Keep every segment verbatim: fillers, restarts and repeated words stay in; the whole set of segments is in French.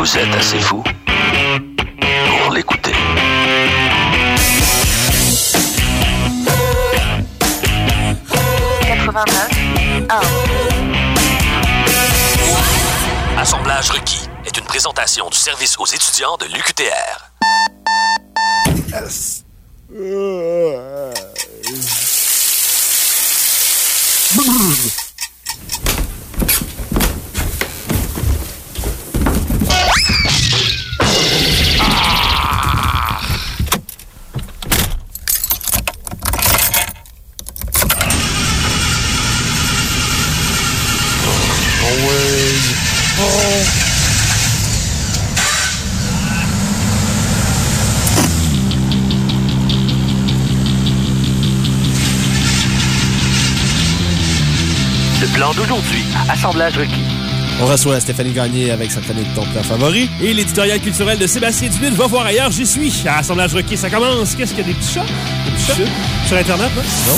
Vous êtes assez fou pour l'écouter. quatre-vingt-neuf un. Assemblage requis est une présentation du service aux étudiants de l'U Q T R. Yes. Le plan d'aujourd'hui, assemblage requis. On reçoit Stéphanie Gagné avec sa chronique Ton plat favori. Et l'éditorial culturel de Sébastien Duluth va voir ailleurs, j'y suis. À Assemblage requis, ça commence. Qu'est-ce qu'il y a, des petits chats? Des petits chats? Sur Internet, là? Non.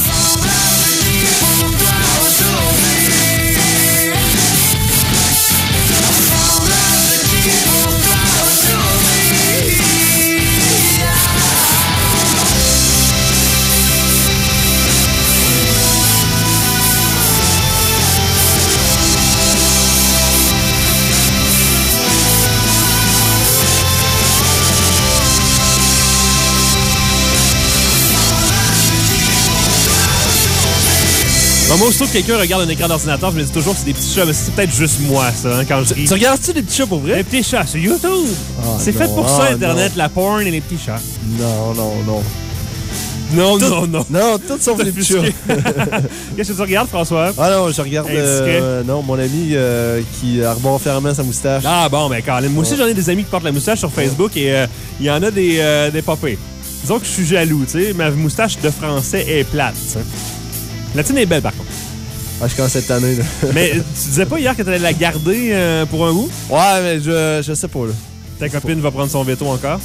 Bon, moi, aussitôt que quelqu'un regarde un écran d'ordinateur, je me dis toujours que c'est des petits chats, mais c'est peut-être juste moi, ça, hein, quand je ris. Tu regardes-tu des petits chats pour vrai? Les petits chats sur YouTube. Ah, c'est non, fait pour ça, ah, Internet, la porn et les petits chats. Non, non, non. Non, Tout, non, non. Non, tout sauf les petits chats. Qu'est-ce que tu regardes, François? Ah non, je regarde euh, non, mon ami euh, qui arbore fermement sa moustache. Ah bon, ben Colin, moi aussi, j'en ai des amis qui portent la moustache sur Facebook et euh, il y en a des, euh, des popés. Disons que je suis jaloux, tu sais. Ma moustache de français est plate, t'sais. La tienne est belle, par contre. Ah, je commence cette année, là. Mais tu disais pas hier que t'allais la garder euh, pour un bout? Ouais, mais je, je sais pas, là. Ta copine va prendre son veto encore?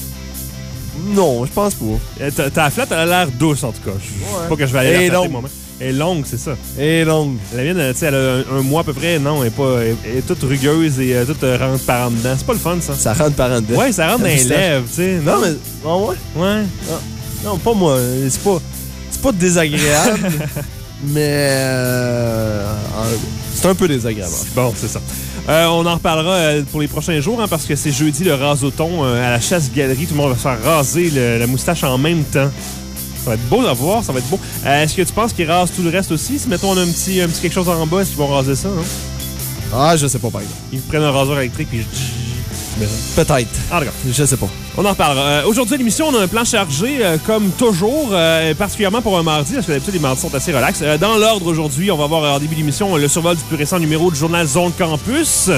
Non, je pense pas. Euh, ta, ta flatte, elle a l'air douce, en tout cas. Je Ouais. Pas que je vais aller Et la flatter longue. moi-même. Elle est longue, c'est ça. Et longue. La mienne, tu sais, elle a un, un mois à peu près. Non, elle est, pas, elle, elle est toute rugueuse et euh, toute euh, rentre par en dedans. C'est pas le fun, ça. Ça rentre par en dedans. Ouais, ça rentre dans les lèvres, tu sais. Non, mais... Oh, ouais? Ouais. Non, pas moi. C'est pas... C'est pas désagréable, mais... Euh... C'est un peu désagréable. Bon, c'est ça. Euh, on en reparlera euh, pour les prochains jours, hein, parce que c'est jeudi le rasoton euh, à la chasse-galerie. Tout le monde va se faire raser le, la moustache en même temps. Ça va être beau à voir, ça va être beau. Euh, est-ce que tu penses qu'ils rasent tout le reste aussi? Si, mettons, on a un petit, un petit quelque chose en bas, est-ce qu'ils vont raser ça, non? Ah, je sais pas, par exemple. Ils prennent un rasoir électrique, puis... Peut-être. Ah, d'accord. Je sais pas. On en reparlera. Euh, aujourd'hui, à l'émission, on a un plan chargé, euh, comme toujours, euh, particulièrement pour un mardi, parce que d'habitude, les mardis sont assez relax. Euh, dans l'ordre, aujourd'hui, on va voir en début d'émission le survol du plus récent numéro du journal Zone Campus.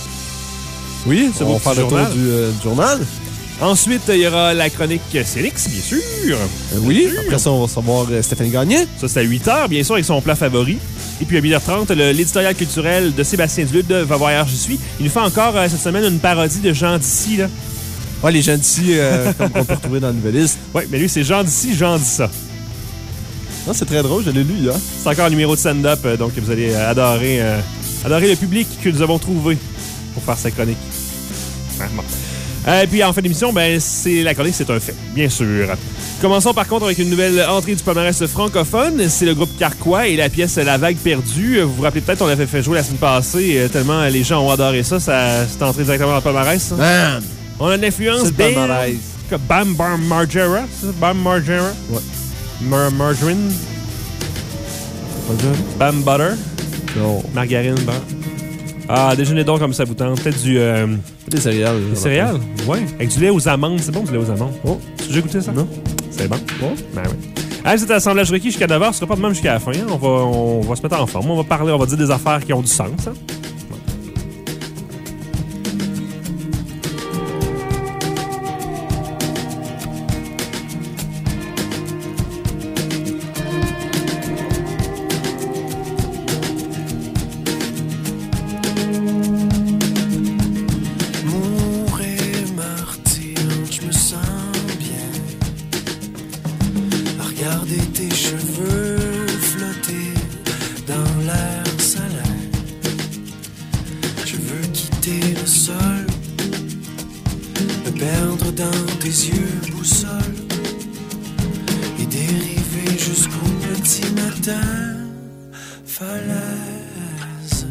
Oui, c'est On beau va faire petit le tour journal. du, euh, du journal. Ensuite, il y aura la chronique Célix, bien sûr. Euh, oui. Après ça, on va recevoir euh, Stéphanie Gagné. Ça, c'est à huit heures, bien sûr, avec son plat favori. Et puis à huit heures trente, le- l'éditorial culturel de Sébastien Duluth de Va voir ailleurs, j'y suis. Il nous fait encore euh, cette semaine une parodie de Jean d'ici, là. Ouais, les gens d'ici, euh, comme on peut retrouver dans la nouvelle liste. Ouais, mais lui, c'est Jean d'ici, Jean dit ça. Non, c'est très drôle, je l'ai lu, hein. C'est encore un numéro de stand-up, euh, donc vous allez euh, adorer, euh, adorer le public que nous avons trouvé pour faire sa chronique. Ouais, bon. Euh, et puis en fin d'émission, ben, c'est la chronique, c'est un fait, bien sûr. Commençons par contre avec une nouvelle entrée du palmarès francophone. C'est le groupe Carquois et la pièce La Vague perdue. Vous vous rappelez peut-être, on l'avait fait jouer la semaine passée, euh, tellement les gens ont adoré ça, ça c'est entré directement dans le palmarès. Ça. Man! On a de l'influence C'est le Bam- palmarès. que Bam Bam Margera, c'est ça? Bam Margera? Ouais. Mar margarine? Bam Butter? Non. Margarine, beurre. Ah, déjeunez donc comme ça vous tente. Peut-être du... Euh, Des céréales. des céréales? Ouais. Avec du lait aux amandes. C'est bon, du lait aux amandes. Oh. Tu as déjà goûté ça? Non. C'est bon. Bon. Ben oui. Allez, c'est assemblage requis jusqu'à neuf heures. Ce sera pas de même jusqu'à la fin. Hein. On, va, on va se mettre en forme. On va parler, on va dire des affaires qui ont du sens. Hein. Regarder tes cheveux flotter dans l'air salaire. Je veux quitter le sol perdre dans tes yeux boussole et dériver jusqu'au petit matin, falaise.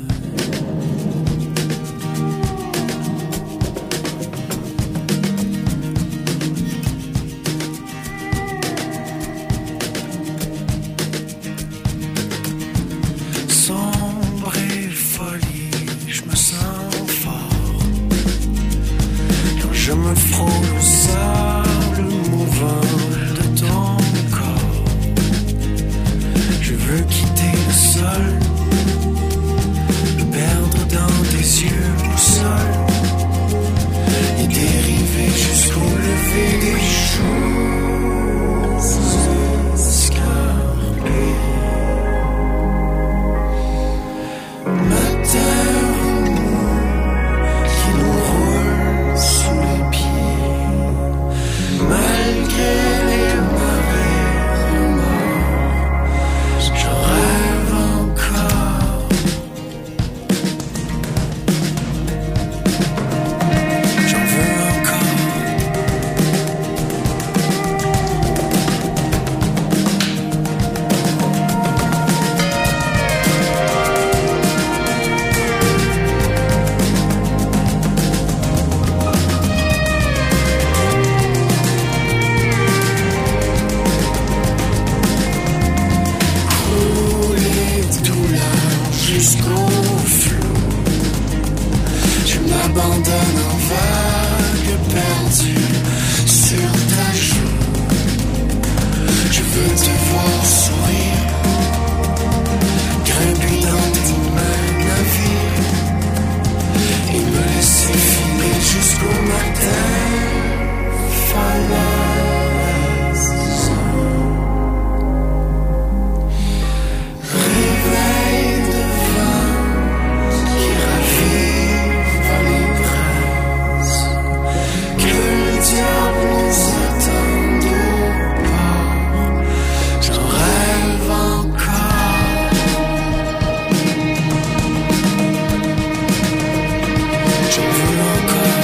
Sombre et folie, je me sens fort quand je me frôle au sable mouvant de ton corps. Je veux quitter le sol, me perdre dans tes yeux boussole et dériver jusqu'au lever des jours escarpées. Matin qui nous roule sous les pieds, malgré les mauvais remords, je rêve encore. J'en veux encore. Jusqu'au flot, je m'abandonne en vague perdue sur ta joue. Je veux te voir sourire, grimper dans tes mains navires et me laisser filer jusqu'au matin. Falaise. Réveil de vent qui ravive les braises, que le diable nous attende au port. J'en rêve encore. J'en veux encore.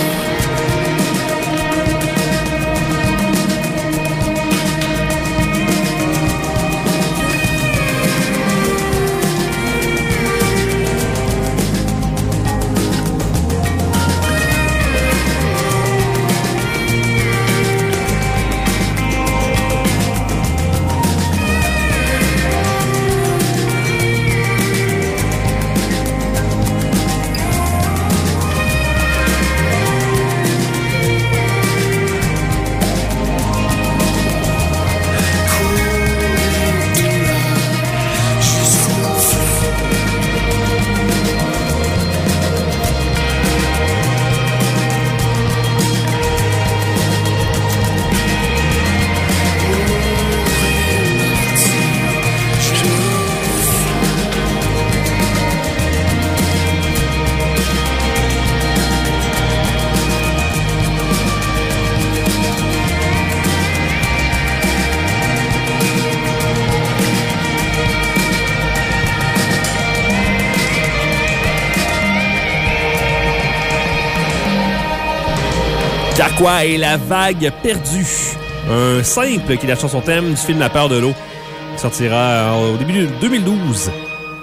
Carquois et la vague perdue. Un simple qui est la chanson thème du film La peur de l'eau, qui sortira au début de deux mille douze.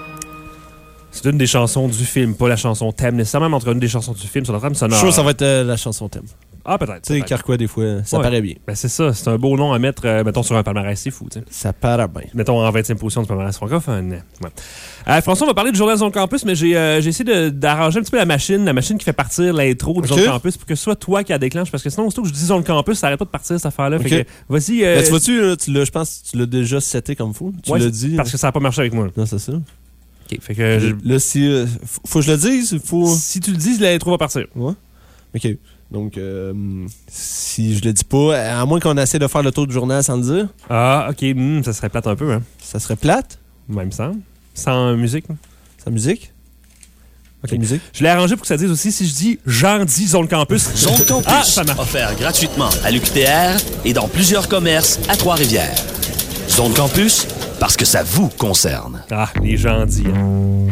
C'est une des chansons du film, pas la chanson thème nécessairement, mais entre une des chansons du film sur la trame sonore. Je suis sûr que ça va être euh, la chanson thème. Ah, peut-être. Tu sais, peut-être. Carquois, des fois, ça Ouais. paraît bien. Ben, c'est ça. C'est un beau nom à mettre, euh, mettons, sur un palmarès. C'est fou, tu sais. Ça paraît bien. Mettons en vingtième position du palmarès francophone. Ouais. Euh, François, on va parler du Journal Zone Campus, mais j'ai, euh, j'ai essayé de, d'arranger un petit peu la machine, la machine qui fait partir l'intro du Ok. Zone Campus, pour que ce soit toi qui la déclenche, parce que sinon, aussitôt que je dis Zone Campus, ça arrête pas de partir, cette affaire-là. Ok. Fait que, vas-y. Euh, Là, tu vois-tu, là, tu l'as, je pense que tu l'as déjà seté comme fou. Tu ouais, l'as c'est dit. Parce que ça n'a pas marché avec moi. Non, c'est ça. OK. Fait que, je- Là, si. euh, faut, faut que je le dise, faut. si tu le dis, l'intro va partir. Ouais. OK. Donc, euh, si je le dis pas, à moins qu'on essaie de faire le tour du journal sans le dire, Ah, OK. Hmm, ça serait plate un peu, hein. ça serait plate, Même ça. Sans musique. sans musique. OK. Quelle musique? Je l'ai arrangé pour que ça dise aussi, si je dis Jean dis Zone Campus. Zone Campus, Ah, ça marche. offert gratuitement à l'U Q T R et dans plusieurs commerces à Trois-Rivières. Zone Campus, parce que ça vous concerne. Ah, les gens disent. Hein.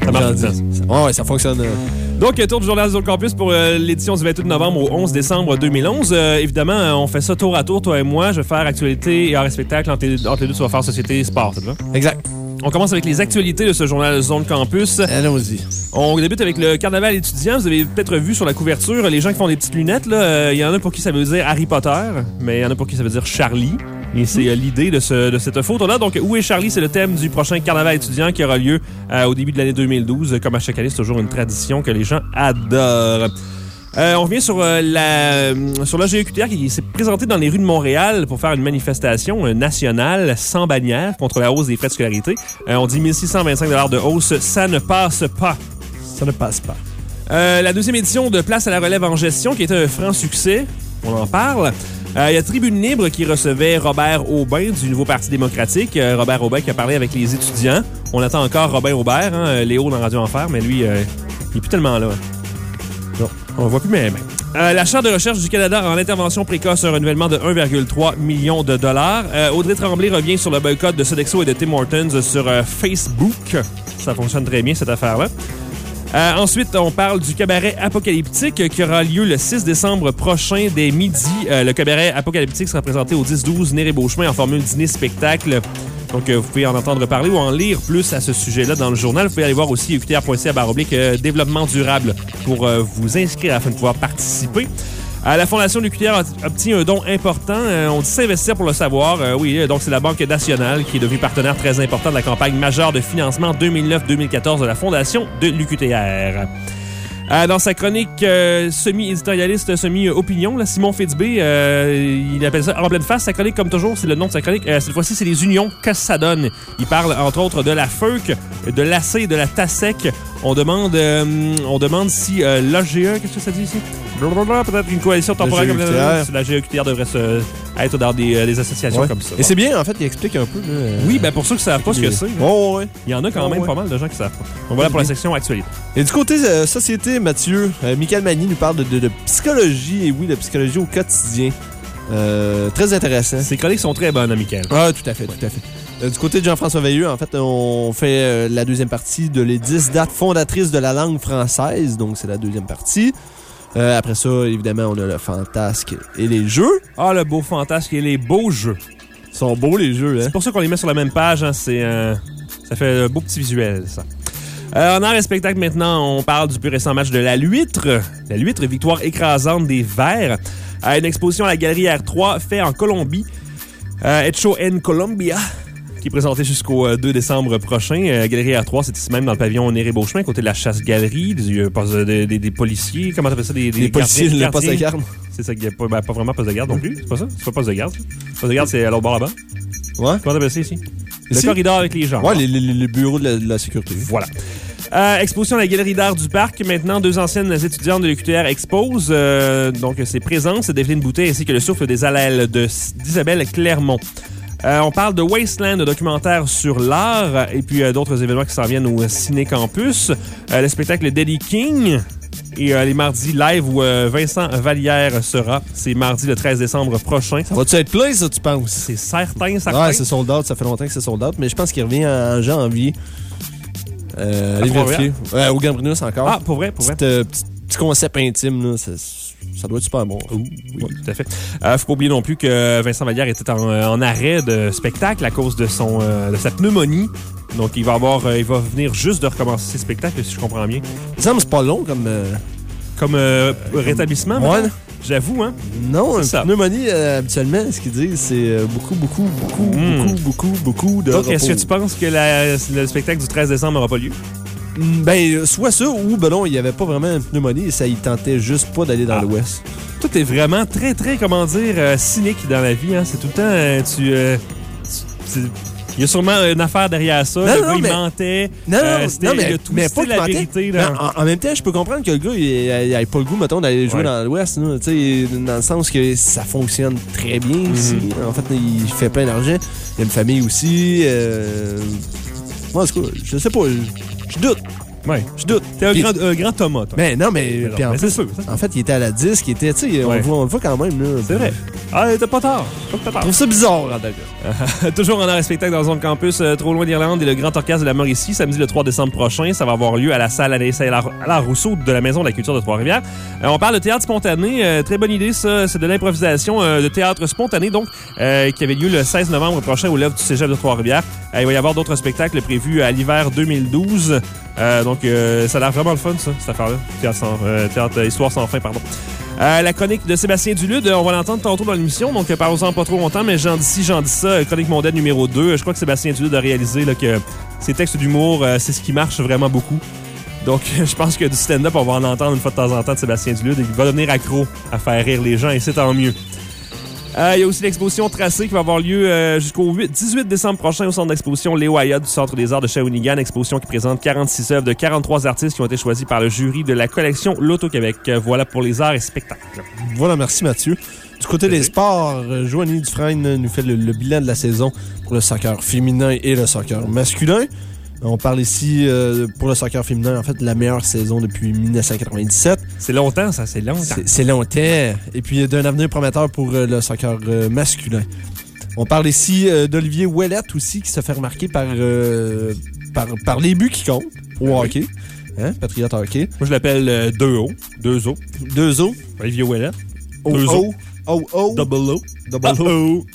Ça marche J'en tout le dis. temps. Ouais, ouais, ça fonctionne. euh. Donc, tour du Journal du Campus pour euh, l'édition du vingt-huit novembre au onze décembre deux mille onze. Euh, évidemment, euh, on fait ça tour à tour, toi et moi. Je vais faire actualité et art et spectacle. Entre les, entre les deux, tu vas faire société et sport, c'est ça? Exact. On commence avec les actualités de ce journal Zone Campus. Allons-y. On débute avec le carnaval étudiant. Vous avez peut-être vu sur la couverture, les gens qui font des petites lunettes, là, euh, il y en a pour qui ça veut dire Harry Potter, mais il y en a pour qui ça veut dire Charlie. Et c'est euh, l'idée de, ce, de cette photo-là. Donc, où est Charlie? C'est le thème du prochain carnaval étudiant qui aura lieu euh, au début de l'année deux mille douze. Comme à chaque année, c'est toujours une tradition que les gens adorent. Euh, on revient sur euh, la sur l'A G E Q T R qui s'est présenté dans les rues de Montréal pour faire une manifestation euh, nationale sans bannière contre la hausse des frais de scolarité. Euh, on dit mille six cent vingt-cinq dollars de hausse. Ça ne passe pas. Ça ne passe pas. Euh, la deuxième édition de Place à la relève en gestion qui était un franc succès. On en parle. Il euh, y a Tribune Libre qui recevait Robert Aubin du Nouveau Parti démocratique. Euh, Robert Aubin qui a parlé avec les étudiants. On attend encore Robert Aubert, hein, Léo dans Radio Enfer, mais lui, euh, il est plus tellement là. Non, on le voit plus, mais... Euh, la Chaire de recherche du Canada en intervention précoce, un renouvellement de un virgule trois million de dollars. Euh, Audrey Tremblay revient sur le boycott de Sodexo et de Tim Hortons sur euh, Facebook. Ça fonctionne très bien, cette affaire-là. Euh, ensuite, on parle du cabaret apocalyptique qui aura lieu le six décembre prochain dès midi. Euh, le cabaret apocalyptique sera présenté au dix douze Néré-Beauchemin en formule dîner-spectacle. Donc, euh, vous pouvez en entendre parler ou en lire plus à ce sujet-là dans le journal. Vous pouvez aller voir aussi u q t r point c a barre oblique euh, développement durable pour euh, vous inscrire afin de pouvoir participer. Euh, la Fondation de l'U Q T R a obtenu un don important. Euh, on dit s'investir pour le savoir. Euh, oui, donc c'est la Banque nationale qui est devenue partenaire très important de la campagne majeure de financement deux mille neuf deux mille quatorze de la Fondation de l'U Q T R. Euh, dans sa chronique euh, semi-éditorialiste, semi-opinion, là, Simon Fitzbé, euh, il appelle ça en pleine face. Sa chronique, comme toujours, c'est le nom de sa chronique. Euh, cette fois-ci, c'est les unions. Qu'est-ce que ça donne? Il parle, entre autres, de la F E U C, de l'A C, de la T A S E C. On demande, euh, on demande si euh, l'A G E, qu'est-ce que ça dit ici? Blablabla, peut-être une coalition temporaire comme la l'A G E Q T R devrait se, être dans des, euh, des associations Ouais. comme ça. Et c'est bien, en fait, il explique un peu. Là, euh, Oui, ben pour ceux qui ne savent pas ce que c'est, Oh, ouais. il y en a quand Oh, même ouais. pas mal de gens qui savent pas. Donc voilà pour la section actualité. Et du côté euh, société, Mathieu, euh, Michael Magny nous parle de, de, de psychologie, et oui, de psychologie au quotidien. Euh, très intéressant. Ces chroniques sont très bonnes, hein, Michael. Ah, tout à fait, tout à fait. Euh, du côté de Jean-François Veilleux, en fait, on fait euh, la deuxième partie de les dix dates fondatrices de la langue française. Donc, c'est la deuxième partie. Euh, après ça, évidemment, on a le fantasque et les jeux. Ah, le beau fantasque et les beaux jeux. Ils sont beaux, les jeux, hein? C'est pour ça qu'on les met sur la même page. Hein, c'est, euh, ça fait un beau petit visuel, ça. Euh, en art et spectacle, maintenant, on parle du plus récent match de la Luître. La Luître, victoire écrasante des Verts. À une exposition à la Galerie R trois, fait en Colombie. Euh, Hecho en Colombia, qui est présenté jusqu'au euh, deux décembre prochain. Euh, Galerie R trois, c'est ici même dans le pavillon Néré-Beauchemin, à côté de la chasse-galerie, des, euh, poste de- des, des, des policiers, comment t'appelles ça? Des, des Les policiers, gardiens- le poste de gardiens. garde. C'est ça, pas, ben, pas vraiment poste de garde non plus. C'est pas ça? C'est pas poste de garde. ça? Poste de garde, c'est à l'autre bord là-bas. Ouais. Comment t'appelles ça ici? Le Ici? corridor avec les gens. Ouais, les, les, les bureaux de la, de la sécurité. Voilà. Euh, exposition à la Galerie d'art du Parc. Maintenant, deux anciennes étudiantes de l'U Q T R exposent. Euh, donc, c'est Présence d'Evelyne Boutet ainsi que Le souffle des allèles de- d'Isabelle Clermont. Euh, on parle de Wasteland, un documentaire sur l'art, et puis euh, d'autres événements qui s'en viennent au Ciné Campus. Euh, le spectacle Daddy King. Et euh, les mardis live où euh, Vincent Vallière sera. C'est mardi le treize décembre prochain. Ça va-tu être plein, ça, tu penses? C'est certain, certain. Ouais, c'est sold out. Ça fait longtemps que c'est sold out. Mais je pense qu'il revient en janvier. Euh, allez À vérifier. Ouais, au Gambrinus encore. Ah, pour vrai, pour vrai. Petit, euh, petit, petit concept intime, là. Ça, ça doit être super bon. Oui, tout à fait. Euh, faut pas oublier non plus que Vincent Vallière était en, en arrêt de spectacle à cause de son euh, de sa pneumonie. Donc il va avoir, euh, il va venir juste de recommencer ses spectacles, si je comprends bien. Il me semble que c'est pas long comme. Euh... Comme euh, rétablissement, Ouais. maintenant. J'avoue, hein. Non, une C'est ça. pneumonie, euh, habituellement, ce qu'ils disent, c'est euh, beaucoup, beaucoup, beaucoup, Mm. beaucoup, beaucoup, beaucoup de. Donc, est-ce que repos. tu penses que la- le spectacle du treize décembre n'aura pas lieu? Mm, Ben, soit ça, ou ben non, il n'y avait pas vraiment une pneumonie et ça, il tentait juste pas d'aller dans Ah. l'Ouest. Tout est vraiment très, très, comment dire, euh, cynique dans la vie. Hein. C'est tout le temps, euh, tu... euh, tu- tu- il y a sûrement une affaire derrière ça. Non, le non, gars, il mais- mentait. Non, Euh, non, c'était non, mais, de mais twister pas la qu'il mentait. vérité. Là. Non, en, en même temps, je peux comprendre que le gars, il n'avait pas le goût, mettons, d'aller jouer Ouais. dans l'Ouest, là, tu sais, dans le sens que ça fonctionne très bien ici. En fait, il fait plein d'argent. Il a une famille aussi. Euh... Moi, en tout cas, je sais pas, je, je doute. Ouais. Je doute. T'es un Puis- grand, un grand Thomas, toi. Mais non, mais, Mais non, puis en, mais plus, c'est sûr, c'est sûr. en fait, il était à la disque, il était, tu sais, on, Ouais. le voit- on le voit quand même. Là. C'est vrai. Ah, t'as pas tort. Pas que t'as Je tort. trouve ça bizarre, en tout cas. Toujours en art et spectacle dans Zone Campus, euh, Trop loin d'Irlande et le Grand Orchestre de la Mauricie, samedi le trois décembre prochain. Ça va avoir lieu à la salle Alain la Rousseau de la Maison de la Culture de Trois-Rivières. Euh, on parle de théâtre spontané. Euh, très bonne idée, ça. C'est de l'improvisation euh, de théâtre spontané, donc, euh, qui avait lieu le seize novembre prochain au L'Œuvre du Cégep de Trois-Rivières. Euh, il va y avoir d'autres spectacles prévus à l'hiver deux mille douze. Euh, donc, euh, ça a l'air vraiment le fun, ça, cette affaire-là. Théâtre, sans, euh, théâtre euh, Histoire sans fin, pardon. Euh, la chronique de Sébastien Dulude, on va l'entendre tantôt dans l'émission, donc euh, parlons-en pas trop longtemps, mais j'en dis ci, j'en dis ça. euh, Chronique mondaine numéro deux. Je crois que Sébastien Dulude a réalisé là, que ses textes d'humour, euh, c'est ce qui marche vraiment beaucoup. Donc, je pense que du stand-up, on va en entendre une fois de temps en temps de Sébastien Dulude. Il va devenir accro à faire rire les gens, et c'est tant mieux. Euh, il y a aussi l'exposition Tracé qui va avoir lieu euh, jusqu'au huit, dix-huit décembre prochain au centre d'exposition Léo Ayat du Centre des Arts de Shawinigan. Exposition qui présente quarante-six œuvres de quarante-trois artistes qui ont été choisis par le jury de la collection L'Auto-Québec. Euh, voilà pour les arts et spectacles. Voilà, merci Mathieu. Du côté des sports, euh, Joanie Dufresne nous fait le, le bilan de la saison pour le soccer féminin et le soccer masculin. On parle ici, euh, pour le soccer féminin, en fait, de la meilleure saison depuis dix-neuf cent quatre-vingt-dix-sept. C'est longtemps, ça, c'est longtemps. C'est, c'est longtemps. Et puis, d'un avenir prometteur pour euh, le soccer euh, masculin. On parle ici euh, d'Olivier Ouellette aussi, qui se fait remarquer par, euh, par, par les buts qui comptent au hockey. Hein? Patriote hockey. Moi, je l'appelle euh, deux O. Deux O. Deux O. Olivier Ouellet. O, Deux O. O, O. Double O. Double O. O.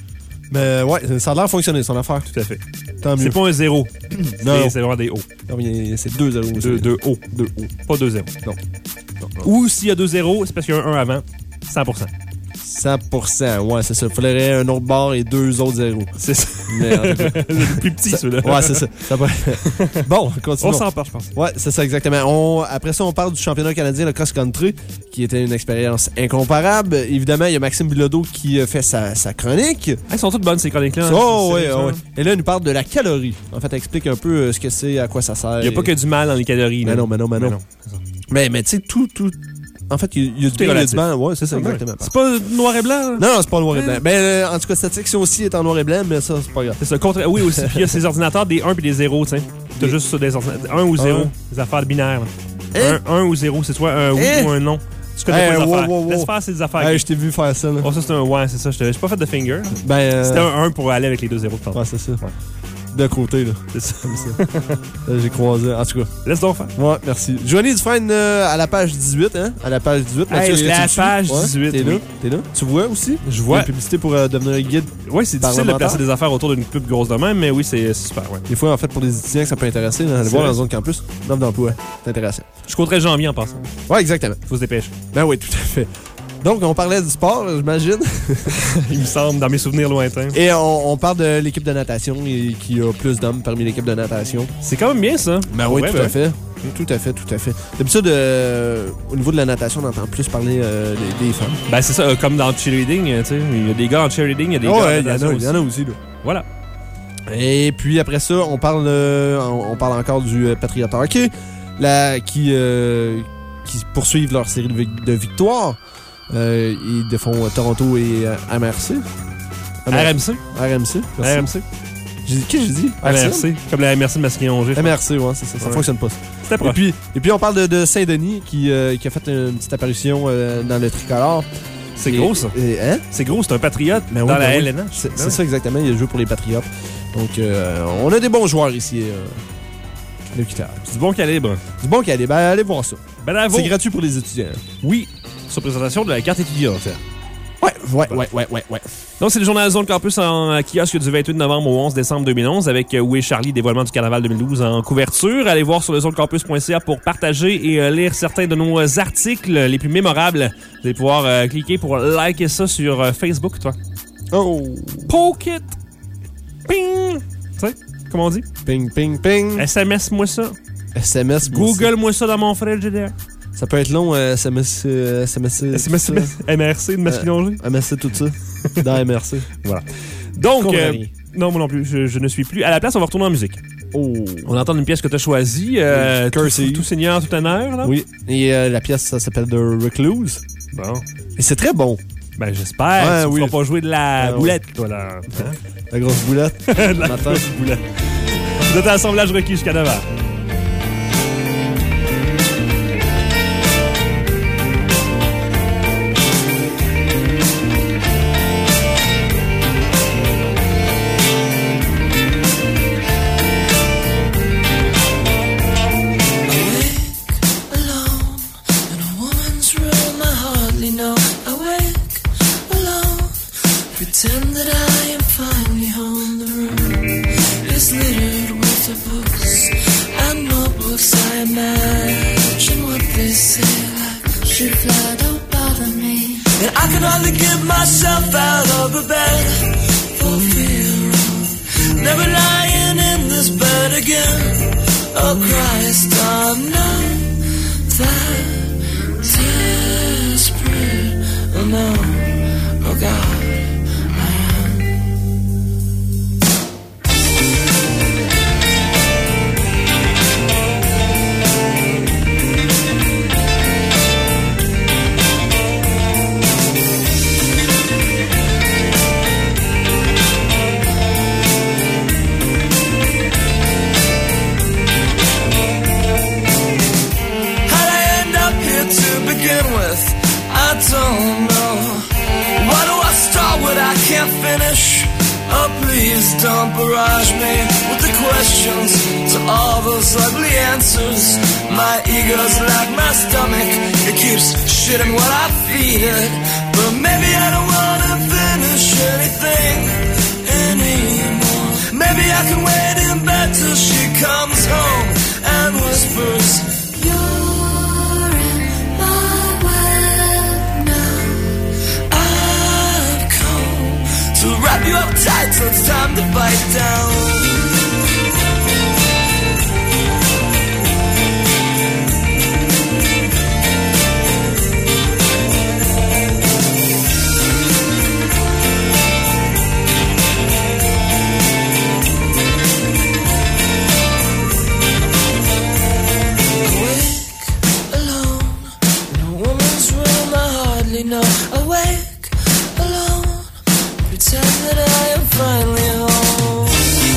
Mais ouais, ça a l'air fonctionner, son affaire. Tout à fait. Tant mieux. C'est pas un zéro. Non. C'est, c'est vraiment des O. Non, mais c'est deux zéro. Deux, deux O. Deux O. Pas deux zéro. Non. Non, non. Ou s'il y a deux zéros, c'est parce qu'il y a un un avant. cent pour cent. cent pour cent, ouais, c'est ça. Il faudrait un autre bar et deux autres zéros. C'est ça. Mais en tout cas, Le plus petit, ça- celui-là. Ouais, c'est ça. ça va... Bon, On continuons. s'en part, je pense. Ouais, c'est ça, exactement. On... Après ça, on parle du championnat canadien, le cross-country, qui était une expérience incomparable. Évidemment, il y a Maxime Bilodeau qui euh, fait sa, sa chronique. Ah, ils sont toutes bonnes, ces chroniques-là. Oh, C'est ouais, sérieux, ouais. ça. Et là, il nous parle de la calorie. En fait, elle explique un peu euh, ce que c'est, à quoi ça sert. Il n'y a pas que du mal dans les calories. Mais là. non, mais non, mais non. c'est ça. Mais, mais tu sais, tout, tout. En fait, il y a, il y a du Tout est bien, il y a du relatif. mal. Ouais, c'est ça, Ouais. exactement. C'est pas noir et blanc. là? Non, non, c'est pas noir et blanc. Ben, euh, en tout cas, cette section aussi est en noir et blanc, mais ça, c'est pas grave. C'est ça. Contre... Oui, aussi. Puis il y a ces ordinateurs des un puis des zéro, tu sais. T'as Des- juste ça, des ordinateurs. un ou zéro. Un. Des affaires binaires. là. Hein? Un, un ou zéro. C'est soit un oui Hein? ou un non. Tu connais Hey, pas les wow, affaires. wow, wow. Laisse faire ces affaires. Hey, je t'ai vu faire ça, là. Oh, ça, c'est un ouais, c'est ça. Je t'ai j'ai pas fait de finger. Ben, euh, C'était un un pour aller avec les deux zéros. ouais, c'est ça. De côté, là. C'est ça. Comme ça. Là, j'ai croisé. En tout cas. Laisse donc faire. Ouais, merci. Joanie Dufresne euh, à la page dix-huit, hein? À la page dix-huit. Hey, Mathieu, est-ce que la tu le suis? page Ouais, dix-huit, T'es là? oui. T'es là? Tu vois aussi? Je Il y a vois. une publicité pour euh, devenir un guide. Oui, c'est difficile de Parlementaire. placer des affaires autour d'une pub grosse de même, mais oui, c'est c'est super. Ouais. Des fois, en fait, pour les étudiants que ça peut intéresser, là, allez C'est voir vrai. dans la zone campus. L'offre d'emploi. C'est intéressant. Jusqu'au treize janvier en passant. Ouais, exactement. Faut se dépêcher. Ben oui, tout à fait. Donc, on parlait du sport, j'imagine. Il me semble, dans mes souvenirs lointains. Et on, on parle de l'équipe de natation et qui a plus d'hommes parmi l'équipe de natation. C'est quand même bien, ça. Ben oui, Ouais, tout ben. à fait. Tout à fait, tout à fait. D'habitude, euh, au niveau de la natation, on entend plus parler euh, des, des femmes. Ben, c'est ça, euh, comme dans le cheerleading, euh, tu sais. Il y a des gars en cheerleading, il y a des Oh, gars ouais, en il y en a, natation il y en a aussi, là. Voilà. Et puis après ça, on parle, euh, on, on parle encore du euh, Patriot Hockey, la, qui, euh, qui poursuivent leur série de, vic- de victoires. Euh, ils défont euh, Toronto et euh, M R C. R M C. R M C. merci. R M C. J'ai- Qu'est-ce que j'ai dit? M R C. Comme la M R C de Masquillon-G. M R C, ouais, c'est ça. Ça Ouais. fonctionne pas. ça. C'était Et proche. puis, et puis, on parle de, de Saint-Denis qui, euh, qui a fait une petite apparition euh, dans le tricolore. C'est Et- gros, ça. et- hein? C'est gros, c'est un patriote Ben oui, dans ben la oui. L N H. C'est Ben c'est oui. ça exactement. Il a joué pour les Patriotes. Donc, euh, on a des bons joueurs ici. Euh, le Q T R. C'est du bon calibre. Du bon calibre. Ben, allez voir ça. Bravo. C'est gratuit pour les étudiants. Oui. Sur présentation de la carte étudiante. Ouais, ouais, ouais, ouais, ouais, ouais. Donc, c'est le journal Zone Campus en euh, kiosque du vingt-huit novembre au onze décembre deux mille onze avec euh, Où est Charlie, dévoilement du carnaval deux mille douze en couverture. Allez voir sur le zonecampus point c a pour partager et euh, lire certains de nos euh, articles les plus mémorables. Vous allez pouvoir euh, cliquer pour liker ça sur euh, Facebook, toi. Oh! Poke it! Ping! Tu sais, comment on dit? Ping, ping, ping. S M S-moi ça. S M S. moi aussi. Google-moi ça dans mon frère G D R. Ça peut être long, euh, S M S. euh, S M S. S M S, M R C de Masquillon-G. M S C, tout ça. Dans M R C. Voilà. Donc, Comprends euh, rien. non, moi non plus, je, je ne suis plus. À la place, on va retourner en musique. Oh! On entend une pièce que tu as choisie. Euh, Oui, tout, Cursey. tout seigneur, tout honneur, là. Oui. Et euh, la pièce, ça s'appelle The Recluse. Bon. Et c'est très bon. Ben, j'espère. Ouais, tu oui. ne feras pas jouer de la Ah, boulette, toi, là. Hein? La grosse boulette. de la Matin. boulette. Vous êtes à l'assemblage requis jusqu'à neuf heures. hardly know. Awake alone, pretend that I am finally home. The room is littered with the books and notebooks. I imagine what they say, like, should fly, don't bother me. And I can hardly get myself out of the bed for fear of never lying in this bed again. Oh Christ, I'm not that desperate. Oh no, oh God, I am. I don't know. Why do I start what I can't finish? Oh, please don't barrage me with the questions to all those ugly answers. My ego's like my stomach, it keeps shitting what I feed it. But maybe I don't want to finish anything anymore. Maybe I can wait in bed till she comes home and whispers, you're in my web now. I've come to wrap you up tight till it's time to bite down. No, awake alone, pretend that I am finally home.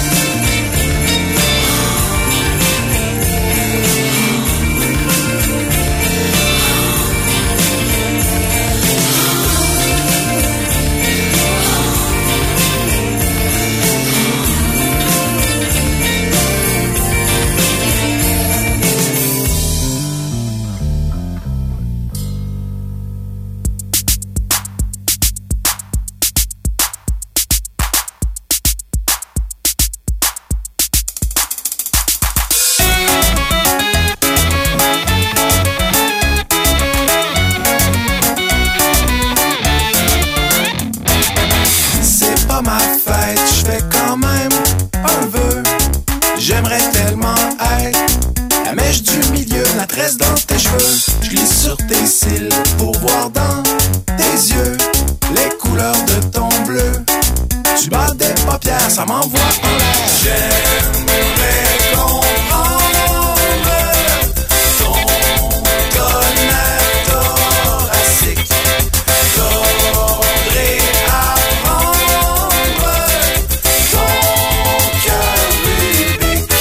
Ça m'envoie en l'air. J'aimerais comprendre ton tonnerre thoracique. Faudrait apprendre ton cœur Rubik.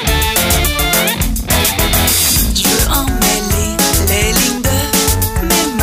Je veux emmêler les lignes de mes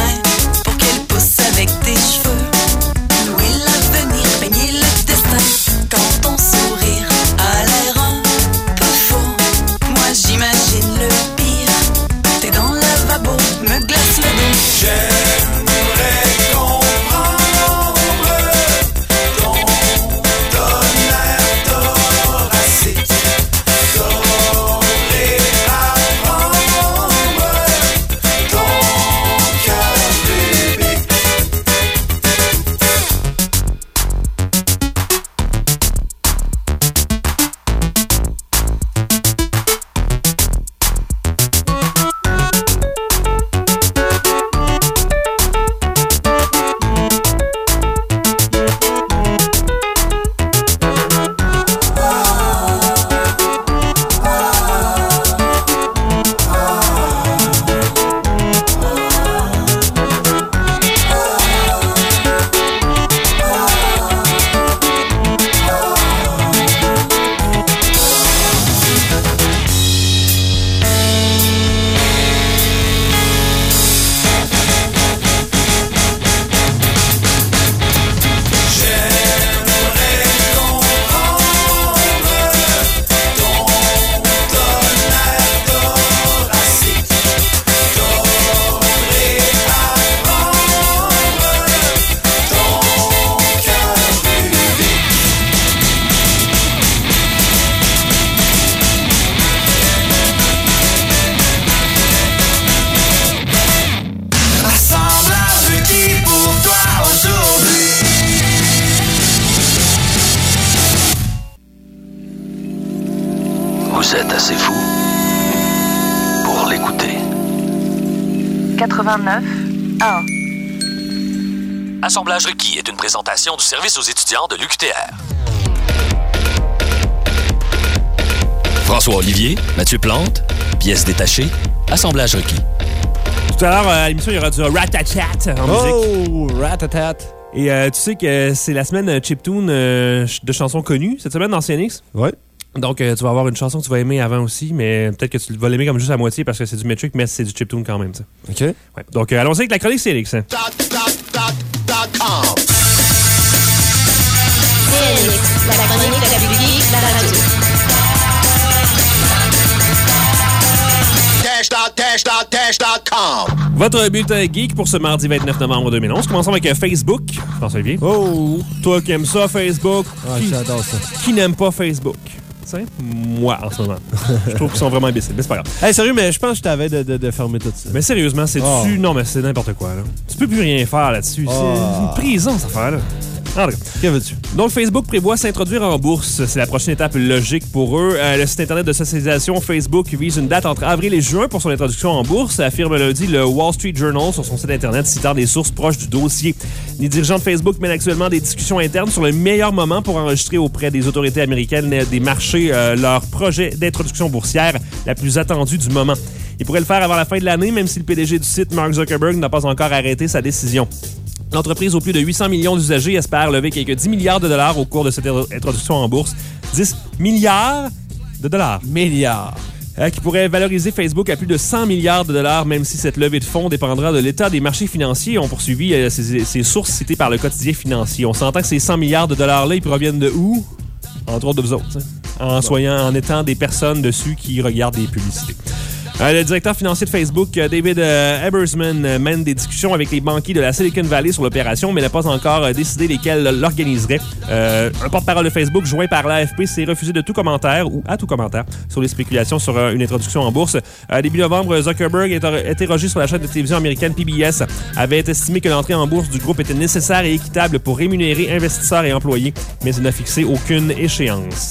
Vous êtes assez fou pour l'écouter. quatre-vingt-neuf un. Assemblage requis est une présentation du service aux étudiants de l'U Q T R. François Olivier, Mathieu Plante, pièces détachées, assemblage requis. Tout à l'heure, à l'émission, il y aura du rat-a-tat en musique. Oh, rat-a-tat. Et euh, tu sais que c'est la semaine chiptune euh, de chansons connues, cette semaine dans C N X. Ouais. Donc, euh, tu vas avoir une chanson que tu vas aimer avant aussi, mais peut-être que tu vas l'aimer comme juste à moitié parce que c'est du metric, mais c'est du chiptune quand même. T'sais. OK. Ouais. Donc, euh, allons-y avec la chronique C N X. Dot, dot, dot, dot com. C N X, la chronique de la biblique, la radio. Dash, dot, dash, dot, dash, dot com. Votre bulletin geek pour ce mardi vingt-neuf novembre deux mille onze. Commençons avec euh, Facebook. François-Olivier. Oh! Toi qui aimes ça, Facebook. Ah, qui, j'adore ça. qui n'aime pas Facebook? Tu sais, moi, en ce moment. Je trouve qu'ils sont vraiment imbéciles, mais c'est pas grave. Hey, sérieux, mais je pense que je t'avais de, de, de fermer tout ça. Mais sérieusement, c'est Oh. dessus. Non, mais c'est n'importe quoi, là. Tu peux plus rien faire là-dessus. Oh. C'est une prison, cette affaire-là. En tout cas. Que veux-tu? Donc, Facebook prévoit s'introduire en bourse. C'est la prochaine étape logique pour eux. Euh, le site Internet de socialisation Facebook vise une date entre avril et juin pour son introduction en bourse, affirme lundi le Wall Street Journal sur son site Internet, citant des sources proches du dossier. Les dirigeants de Facebook mènent actuellement des discussions internes sur le meilleur moment pour enregistrer auprès des autorités américaines des marchés euh, leur projet d'introduction boursière la plus attendue du moment. Ils pourraient le faire avant la fin de l'année, même si le P D G du site, Mark Zuckerberg, n'a pas encore arrêté sa décision. L'entreprise aux plus de huit cents millions d'usagers espère lever quelques dix milliards de dollars au cours de cette introduction en bourse. dix milliards de dollars. Milliards. Euh, qui pourrait valoriser Facebook à plus de cent milliards de dollars, même si cette levée de fonds dépendra de l'état des marchés financiers. On poursuivi euh, ces, ces sources citées par le quotidien financier. On s'entend que ces cent milliards de dollars-là, ils proviennent de où? Entre autres de vous autres. T'sais. En, soyant, en étant des personnes dessus qui regardent des publicités. Euh, le directeur financier de Facebook, David euh, Ebersman, euh, mène des discussions avec les banquiers de la Silicon Valley sur l'opération, mais n'a pas encore euh, décidé lesquels l'organiseraient. Euh, un porte-parole de Facebook, joint par l'A F P, s'est refusé de tout commentaire ou à tout commentaire sur les spéculations sur euh, une introduction en bourse. Euh, début novembre, Zuckerberg, inter- interrogé sur la chaîne de télévision américaine P B S, avait estimé que l'entrée en bourse du groupe était nécessaire et équitable pour rémunérer investisseurs et employés, mais il n'a fixé aucune échéance.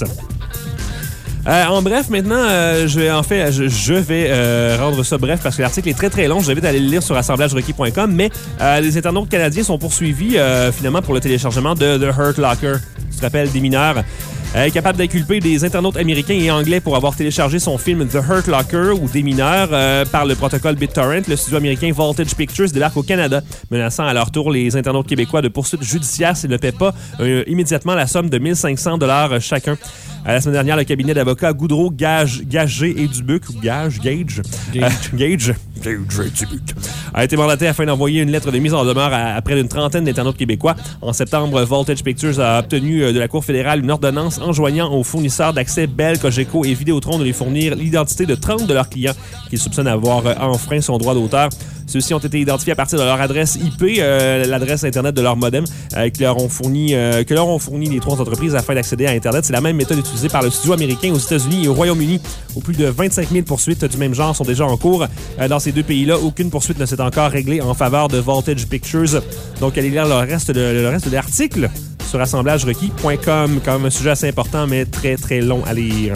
Euh, en bref, maintenant, euh, je vais en fait, je, je vais euh, rendre ça bref parce que l'article est très très long. Je vous invite à aller le lire sur assemblage requis point com. Mais euh, les internautes canadiens sont poursuivis euh, finalement pour le téléchargement de The Hurt Locker. Tu te rappelles des mineurs? Euh, capable d'inculper des internautes américains et anglais pour avoir téléchargé son film The Hurt Locker ou des mineurs euh, par le protocole BitTorrent, le studio américain Voltage Pictures débarque au Canada, menaçant à leur tour les internautes québécois de poursuites judiciaires s'ils ne paient pas euh, immédiatement la somme de mille cinq cents dollars chacun. Euh, la semaine dernière, le cabinet d'avocats Goudreau, Gage, Gagé et Dubuc, ou Gage, Gage, Gage, euh, Gage, Gage et Dubuc, a été mandaté afin d'envoyer une lettre de mise en demeure à, à près d'une trentaine d'internautes québécois. En septembre, Voltage Pictures a obtenu euh, de la Cour fédérale une ordonnance enjoignant aux fournisseurs d'accès Bell, Cogeco et Vidéotron de lui fournir l'identité de trente de leurs clients qu'ils soupçonnent avoir euh, enfreint son droit d'auteur. Ceux-ci ont été identifiés à partir de leur adresse I P, euh, l'adresse Internet de leur modem, euh, que, leur ont fourni, euh, que leur ont fourni les trois entreprises afin d'accéder à Internet. C'est la même méthode utilisée par le studio américain aux États-Unis et au Royaume-Uni, où plus de vingt-cinq mille poursuites du même genre sont déjà en cours. Euh, dans ces deux pays-là, aucune poursuite ne s'est encore réglée en faveur de Voltage Pictures. Donc, allez lire le reste de, le reste de l'article sur assemblage requis point com, comme un sujet assez important, mais très, très long à lire.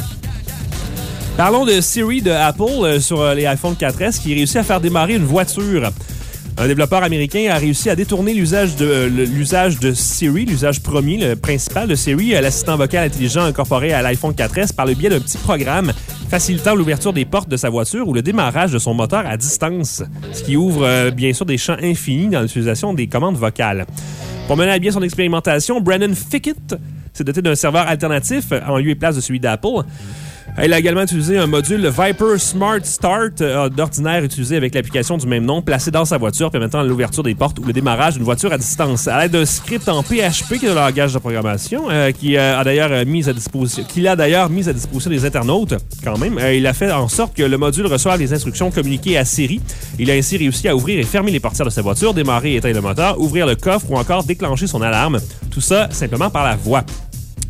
Parlons de Siri de Apple euh, sur euh, les iPhone quatre S qui réussit à faire démarrer une voiture. Un développeur américain a réussi à détourner l'usage de, euh, l'usage de Siri, l'usage premier, le principal de Siri, euh, l'assistant vocal intelligent incorporé à l'iPhone quatre S par le biais d'un petit programme facilitant l'ouverture des portes de sa voiture ou le démarrage de son moteur à distance, ce qui ouvre euh, bien sûr des champs infinis dans l'utilisation des commandes vocales. Pour mener à bien son expérimentation, Brandon Fickett s'est doté d'un serveur alternatif en lieu et place de celui d'Apple. Elle a également utilisé un module Viper Smart Start, euh, d'ordinaire utilisé avec l'application du même nom, placé dans sa voiture, permettant l'ouverture des portes ou le démarrage d'une voiture à distance. À l'aide d'un script en P H P, qui est le langage de programmation, euh, qui euh, a d'ailleurs euh, mis à disposition, qu'il a d'ailleurs mis à disposition des internautes, quand même, euh, il a fait en sorte que le module reçoive les instructions communiquées à Siri. Il a ainsi réussi à ouvrir et fermer les portières de sa voiture, démarrer et éteindre le moteur, ouvrir le coffre ou encore déclencher son alarme. Tout ça simplement par la voix.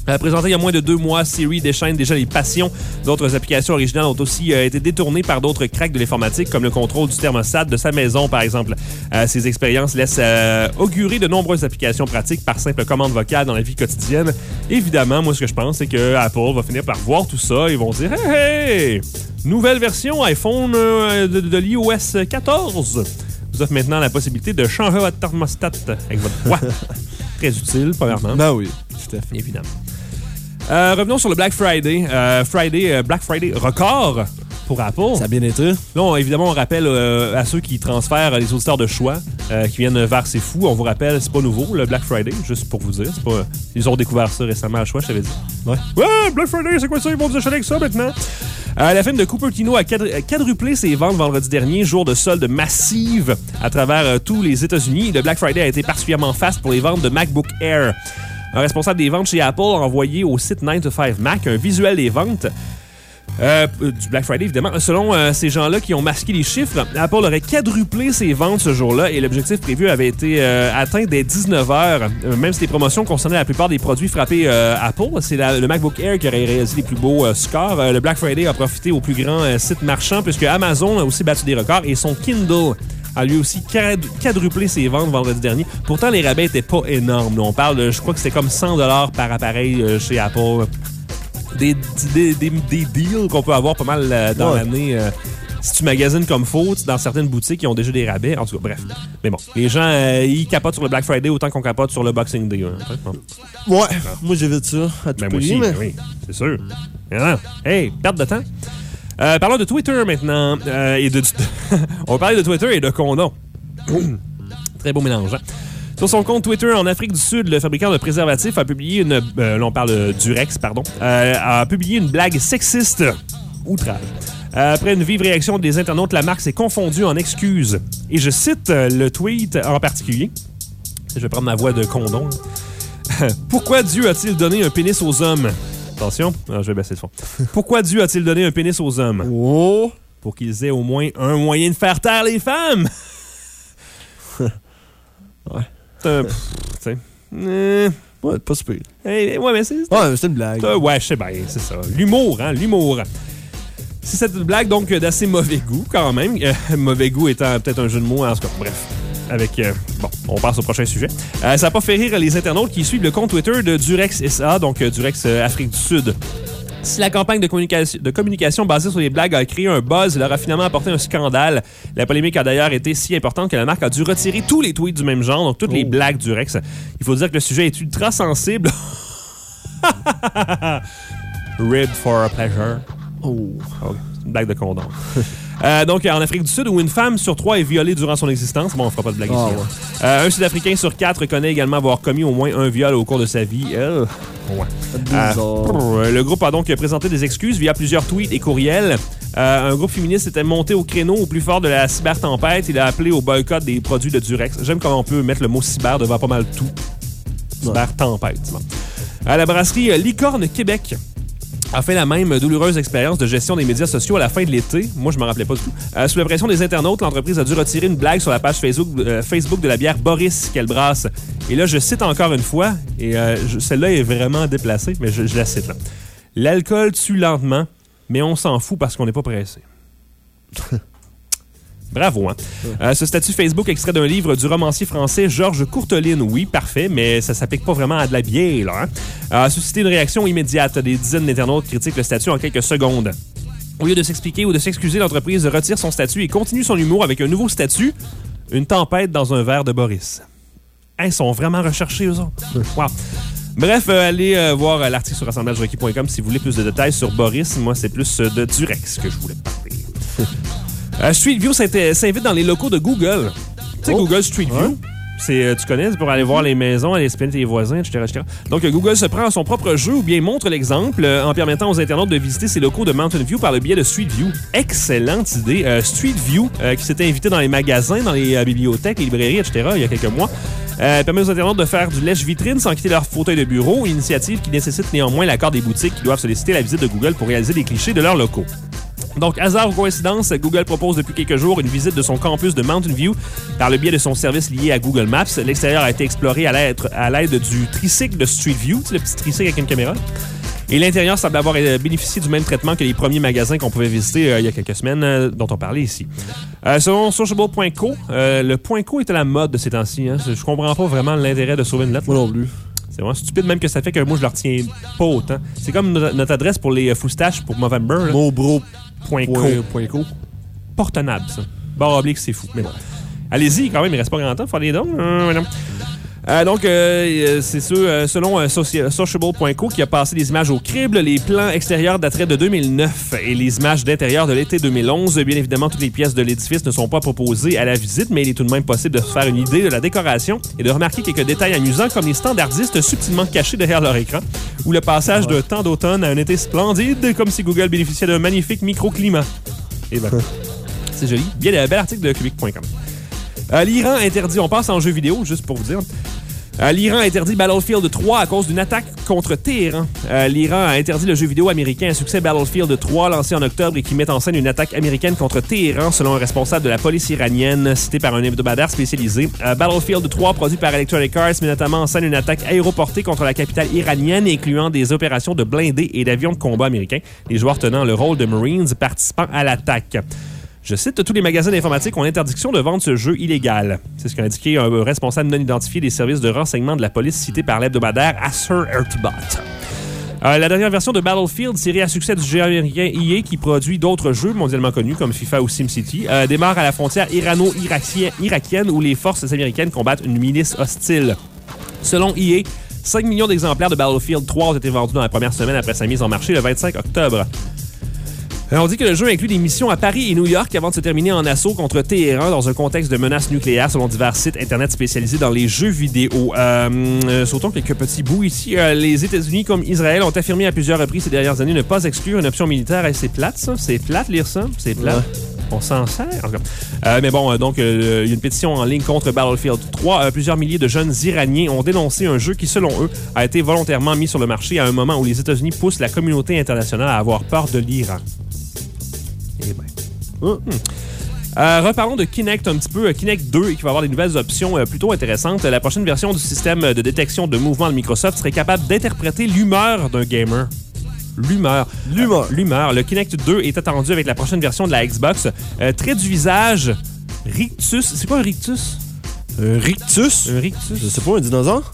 Euh, présenté il y a moins de deux mois, Siri déchaîne déjà les passions. D'autres applications originales ont aussi euh, été détournées par d'autres cracks de l'informatique, comme le contrôle du thermostat de sa maison, par exemple. Euh, ces expériences laissent euh, augurer de nombreuses applications pratiques par simple commande vocale dans la vie quotidienne. Évidemment, moi, ce que je pense, c'est que Apple va finir par voir tout ça. Ils vont dire « Hey, hey! Nouvelle version iPhone euh, de, de l'i O S quatorze vous offre maintenant la possibilité de changer votre thermostat avec votre voix. » Très utile, premièrement. Ben oui, tout à fait. Évidemment. Euh, revenons sur le Black Friday. Euh, Friday euh, Black Friday record pour Apple. Ça a bien été. Là, on, évidemment, on rappelle euh, à ceux qui transfèrent les auditeurs de choix euh, qui viennent vers C'est Fou. On vous rappelle, c'est pas nouveau, le Black Friday, juste pour vous dire. C'est pas, ils ont découvert ça récemment à choix, je t'avais dit. Ouais. Ouais, Black Friday, c'est quoi ça? Ils vont vous acheter avec ça maintenant. Euh, la firme de Cupertino a quadru- quadruplé ses ventes vendredi dernier, jour de solde massive à travers euh, tous les États-Unis. Le Black Friday a été particulièrement faste pour les ventes de MacBook Air. Un responsable des ventes chez Apple a envoyé au site nine to five Mac un visuel des ventes euh, du Black Friday, évidemment. Selon euh, ces gens-là qui ont masqué les chiffres, Apple aurait quadruplé ses ventes ce jour-là et l'objectif prévu avait été euh, atteint dès dix-neuf heures. Euh, même si les promotions concernaient la plupart des produits frappés euh, Apple, c'est la, le MacBook Air qui aurait réalisé les plus beaux euh, scores. Euh, le Black Friday a profité au plus grand euh, site marchand puisque Amazon a aussi battu des records et son Kindle a lui aussi quadruplé ses ventes vendredi dernier. Pourtant, les rabais n'étaient pas énormes. On parle de, je crois que c'était comme cent dollars par appareil euh, chez Apple. Des, des, des, des deals qu'on peut avoir pas mal euh, dans ouais. l'année. Euh, si tu magasines comme faut, dans certaines boutiques, ils ont déjà des rabais. En tout cas, bref. Mais bon, les gens, euh, ils capotent sur le Black Friday autant qu'on capote sur le Boxing Day. Hein. Ouais, moi j'évite ça à tout Ben, moi prix, aussi, mais... ben oui, c'est sûr. Non. Hey, perte de temps. Euh, parlons de Twitter maintenant. Euh, et de, on va parler de Twitter et de condoms. Très beau mélange. Hein? Sur son compte Twitter en Afrique du Sud, le fabricant de préservatifs a publié une... Euh, là, on parle d'Urex, pardon. Euh, a publié une blague sexiste. Outrage. Euh, après une vive réaction des internautes, la marque s'est confondue en excuses. Et je cite euh, le tweet en particulier. Je vais prendre ma voix de condom. Pourquoi Dieu a-t-il donné un pénis aux hommes? Attention, ah, je vais baisser le fond. Pourquoi Dieu a-t-il donné un pénis aux hommes? Oh! Pour qu'ils aient au moins un moyen de faire taire les femmes! Ouais. Euh, pff, tu sais. Euh, Ouais, pas super. hey, ouais, mais c'est... Ouais, c'est une blague. Euh, ouais, je sais bien, c'est ça. L'humour, hein, l'humour. C'est cette blague, donc, d'assez mauvais goût, quand même. Euh, mauvais goût étant peut-être un jeu de mots, en tout cas, bref. Avec... Euh, bon, on passe au prochain sujet. Euh, ça n'a pas fait rire les internautes qui suivent le compte Twitter de Durex S A, donc euh, Durex euh, Afrique du Sud. Si la campagne de communication, de communication basée sur les blagues a créé un buzz, elle aura finalement apporté un scandale. La polémique a d'ailleurs été si importante que la marque a dû retirer tous les tweets du même genre, donc toutes oh. les blagues Durex. Il faut dire que le sujet est ultra sensible. Rib for a pleasure. Oh. Okay. C'est une blague de condom. Euh, donc, en Afrique du Sud, où une femme sur trois est violée durant son existence. Bon, on fera pas de blague oh, ici. ouais. Hein. Euh, un Sud-Africain sur quatre reconnaît également avoir commis au moins un viol au cours de sa vie. Euh, ouais. euh, le groupe a donc présenté des excuses via plusieurs tweets et courriels. Euh, un groupe féministe était monté au créneau au plus fort de la cybertempête. Il a appelé au boycott des produits de Durex. J'aime comment on peut mettre le mot cyber devant pas mal tout. Cybertempête. Bon. À la brasserie Licorne Québec a fait la même douloureuse expérience de gestion des médias sociaux à la fin de l'été. Moi, je m'en rappelais pas du tout. Euh, sous la pression des internautes, l'entreprise a dû retirer une blague sur la page Facebook, euh, Facebook de la bière Boris qu'elle brasse. Et là, je cite encore une fois, et euh, je, celle-là est vraiment déplacée, mais je, je la cite là. L'alcool tue lentement, mais on s'en fout parce qu'on n'est pas pressé. Bravo, hein? Euh, ce statut Facebook extrait d'un livre du romancier français Georges Courteline. Oui, parfait, mais ça s'applique pas vraiment à de la bière, là. Hein? A suscité une réaction immédiate. Des dizaines d'internautes critiquent le statut en quelques secondes. Au lieu de s'expliquer ou de s'excuser, l'entreprise retire son statut et continue son humour avec un nouveau statut, une tempête dans un verre de Boris. Hey, ils sont vraiment recherchés, eux autres. Wow. Bref, euh, allez euh, voir euh, l'article sur assemblage requis point com si vous voulez plus de détails sur Boris. Moi, c'est plus euh, de Durex que je voulais parler. Euh, Street View s'invite dans les locaux de Google. Tu sais, oh. Google Street View, ouais. c'est, euh, tu connais, c'est pour aller voir les maisons, aller espionner tes voisins, et cetera, et cetera. Donc, euh, Google se prend à son propre jeu ou bien montre l'exemple euh, en permettant aux internautes de visiter ses locaux de Mountain View par le biais de Street View. Excellente idée. Euh, Street View, euh, qui s'était invité dans les magasins, dans les euh, bibliothèques, les librairies, et cetera, il y a quelques mois, euh, permet aux internautes de faire du lèche-vitrine sans quitter leur fauteuil de bureau. Une initiative qui nécessite néanmoins l'accord des boutiques qui doivent solliciter la visite de Google pour réaliser des clichés de leurs locaux. Donc, hasard ou coïncidence, Google propose depuis quelques jours une visite de son campus de Mountain View par le biais de son service lié à Google Maps. L'extérieur a été exploré à l'aide, à l'aide du tricycle de Street View, le petit tricycle avec une caméra. Et l'intérieur semble avoir bénéficié du même traitement que les premiers magasins qu'on pouvait visiter euh, il y a quelques semaines, euh, dont on parlait ici. Euh, selon Sociable point co, euh, le point .co est à la mode de ces temps-ci. Hein. Je comprends pas vraiment l'intérêt de sauver une lettre. Moi non plus. C'est vraiment stupide, même que ça fait que moi, je le retiens pas autant. C'est comme notre, notre adresse pour les foustaches pour Movember. Mobro. Point co. Point co. Pas tenable, ça. Barre oblique, c'est fou. Mais bon. Allez-y, quand même, il reste pas grand temps pour faire les dons. Euh, non. Euh, donc, euh, c'est sûr, euh, selon euh, Sociable point co qui a passé des images au crible, les plans extérieurs dateraient de deux mille neuf et les images d'intérieur de l'été deux mille onze. Bien évidemment, toutes les pièces de l'édifice ne sont pas proposées à la visite, mais il est tout de même possible de se faire une idée de la décoration et de remarquer quelques détails amusants comme les standardistes subtilement cachés derrière leur écran ou le passage ouais. d'un temps d'automne à un été splendide, comme si Google bénéficiait d'un magnifique microclimat. Et ben, c'est joli. Bien, bel article de Cubic point com. Euh, L'Iran interdit, on passe en jeu vidéo, juste pour vous dire. Euh, L'Iran a interdit Battlefield trois à cause d'une attaque contre Téhéran. Euh, L'Iran a interdit le jeu vidéo américain à succès Battlefield trois, lancé en octobre et qui met en scène une attaque américaine contre Téhéran, selon un responsable de la police iranienne, cité par un hebdomadaire spécialisé. Euh, Battlefield trois, produit par Electronic Arts, met notamment en scène une attaque aéroportée contre la capitale iranienne, incluant des opérations de blindés et d'avions de combat américains, les joueurs tenant le rôle de Marines participant à l'attaque. Je cite, tous les magasins d'informatique ont l'interdiction de vendre ce jeu illégal. C'est ce qu'a indiqué un responsable non identifié des services de renseignement de la police cité par l'hebdomadaire Acer Earthbot. Euh, la dernière version de Battlefield, série à succès du géant américain E A qui produit d'autres jeux mondialement connus comme FIFA ou SimCity, euh, démarre à la frontière irano-irakienne où les forces américaines combattent une milice hostile. Selon E A, cinq millions d'exemplaires de Battlefield trois ont été vendus dans la première semaine après sa mise en marché le vingt-cinq octobre. On dit que le jeu inclut des missions à Paris et New York avant de se terminer en assaut contre Téhéran dans un contexte de menace nucléaire selon divers sites Internet spécialisés dans les jeux vidéo. Euh, euh, sautons quelques petits bouts ici. Euh, les États-Unis comme Israël ont affirmé à plusieurs reprises ces dernières années ne pas exclure une option militaire. Et c'est plate, ça. C'est plate lire ça. C'est plate. Ouais. On s'en sert. Euh, mais bon, euh, donc, euh, il y a une pétition en ligne contre Battlefield trois. Euh, plusieurs milliers de jeunes Iraniens ont dénoncé un jeu qui, selon eux, a été volontairement mis sur le marché à un moment où les États-Unis poussent la communauté internationale à avoir peur de l'Iran. Eh ben. Hum. Euh, reparlons de Kinect un petit peu. Kinect deux, qui va avoir des nouvelles options euh, plutôt intéressantes. La prochaine version du système de détection de mouvement de Microsoft serait capable d'interpréter l'humeur d'un gamer. L'humeur. L'humeur. Euh, l'humeur. Le Kinect deux est attendu avec la prochaine version de la Xbox. Euh, trait du visage, rictus. C'est quoi un rictus? Un rictus? Un rictus? Je sais pas, un dinosaure?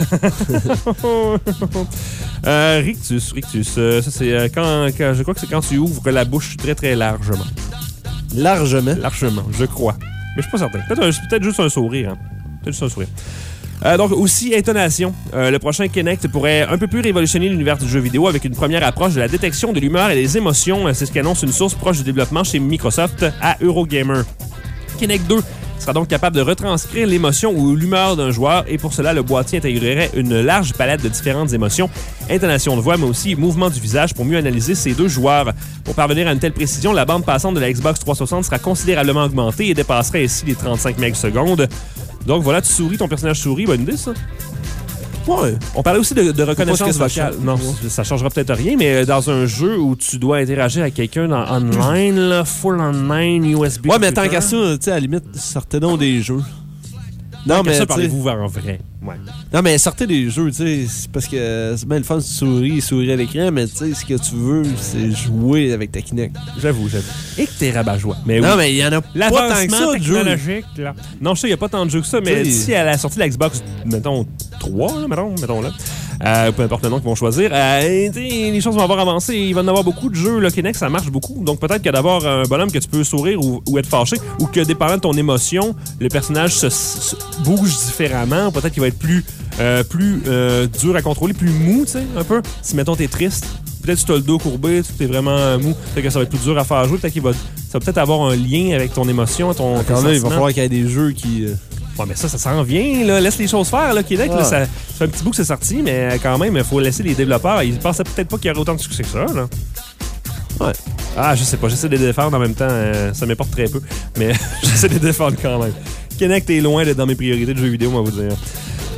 euh, rictus, rictus. Euh, ça, c'est euh, quand, quand. Je crois que c'est quand tu ouvres la bouche très, très largement. Largement? Largement, je crois. Mais je suis pas certain. Peut-être, un, peut-être juste un sourire. Hein. Peut-être juste un sourire. Euh, donc, aussi, intonation. Euh, le prochain Kinect pourrait un peu plus révolutionner l'univers du jeu vidéo avec une première approche de la détection de l'humeur et des émotions. C'est ce qu'annonce une source proche du développement chez Microsoft à Eurogamer. Kinect deux sera donc capable de retranscrire l'émotion ou l'humeur d'un joueur et pour cela, le boîtier intégrerait une large palette de différentes émotions, intonation de voix, mais aussi mouvement du visage pour mieux analyser ces deux joueurs. Pour parvenir à une telle précision, la bande passante de la Xbox trois cent soixante sera considérablement augmentée et dépasserait ainsi les trente-cinq mégasecondes. Donc voilà, tu souris, ton personnage sourit, bonne idée ça? Ouais. On parlait aussi de, de reconnaissance vocale. Non, ouais. Ça changera peut-être rien, mais dans un jeu où tu dois interagir avec quelqu'un dans online, là, full online, U S B. Ouais, mais tant qu'à ça, tu sais, à la limite, sortez donc des jeux. Non, mais ça, parlez-vous en vrai. Ouais. Non, mais sortez des jeux, tu sais, parce que c'est bien le fun, tu souris, sourire à l'écran, mais tu sais, ce que tu veux, c'est jouer avec ta Kinect. J'avoue, j'avoue. Et que t'es rabat-joie. Mais non, oui. mais il y en a pas tant que ça de jeux. Là. Non, je sais, il n'y a pas tant de jeux que ça, mais d'ici à la sortie de la Xbox, mettons, trois, là, mettons, mettons là. Euh, peu importe le nom qu'ils vont choisir. Euh, les choses vont avoir avancé. Il va y en avoir beaucoup de jeux. Là, Kinect, ça marche beaucoup. Donc, peut-être que d'avoir un bonhomme que tu peux sourire ou, ou être fâché, ou que, dépendant de ton émotion, le personnage se, se bouge différemment. Peut-être qu'il va être plus, euh, plus euh, dur à contrôler, plus mou, tu sais, un peu. Si, mettons, t'es triste, peut-être que tu as le dos courbé, tu es vraiment mou. Peut-être que ça va être plus dur à faire jouer. Peut-être qu'il va, ça va peut-être avoir un lien avec ton émotion, ton. Quand là, il va falloir qu'il y ait des jeux qui. Euh... Ouais, mais ça, ça s'en vient, là. Laisse les choses faire, là, Kinect. Ouais. Là, ça, ça fait un petit bout que c'est sorti, mais quand même, il faut laisser les développeurs. Ils pensaient peut-être pas qu'il y aurait autant de succès que ça, là. Ouais. Ah, je sais pas. J'essaie de les défendre en même temps. Euh, ça m'importe très peu, mais j'essaie de les défendre quand même. Kinect est loin d'être dans mes priorités de jeux vidéo, on va vous dire.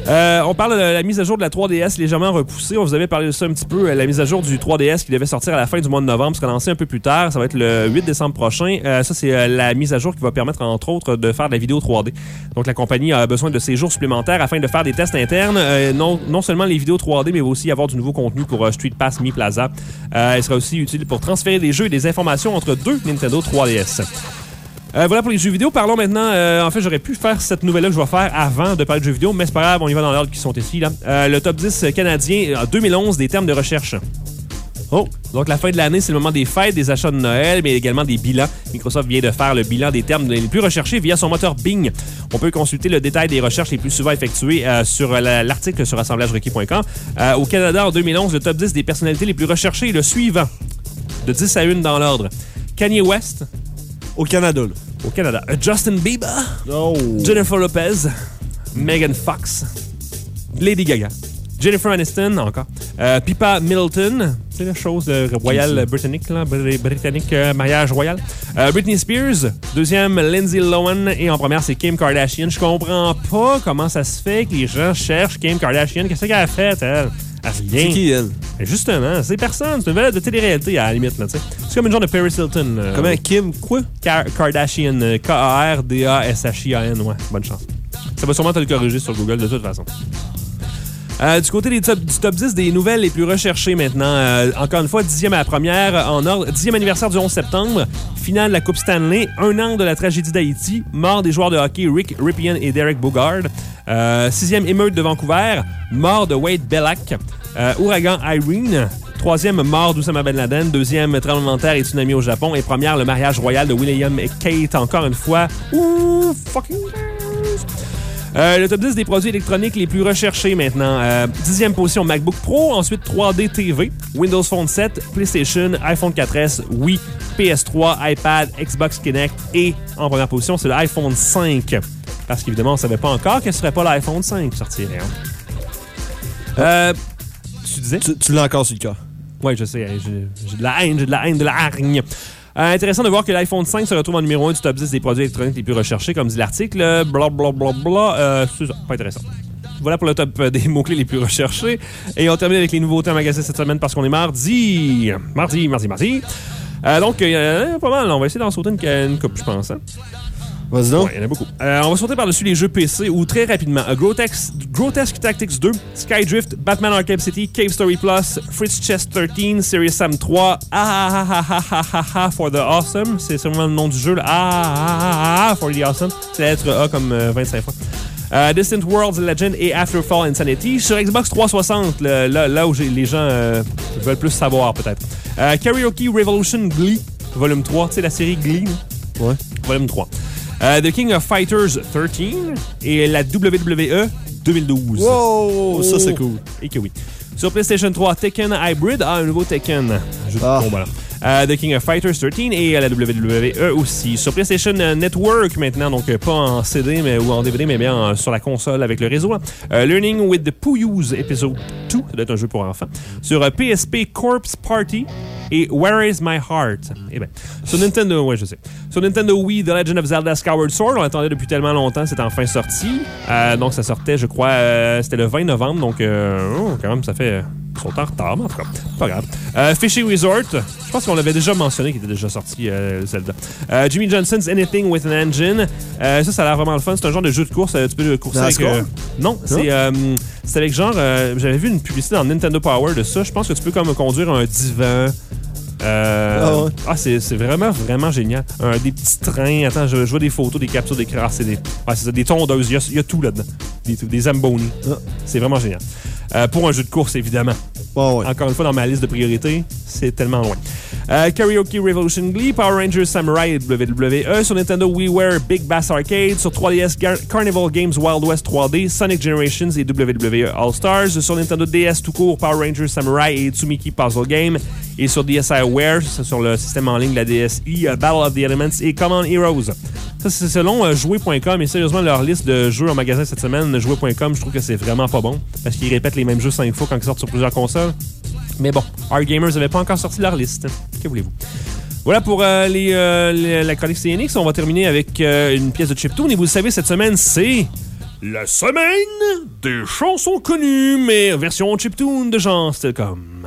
Euh, on parle de la mise à jour de la trois D S légèrement repoussée. On vous avait parlé de ça un petit peu. La mise à jour du trois D S qui devait sortir à la fin du mois de novembre sera lancée un peu plus tard. Ça va être le huit décembre prochain. Euh, ça, c'est euh, la mise à jour qui va permettre, entre autres, de faire de la vidéo trois D. Donc, la compagnie a besoin de ces jours supplémentaires afin de faire des tests internes. Euh, non, non seulement les vidéos trois D, mais aussi avoir du nouveau contenu pour euh, Street Pass Mi Plaza. Euh, elle sera aussi utile pour transférer des jeux et des informations entre deux Nintendo trois D S. Euh, voilà pour les jeux vidéo. Parlons maintenant... Euh, en fait, j'aurais pu faire cette nouvelle-là que je vais faire avant de parler de jeux vidéo, mais c'est pas grave, on y va dans l'ordre qui sont ici. Là. Euh, le top dix canadien en deux mille onze des termes de recherche. Oh! Donc, la fin de l'année, c'est le moment des fêtes, des achats de Noël, mais également des bilans. Microsoft vient de faire le bilan des termes les plus recherchés via son moteur Bing. On peut consulter le détail des recherches les plus souvent effectuées euh, sur la, l'article sur assemblage requis point com. Euh, au Canada, en deux mille onze, le top dix des personnalités les plus recherchées est le suivant. De dix à un dans l'ordre. Kanye West. Au Canada, là. Au Canada. Justin Bieber. Oh. Jennifer Lopez. Megan Fox. Lady Gaga. Jennifer Aniston, encore. Euh, Pippa Middleton. C'est la chose euh, royale britannique, là. Britannique, euh, mariage royal. Euh, Britney Spears. Deuxième, Lindsay Lohan. Et en première, c'est Kim Kardashian. Je comprends pas comment ça se fait que les gens cherchent Kim Kardashian. Qu'est-ce qu'elle a fait, elle? Rien. C'est qui, elle? Et justement, c'est personne. C'est une vedette de télé-réalité, à la limite. Là, c'est comme une genre de Paris Hilton. Euh, Comment? Kim, quoi? Car- Kardashian. K A R D A S H I A N. Ouais, bonne chance. Ça va sûrement te le corriger sur Google, de toute façon. Euh, du côté des top, du top dix des nouvelles les plus recherchées maintenant. Euh, encore une fois, dixième à la première en ordre. Dixième anniversaire du onze septembre. Finale de la Coupe Stanley. Un an de la tragédie d'Haïti. Mort des joueurs de hockey Rick Ripien et Derek Bogard. Euh, sixième émeute de Vancouver. Mort de Wade Belak. Euh, ouragan Irene. Troisième, mort d'Oussama Ben Laden. Deuxième, tremblement de terre et tsunami au Japon. Et première, le mariage royal de William et Kate. Encore une fois. Ouh, fucking... Euh, le top dix des produits électroniques les plus recherchés maintenant. Euh, dixième position, MacBook Pro. Ensuite, trois D T V, Windows Phone sept, PlayStation, iPhone quatre S, Wii, P S trois, iPad, Xbox Kinect et, en première position, c'est l'iPhone cinq. Parce qu'évidemment, on ne savait pas encore que ce serait pas l'iPhone cinq qui sortirait. Hein. Euh, tu disais? Tu, tu l'as encore sur le cœur. Oui, je sais. J'ai, j'ai de la haine, j'ai de la haine, de la hargne. Euh, intéressant de voir que l'iPhone cinq se retrouve en numéro un du top dix des produits électroniques les plus recherchés, comme dit l'article. Bla bla bla bla. Euh, c'est ça, pas intéressant. Voilà pour le top des mots-clés les plus recherchés. Et on termine avec les nouveautés en magasin cette semaine parce qu'on est mardi. Mardi, mardi, mardi. Euh, donc, euh, pas mal. On va essayer d'en sauter une, une coupe, je pense. Hein? Vas-y donc. Ouais, il y en a beaucoup. Euh, on va sauter par-dessus les jeux P C ou très rapidement. Uh, Grotesque, Grotesque Tactics deux, Skydrift, Batman Arkham City, Cave Story Plus, Fritz Chess treize, Serious Sam trois, Ah ah ah ah ah ah ah for the Awesome. C'est sûrement le nom du jeu. Là. Ah ah ah ah for the Awesome. C'est la lettre A comme euh, vingt-cinq fois. Uh, Distant Worlds Legend et Afterfall Insanity. Sur Xbox trois cent soixante, le, là, là où j'ai, les gens euh, veulent plus savoir peut-être. Uh, Karaoke Revolution Glee, volume trois. Tu sais, la série Glee. Là? Ouais. Volume trois. Uh, The King of Fighters treize et la W W E deux mille douze. Wow! Oh, ça, c'est cool. Et que oui. Sur PlayStation trois, Tekken Hybrid. Ah, un nouveau Tekken. Jeu de Ah. combat. Uh, The King of Fighters treize et la W W E aussi. Sur PlayStation Network maintenant, donc euh, pas en C D mais, ou en D V D, mais bien euh, sur la console avec le réseau. Uh, Learning with the Pooyos Episode deux, ça doit être un jeu pour enfants. Sur euh, P S P Corpse Party et Where is My Heart. Eh bien, sur Nintendo, ouais, je sais. Sur Nintendo Wii, The Legend of Zelda Skyward Sword, on l'attendait depuis tellement longtemps, c'est enfin sorti. Euh, donc ça sortait, je crois, euh, c'était le vingt novembre, donc euh, oh, quand même, ça fait... Euh, ils sont en retard, mais en tout cas, pas grave. Euh, Fishy Resort, je pense qu'on l'avait déjà mentionné, qu'il était déjà sorti, euh, Zelda. Euh, Jimmy Johnson's Anything with an Engine. Euh, ça, ça a l'air vraiment le fun. C'est un genre de jeu de course. Euh, tu peux courser avec... Euh, non, c'est, euh, c'est avec genre... Euh, j'avais vu une publicité dans Nintendo Power de ça. Je pense que tu peux comme conduire un divan... Euh, ah, ouais. ah c'est, c'est vraiment, vraiment génial. Un, des petits trains. Attends, je, je vois des photos, des captures d'écran. Ah, c'est des, ah, c'est ça, des tondeuses. Il y a, il y a tout là-dedans. Des, des Zamboni. Ah. C'est vraiment génial. Euh, pour un jeu de course, évidemment. Oh, ouais. Encore une fois, dans ma liste de priorités, c'est tellement loin. Euh, Karaoke Revolution Glee, Power Rangers Samurai W W E, sur Nintendo WiiWare Big Bass Arcade, sur trois D S Gar- Carnival Games Wild West trois D, Sonic Generations et W W E All Stars, sur Nintendo D S tout court, Power Rangers Samurai et Tsumiki Puzzle Game, et sur D S iWare, sur le système en ligne de la D S i, uh, Battle of the Elements et Common Heroes. Ça, c'est selon euh, jouer point com, et sérieusement, leur liste de jeux en magasin cette semaine, jouer point com, je trouve que c'est vraiment pas bon, parce qu'ils répètent les mêmes jeux cinq fois quand ils sortent sur plusieurs consoles. Mais bon, R-Gamers n'avaient pas encore sorti leur liste. Que voulez-vous? Voilà pour euh, les, euh, les, la chronique C N X. On va terminer avec euh, une pièce de chiptune. Et vous le savez, cette semaine, c'est la semaine des chansons connues, mais version chiptune de Jean Stelcom.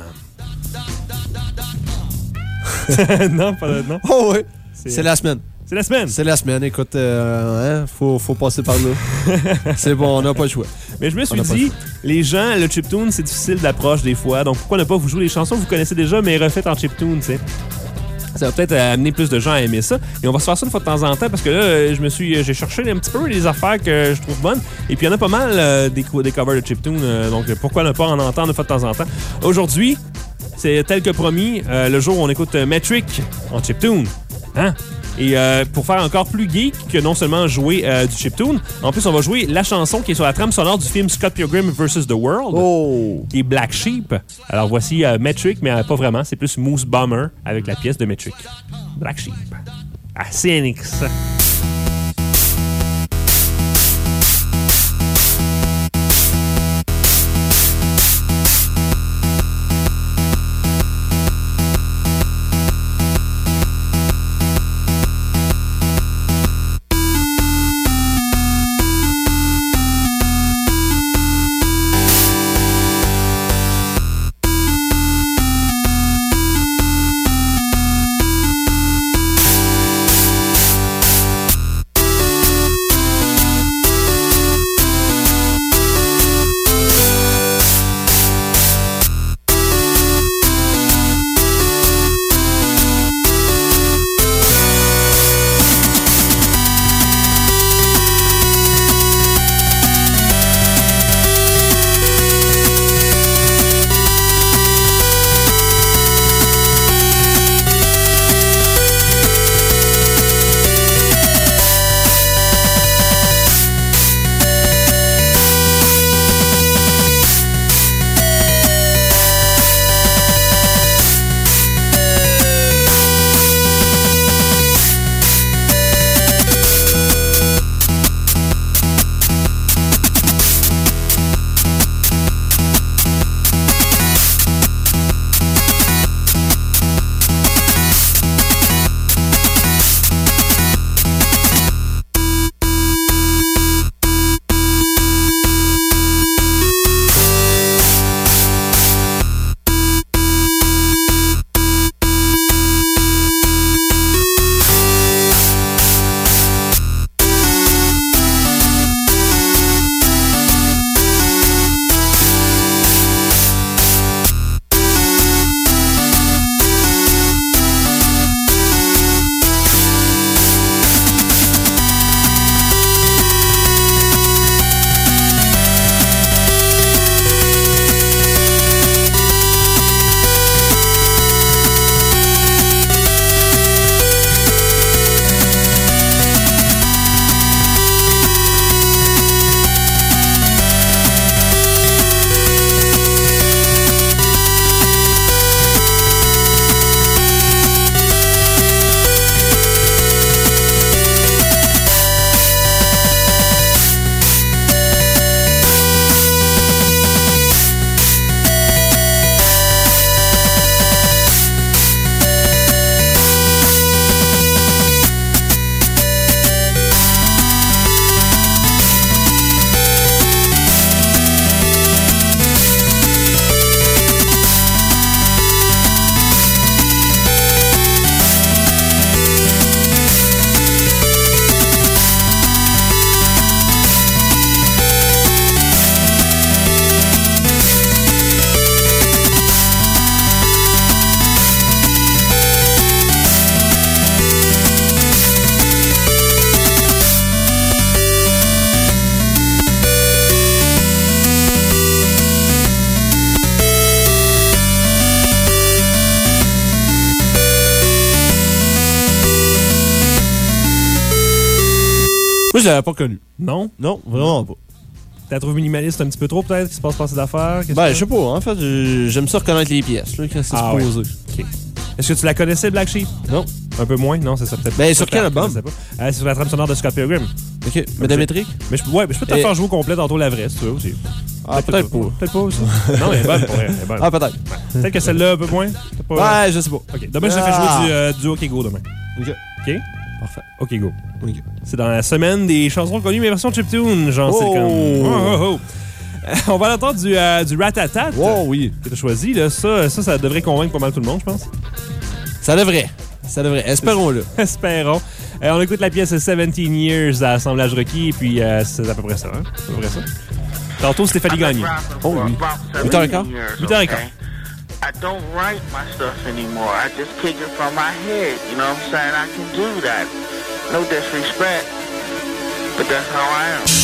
non, pas non. Oh oui, C'est, c'est la semaine. C'est la semaine. C'est la semaine, écoute, euh, hein, faut, faut passer par là. C'est bon, on n'a pas le choix. Mais je me suis On a pas dit, le choix. les gens, le chiptune, c'est difficile d'approche des fois, donc pourquoi ne pas vous jouer les chansons que vous connaissez déjà, mais refaites en chiptune, tu sais. Ça va peut-être amener plus de gens à aimer ça. Et on va se faire ça une fois de temps en temps parce que là, je me suis, j'ai cherché un petit peu les affaires que je trouve bonnes. Et puis il y en a pas mal euh, des, des covers de chiptune, euh, donc pourquoi ne pas en entendre une fois de temps en temps. Aujourd'hui, c'est tel que promis, euh, le jour où on écoute euh, Metric en chiptune. Hein? Et euh, pour faire encore plus geek que non seulement jouer euh, du chiptune, en plus on va jouer la chanson qui est sur la trame sonore du film Scott Pilgrim versus. The World, Oh! qui est Black Sheep. Alors voici euh, Metric, mais euh, pas vraiment, c'est plus Moose Bomber avec la pièce de Metric. Black Sheep. À C N X. Moi, je l'avais pas connu. Non? Non, vraiment pas. T'as trouvé minimaliste un petit peu trop, peut-être, qu'il se passe pas ces affaires? Qu'est-ce Ben, que- je sais pas. En fait, je- j'aime ça reconnaître les pièces, là, quand c'est Ah, supposé. OK. Est-ce que tu la connaissais, Black Sheep? Non. Un peu moins? Non, c'est ça, peut-être. Ben, sur peut-être quel que album? je sais pas. Euh, c'est sur la trame sonore de Scott Pilgrim. OK. Madame Métrique? Mais je, ouais, mais je peux te la Et- faire jouer au complet tantôt la vraie, si tu veux aussi. Ah, peut-être pas. Peut-être pas aussi. Non, elle est bonne pour elle. Elle est bonne. Ah, peut-être. Peut-être que celle-là, un peu moins. T'as pas- Ouais, je sais pas. OK. Demain, je te fais Ah. jouer du, euh, du OK Go demain. OK. OK? Parfait. OK, go. OK. C'est dans la semaine des chansons connues, mais version chiptune. Genre, Oh! c'est comme... Oh, oh, oh. Euh, on va l'entendre du, euh, du Rat-A-Tat. Wow, oui. Que t'as choisi, là. Ça, ça, ça devrait convaincre pas mal tout le monde, je pense. Ça devrait. Ça devrait. Espérons-le. Espérons. Euh, on écoute la pièce dix-sept Years à Assemblage Requis, et puis euh, c'est à peu près ça, hein? C'est à peu près ça. Tantôt, Stéphanie Gagné. Oh oui. huit heures quinze. huit heures quinze. I don't write my stuff anymore. I just kick it from my head. You know what I'm saying? I can do that. No disrespect, but that's how I am.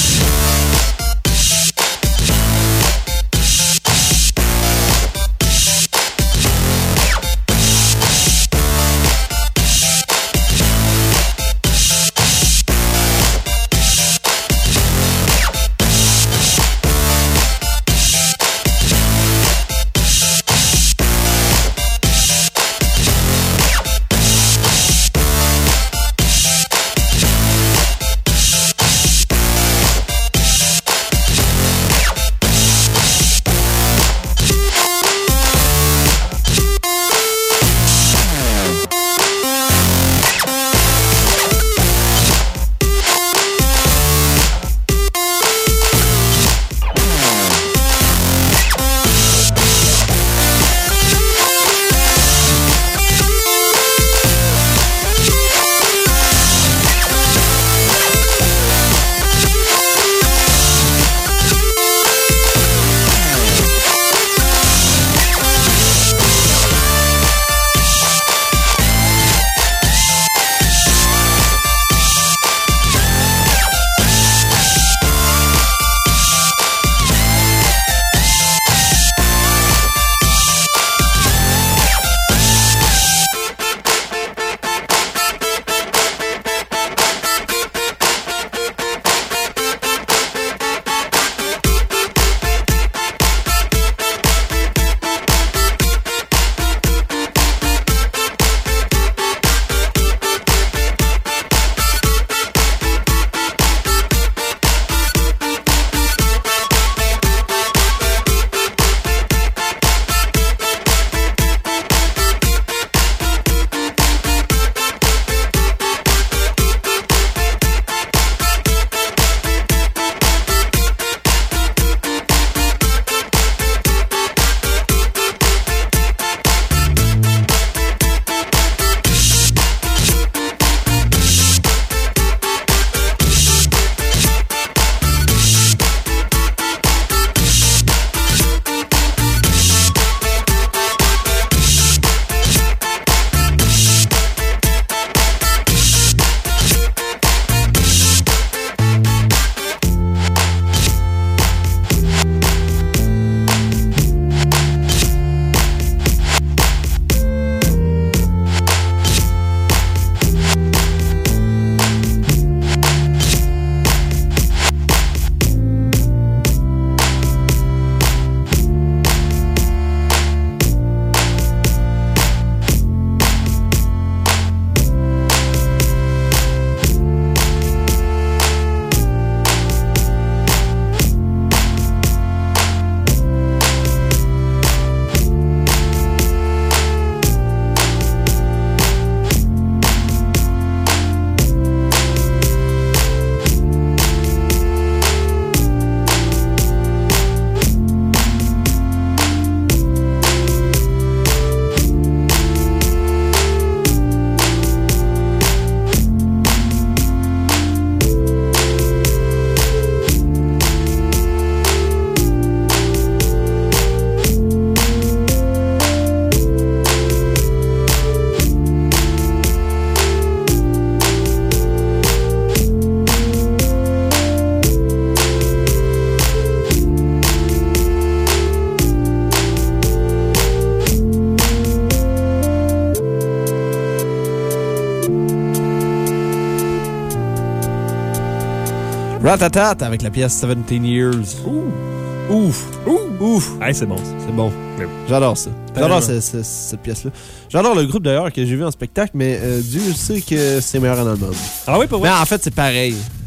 Rat-A-Tat avec la pièce dix-sept Years. Ouh. Ouf. Ouh. Ouf. Hey, c'est bon, ça. C'est bon. Oui. J'adore ça. J'adore ce- ce- cette pièce-là. J'adore le groupe d'ailleurs que j'ai vu en spectacle, mais euh, Dieu sait que c'est meilleur en album. Ah oui, pour Mais vrai? en fait, c'est pareil.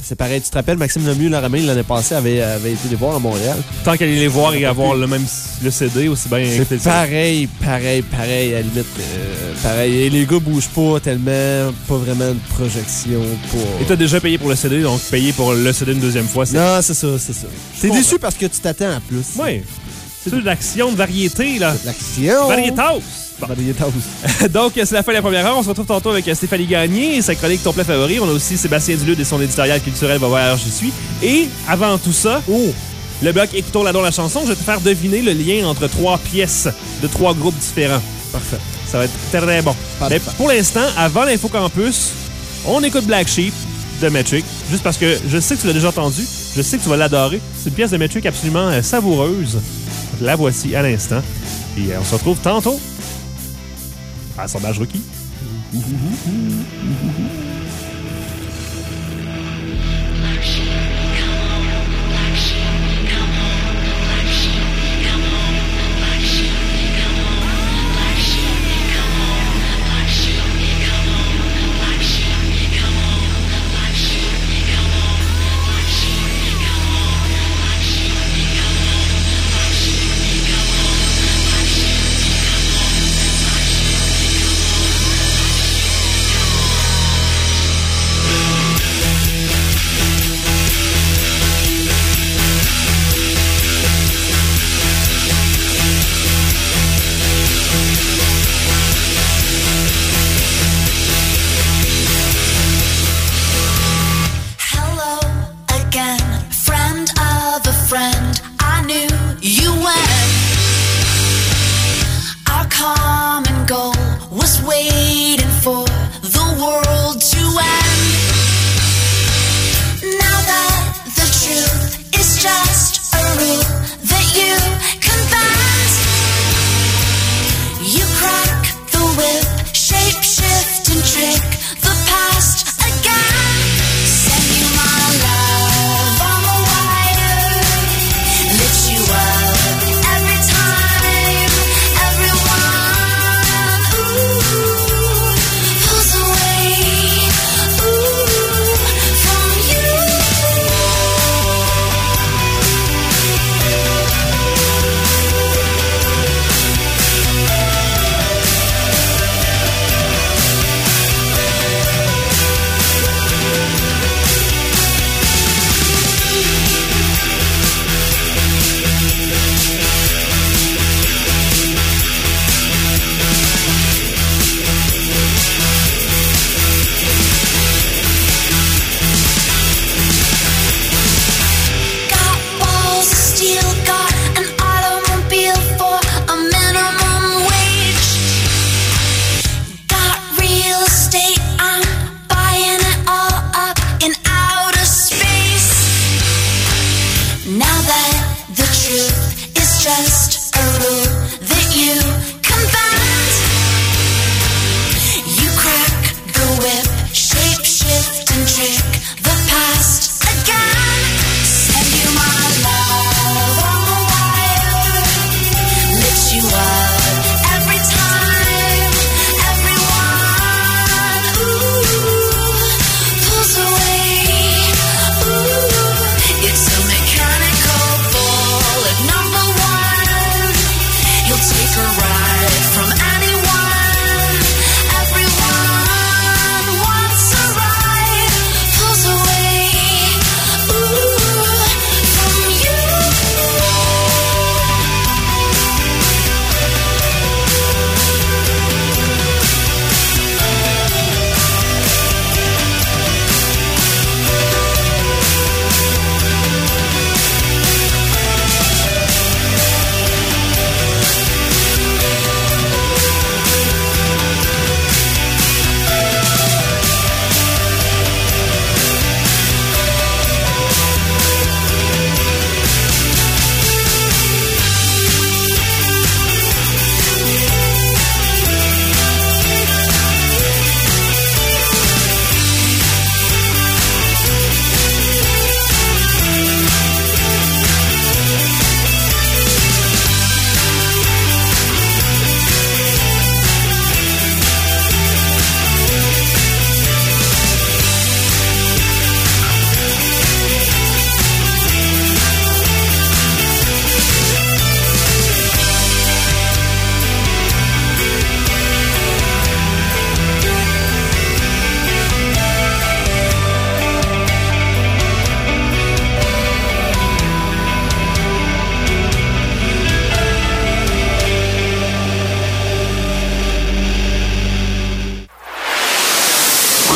c'est pareil. Tu te rappelles, Maxime Lemieux, Laramie, l'année passée, avait, avait été les voir à Montréal. Tant qu'aller les voir et avoir le même le C D, aussi bien... C'est pareil, pareil, pareil, à la limite. Euh, pareil. Et les gars bougent pas tellement, pas vraiment de projection. Pour... Et t'as déjà payé pour le C D, donc payer pour le C D une deuxième fois, c'est... Non, c'est ça, c'est ça. T'es déçu parce que tu t'attends à plus. Oui. C'est de l'action, de variété, là. De l'action. Variétas. Bon. Donc, c'est la fin de la première heure. On se retrouve tantôt avec Stéphanie Gagné et sa chronique Ton plat favori. On a aussi Sébastien Dulude et son éditorial culturel Va voir, j'y suis. Et avant tout ça, oh, le bloc Écoutons la don la chanson. Je vais te faire deviner le lien entre trois pièces de trois groupes différents. Parfait. Ça va être très bon. Mais pour l'instant, avant l'Info Campus, on écoute Black Sheep de Metric. Juste parce que je sais que tu l'as déjà entendu. Je sais que tu vas l'adorer. C'est une pièce de Metric absolument euh, savoureuse. La voici à l'instant. Et euh, on se retrouve tantôt. À Sondage Rookie.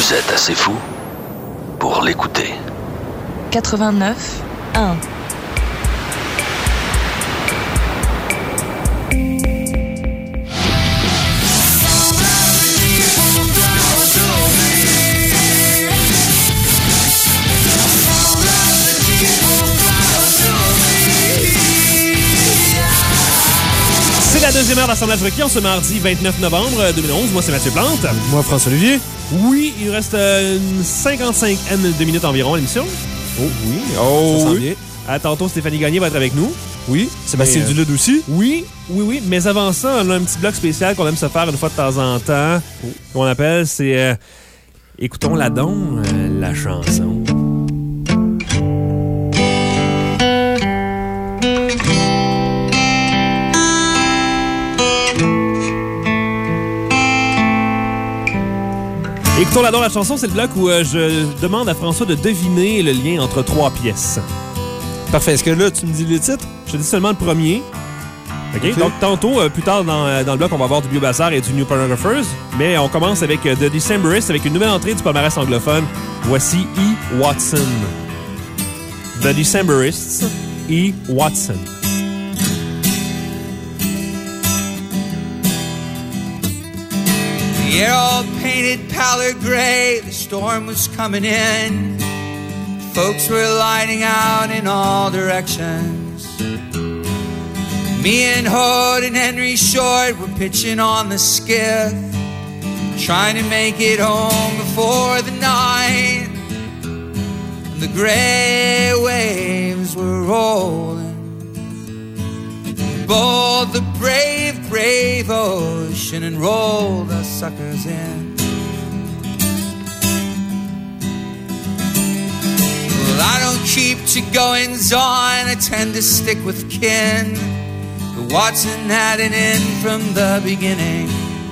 Vous êtes assez fou pour l'écouter. quatre-vingt-neuf un. C'est la deuxième heure d'Assemblage requis en ce mardi vingt-neuf novembre deux mille onze. Moi, c'est Mathieu Plante. Moi, François-Olivier. Oui, il reste euh, une cinquante-cinq de minutes environ à l'émission. Oh oui. Oh Ça sent oui. bien. À tantôt, Stéphanie Gagné va être avec nous. Oui. Sébastien Mais, euh, Dulude aussi. Oui, oui, oui. Mais avant ça, on a un petit bloc spécial qu'on aime se faire une fois de temps en temps. Oh. Qu'on appelle, c'est... euh, Écoutons la don, euh, la chanson. Écoutons la don, la chanson, c'est le bloc où euh, je demande à François de deviner le lien entre trois pièces. Parfait. Est-ce que là, tu me dis les titres? Je te dis seulement le premier. OK? Ok. Donc, tantôt, euh, plus tard dans, euh, dans le bloc, on va avoir du Biobazaar et du New Pornographers. Mais on commence avec euh, The Decemberists, avec une nouvelle entrée du palmarès anglophone. Voici E. Watson. The Decemberists, E. Watson. The air all painted pallid gray, the storm was coming in. Folks were lighting out in all directions. Me and Hood and Henry Short were pitching on the skiff, trying to make it home before the night. And the gray waves were rolling. Bold the brave, brave ocean and rolled us suckers in. Well, I don't keep to goings on, I tend to stick with kin. But Watson had an in from the beginning.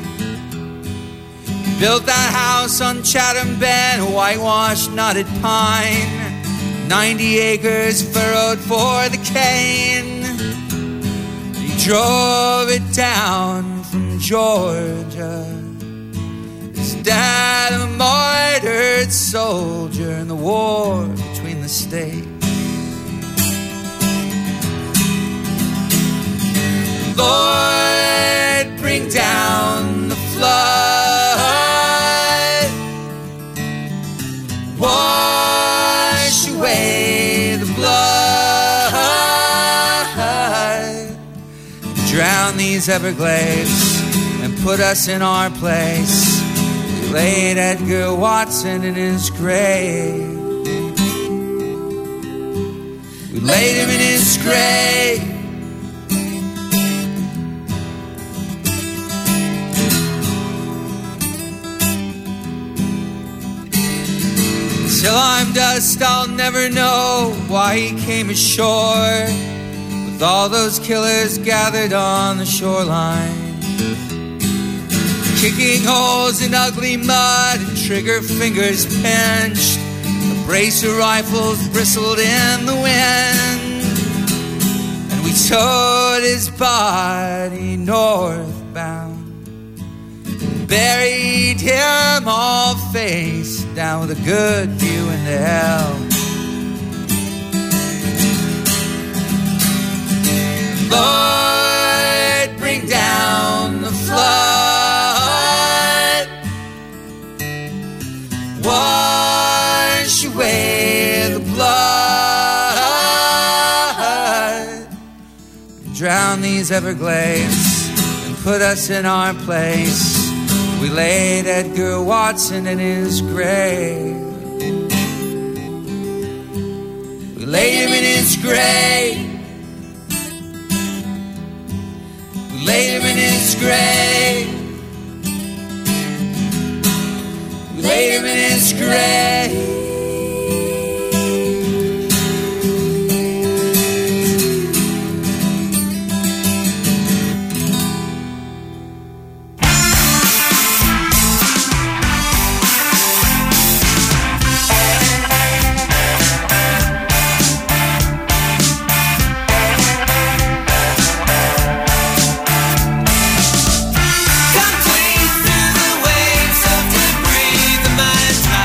He built that house on Chatham Bend, a whitewashed knotted pine, ninety acres furrowed for the cane. Drove it down from Georgia. His dad, a martyred soldier in the war between the states. Lord, bring down the flood. Wash away the blood. Drown these Everglades and put us in our place. We laid Edgar Watson in his grave. We laid him in his grave. Till I'm dust, I'll never know why he came ashore with all those killers gathered on the shoreline, kicking holes in ugly mud and trigger fingers pinched. A brace of rifles bristled in the wind, and we towed his body northbound, buried him all face down with a good view into hell. Lord, bring down the flood. Wash away the blood. Drown these Everglades and put us in our place. We laid Edgar Watson in his grave. We laid him in his grave. We laid him in his grave. We laid him in his grave. Come clean through the waves of debris. The mind's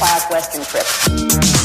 five-o'clock Western trip.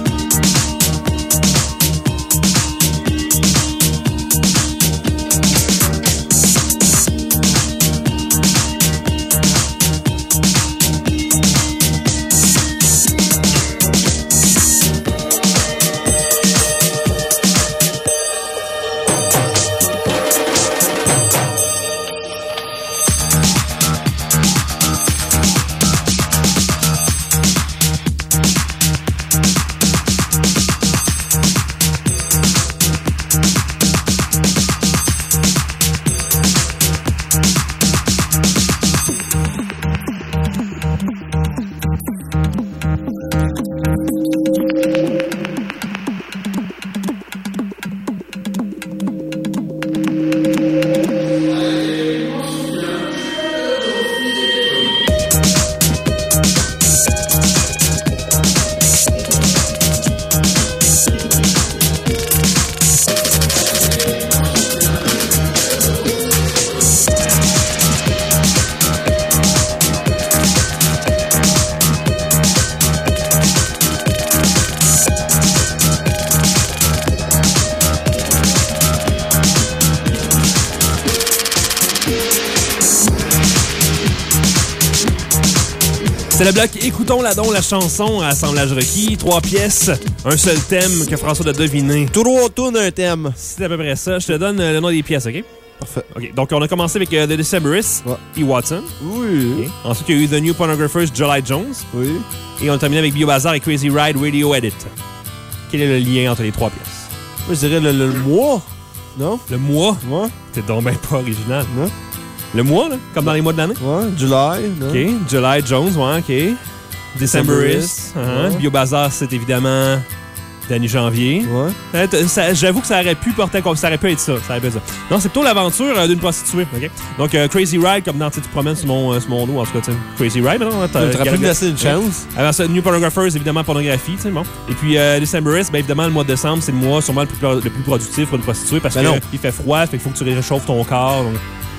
C'est le bloc Écoutons la don la chanson à assemblage requis. Trois pièces, un seul thème que François doit deviner. Trois tours d'un thème. C'est à peu près ça. Je te donne le nom des pièces, OK? Parfait. OK, donc on a commencé avec uh, The Decemberists ouais. et Watson. Oui. Okay. Ensuite, il y a eu The New Pornographers, July Jones. Oui. Et on a terminé avec Biobazar et Crazy Ride Radio Edit. Quel est le lien entre les trois pièces? Moi, je dirais le, le, le mois. Non? Le mois? Ouais. T'es donc ben pas original. Non? Le mois, là? Comme dans les mois de l'année? Ouais, July. Non? OK. July Jones, ouais, OK. Decemberists. Uh-huh. Ouais. Biobazar, c'est évidemment d'année janvier. Ouais. Ça, j'avoue que ça aurait pu porter ça aurait pu être ça. Ça aurait pu être ça. Non, c'est plutôt l'aventure euh, d'une prostituée. OK? Donc, euh, Crazy Ride, comme dans tu te promènes sur mon, euh, sur mon dos, en tout cas, tu sais. Crazy Ride, maintenant. Tu te rappelles de laisser une chance. Avant ça, New Pornographers, évidemment, pornographie, tu sais, bon. Et puis, euh, Decemberists, ben, évidemment, le mois de décembre, c'est le mois sûrement le plus, le plus productif pour une prostituée parce ben qu'il fait froid, fait qu'il faut que tu réchauffes ton corps. Donc...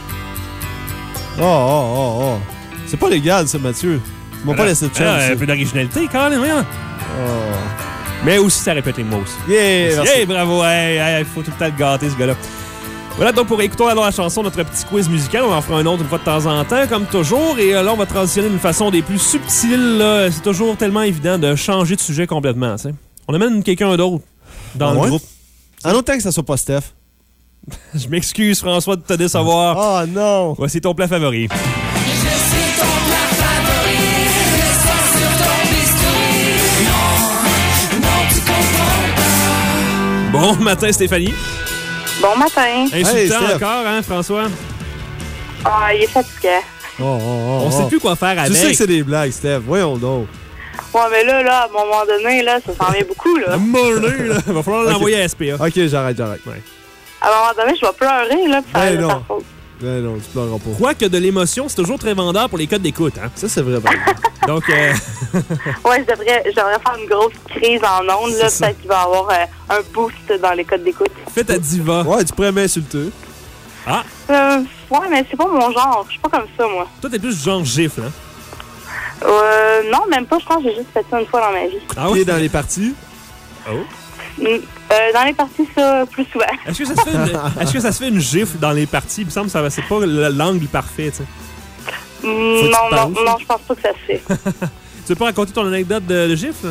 Oh, oh, oh, oh. C'est pas légal, ça, Mathieu. Tu m'as pas laissé de chance. Ah, un peu d'originalité, quand même, hein? Oh. Mais aussi, ça répète les mots aussi. Yeah! Hey, bravo! Il hey, hey, faut tout le temps le gâter, ce gars-là. Voilà, donc, pour écouter la chanson, notre petit quiz musical, on en fera un autre une fois de temps en temps, comme toujours. Et euh, là, on va transitionner d'une façon des plus subtiles. Là. C'est toujours tellement évident de changer de sujet complètement, tu sais. On amène quelqu'un d'autre dans ah le ouais? groupe. En autant que ça soit pas Steph. Je m'excuse, François, de te décevoir. Oh non! Voici ton plat favori. Je suis ton plat favori. Reste sur ton bistouri. Non, non, tu comprends pas. Bon matin, Stéphanie. Bon matin. Insultant hey, encore, hein, François? Ah, il est fatigué. Oh, oh, oh, On oh. sait plus quoi faire avec. Tu sais que c'est des blagues, Steph. Voyons donc. Ouais, mais là, là, à un moment donné, là, ça s'en vient beaucoup, là. À un moment donné, là, il va falloir okay. l'envoyer à S P A. OK, j'arrête, j'arrête. Ouais. À un moment donné, je vais pleurer, là, puis ça ben va non. faute. Ben non, tu pleureras pas. Quoique de l'émotion, c'est toujours très vendeur pour les codes d'écoute, hein? Ça, c'est vrai, par exemple. Donc, euh... ouais, je devrais, je devrais faire une grosse crise en ondes, là. Peut-être qu'il va y avoir euh, un boost dans les codes d'écoute. Fais ta diva. Ouais, tu pourrais m'insulter. Ah! Euh, ouais, mais c'est pas mon genre. Je suis pas comme ça, moi. Toi, t'es plus genre gifle, hein? Euh, non, même pas. Je pense que j'ai juste fait ça une fois dans ma vie. Ah oui? Dans les parties? Oh. Euh, dans les parties, ça, plus souvent. Est-ce que ça se fait une, est-ce que ça se fait une gifle dans les parties? Il me semble que ça, c'est pas l'angle parfait, tu sais. Mm, non, non, non, je pense pas que ça se fait. Tu veux pas raconter ton anecdote de, de gifle?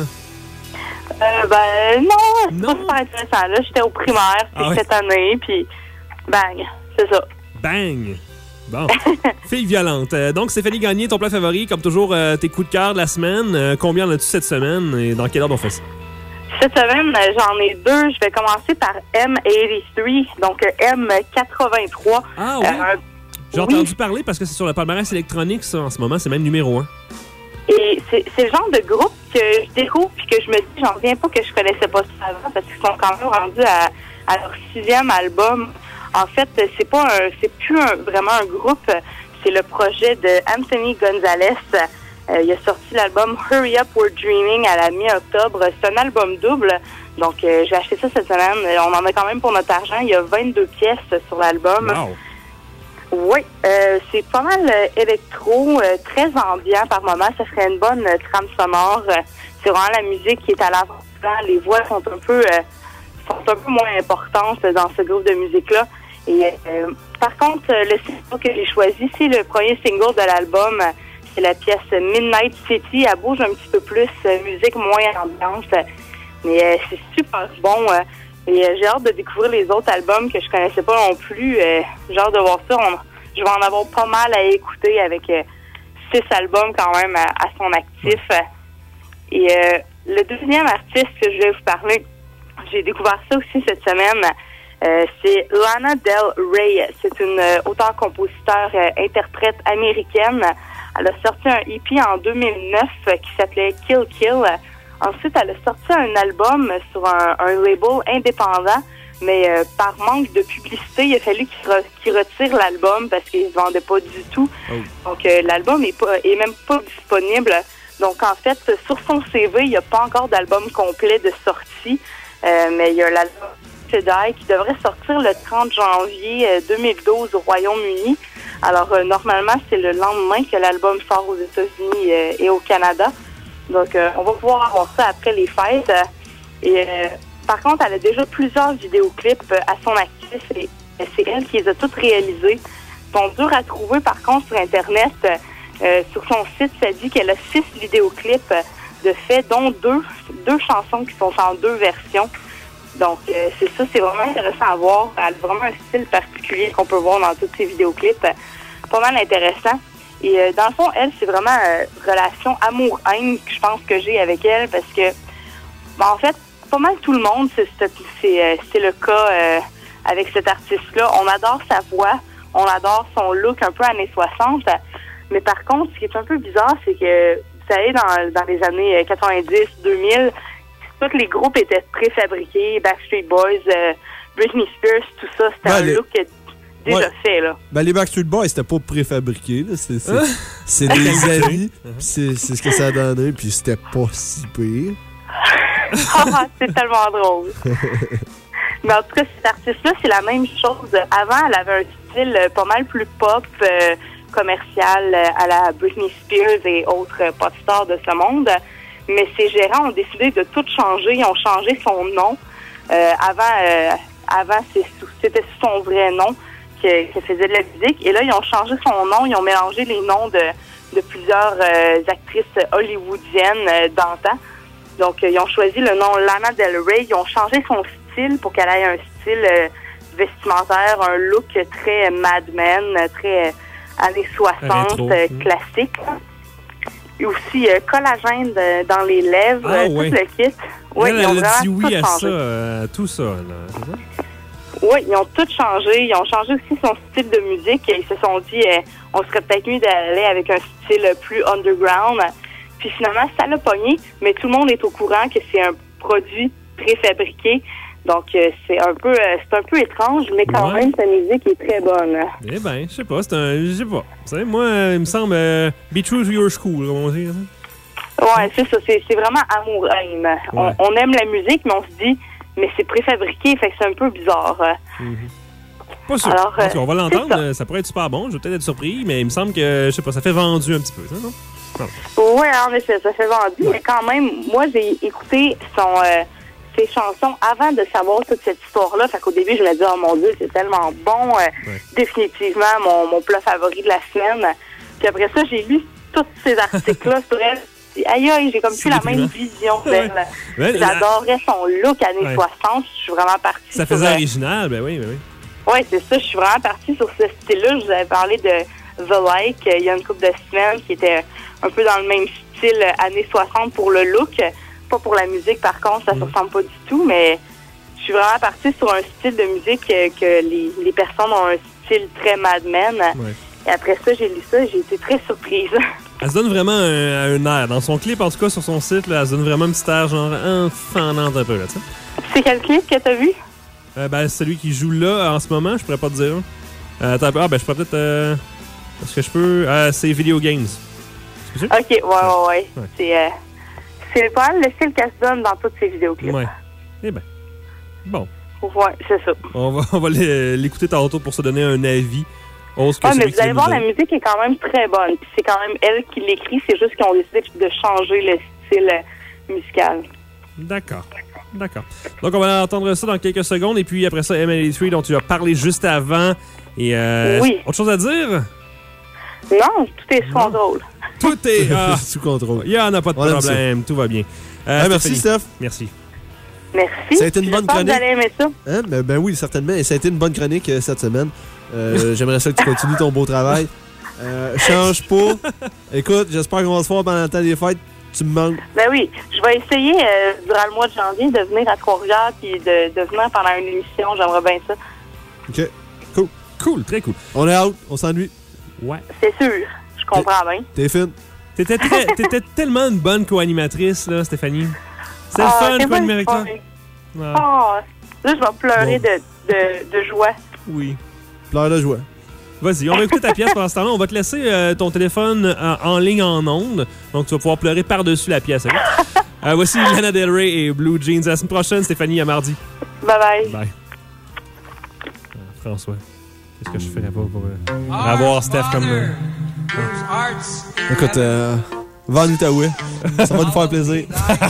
Euh, ben, non, c'est non. pas super intéressant. Là, j'étais au primaire, puis ah ouais. cette année, puis bang, c'est ça. Bang! Bon. Fille violente. Euh, donc, Stéphanie Gagné, ton plat favori, comme toujours, euh, tes coups de cœur de la semaine. Euh, combien en as-tu cette semaine et dans quelle ordre on fait ça? Cette semaine, j'en ai deux. Je vais commencer par M quatre-vingt-trois, donc M quatre-vingt-trois. Ah oui? Euh, J'ai oui. entendu parler parce que c'est sur le palmarès électronique, ça, en ce moment. C'est même numéro un. Et c'est, c'est le genre de groupe que je découvre puis que je me dis, j'en reviens pas que je connaissais pas ça avant parce qu'ils sont quand même rendus à, à leur sixième album. En fait, c'est pas un, c'est plus un, vraiment un groupe. C'est le projet de Anthony Gonzalez. Euh, il a sorti l'album Hurry Up We're Dreaming à la mi-octobre. C'est un album double. Donc, euh, j'ai acheté ça cette semaine. On en a quand même pour notre argent. Il y a vingt-deux pièces sur l'album. Wow. Oui, euh, c'est pas mal euh, électro, euh, très ambiant par moment. Ça ferait une bonne euh, trame sonore. Euh, c'est vraiment la musique qui est à l'avant-plan. Les voix sont un peu euh, sont un peu moins importantes dans ce groupe de musique-là. Et euh, par contre, euh, le single que j'ai choisi, c'est le premier single de l'album. C'est la pièce Midnight City. Elle bouge un petit peu plus, euh, musique moins ambiante. Mais euh, c'est super bon. Euh, et euh, j'ai hâte de découvrir les autres albums que je connaissais pas non plus. Euh, j'ai hâte de voir ça. On, je vais en avoir pas mal à écouter avec euh, six albums quand même à, à son actif. Et euh, le deuxième artiste que je vais vous parler, j'ai découvert ça aussi cette semaine. Euh, c'est Lana Del Rey. C'est une euh, auteure-compositeur euh, interprète américaine. Elle a sorti un E P en deux mille neuf euh, qui s'appelait Kill Kill. Ensuite, elle a sorti un album sur un, un label indépendant, mais euh, par manque de publicité, il a fallu qu'il, re, qu'il retire l'album parce qu'il ne se vendait pas du tout. Oh. Donc, euh, l'album est, pas, est même pas disponible. Donc, en fait, sur son C V, il n'y a pas encore d'album complet de sortie, euh, mais il y a l'album Jedi qui devrait sortir le trente janvier deux mille douze au Royaume-Uni. Alors, euh, normalement, c'est le lendemain que l'album sort aux États-Unis euh, et au Canada. Donc, euh, on va pouvoir avoir ça après les fêtes. Et euh, par contre, elle a déjà plusieurs vidéoclips à son actif et c'est elle qui les a toutes réalisés. Ils sont durs à trouver, par contre, sur Internet. Euh, sur son site, ça dit qu'elle a six vidéoclips de fait, dont deux, deux chansons qui sont en deux versions. Donc, euh, c'est ça, c'est vraiment intéressant à voir. Elle a vraiment un style particulier qu'on peut voir dans tous ses vidéoclips. Pas mal intéressant. Et euh, dans le fond, elle, c'est vraiment euh, relation amour-haine que je pense que j'ai avec elle parce que, ben, en fait, pas mal tout le monde, c'est, c'est, c'est, euh, c'est le cas euh, avec cet artiste-là. On adore sa voix, on adore son look un peu années soixante. Mais par contre, ce qui est un peu bizarre, c'est que, vous savez, dans, dans les années quatre-vingt-dix, deux mille, tous les groupes étaient préfabriqués, Backstreet Boys, euh, Britney Spears, tout ça, c'était ben, un les... look déjà ouais. fait, là. Ben, les Backstreet Boys, c'était pas préfabriqué, là. C'est, c'est, hein? c'est des amis, c'est, c'est ce que ça a donné, puis c'était pas si pire. Ah, c'est tellement drôle. Mais en tout cas, cet artiste-là, c'est la même chose. Avant, elle avait un style pas mal plus pop, euh, commercial, euh, à la Britney Spears et autres euh, pop stars de ce monde. Mais ses gérants ont décidé de tout changer. Ils ont changé son nom. Euh, avant, euh, avant c'était son vrai nom qu'elle faisait de la musique. Et là, ils ont changé son nom. Ils ont mélangé les noms de, de plusieurs euh, actrices hollywoodiennes euh, d'antan. Donc, euh, ils ont choisi le nom Lana Del Rey. Ils ont changé son style pour qu'elle ait un style euh, vestimentaire, un look très Mad Men, très euh, années soixante, euh, classique. Et aussi euh, collagène de, dans les lèvres, ah, euh, ouais. tout le kit. Oui, elle, ils ont elle a dit oui à changé. ça, euh, tout ça, là, c'est ça? Oui, ils ont tout changé. Ils ont changé aussi son style de musique. Ils se sont dit, euh, on serait peut-être mieux d'aller avec un style plus underground. Puis finalement, ça l'a pogné, mais tout le monde est au courant que c'est un produit préfabriqué. Donc, euh, c'est un peu euh, c'est un peu étrange, mais quand ouais. même, sa musique est très bonne. Eh bien, je sais pas, c'est un... Je sais pas. Vous savez, moi, euh, il me semble euh, be true to your school, comme on dit. Ouais, c'est ça. C'est, c'est vraiment amour-haine. Ouais. On, on aime la musique, mais on se dit, mais c'est préfabriqué, fait que c'est un peu bizarre. Mm-hmm. Pas sûr. Alors, euh, on va l'entendre, ça. ça pourrait être super bon. Je vais peut-être être surpris, mais il me semble que, je sais pas, ça fait vendu un petit peu, ça, non? Oui, en effet, ça fait vendu, ouais. Mais quand même, moi, j'ai écouté son... Euh, ses chansons avant de savoir toute cette histoire-là. Fait qu'au début, je me dis, oh mon Dieu, c'est tellement bon. Euh, ouais. Définitivement, mon, mon plat favori de la semaine. Puis après ça, j'ai lu tous ces articles-là sur elle. Puis, aïe, aïe, j'ai comme plus la même vision d'elle. Ouais. Ouais, j'adorais son look années ouais. soixante. Je suis vraiment partie Ça faisait sur, original, ben oui, ben oui. Oui, c'est ça. Je suis vraiment partie sur ce style-là. Je vous avais parlé de The Like il y a une couple de semaines qui était un peu dans le même style années soixante pour le look. Pas pour la musique, par contre, ça ne mmh. se ressemble pas du tout, mais je suis vraiment partie sur un style de musique que, que les, les personnes ont un style très Mad Men. Ouais. Et après ça, j'ai lu ça et j'ai été très surprise. Elle se donne vraiment un, un air. Dans son clip, en tout cas, sur son site, là, elle se donne vraiment un petit air genre enfantante un peu, là, tu sais. C'est quel clip que t'as vu? Euh, ben, celui qui joue là, en ce moment, je pourrais pas te dire. Euh, attends un peu. Ah, ben, je pourrais peut-être... Euh, est-ce que je peux... Euh, c'est Video Games. OK, ouais, ouais, ouais. ouais. C'est... Euh... C'est pas mal le style qu'elle se donne dans toutes ses vidéoclips. Ouais. Eh bien. Bon. Ouais, c'est ça. On va, on va l'écouter tantôt pour se donner un avis. Ose que Ouais, mais celui vous qui allez nous voir, la donne. musique est quand même très bonne. Puis c'est quand même elle qui l'écrit, c'est juste qu'ils ont décidé de changer le style euh, musical. D'accord. D'accord. Donc, on va entendre ça dans quelques secondes. Et puis, après ça, M L A trois, dont tu as parlé juste avant. Et euh, Oui. autre chose à dire? Non, tout est sous contrôle. Tout est ah, sous contrôle. Il n'y en a pas de On aime problème. Tout va bien. Euh, Ah, merci, Stéphanie. Steph. Merci. Merci. Ça a été une bonne J'espère que chronique. vous allez aimer ça. Hein? Ben, ben oui, certainement. Et ça a été une bonne chronique euh, cette semaine. Euh, J'aimerais ça que tu continues ton beau travail. Euh, change pas. Écoute, j'espère qu'on va se voir pendant le temps des fêtes. Tu me manques. Ben oui, je vais essayer euh, durant le mois de janvier de venir à Trois-Rivières puis de, de venir pendant une émission. J'aimerais bien ça. OK. Cool. Cool, très cool. On est out. On s'ennuie. Ouais. C'est sûr. Je comprends bien. T'es fine. T'étais très- t'étais tellement une bonne co-animatrice, là, Stéphanie. C'est le Ah, fun, c'est co-animer pas avec toi. le fun. Ah, Ah, là, je vais pleurer Bon. de, de, de joie. oui. Pleure de joie. Vas-y, on va écouter ta pièce pendant ce temps-là. On va te laisser euh, ton téléphone euh, en ligne en ondes. Donc, tu vas pouvoir pleurer par-dessus la pièce. Okay? euh, voici Lana Del Rey et Blue Jeans. À la semaine prochaine, Stéphanie, à mardi. Bye-bye. Bye. Euh, François, qu'est-ce que je ferais pas pour euh, avoir Steph comme... euh, Écoute, euh, va en Outaouais. Ça va nous faire plaisir.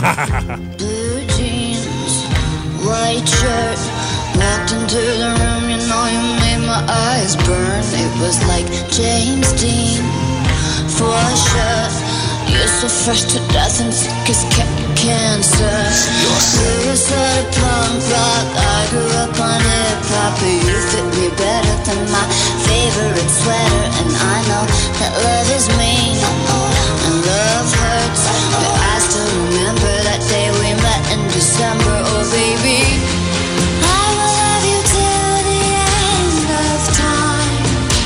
Blue jeans, white shirt. Walked into the room, you know you made my eyes burn. It was like James Dean, for sure. You're so fresh to death and sick as cancer. You were sort of punk rock, I grew up on hip-hop. But you fit me better than my favorite sweater. And I know that love is mean and love hurts, but I still remember that day we met in December. Oh baby, I will love you till the end of time.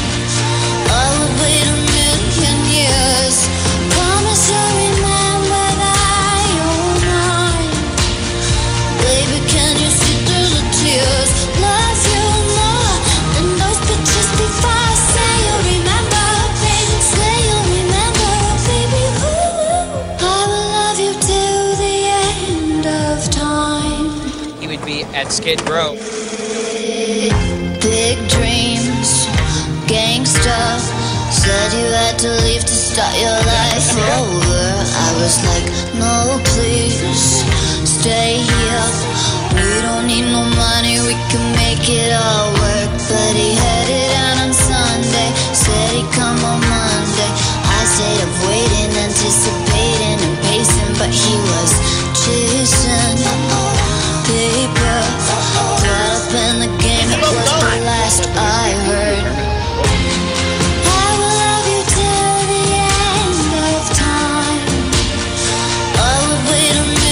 I would wait a million years. Promise you'll remember that you're mine. Baby, can you see through the tears? Love you more than those pictures before. Say you'll remember, baby. Say you'll remember, baby. Ooh, I will love you till the end of time. He would be at Skid Row. Big dreams, gangsta. Said you had to leave to start your life over. I was like, no, please, stay here. We don't need no money, we can make it all work. But he headed out on Sunday, said he'd come on Monday. I stayed up waiting, anticipating and pacing, but he was chasing paper. Caught up in the game, it was the last I heard. I will love you till the end of time. I would wait a minute.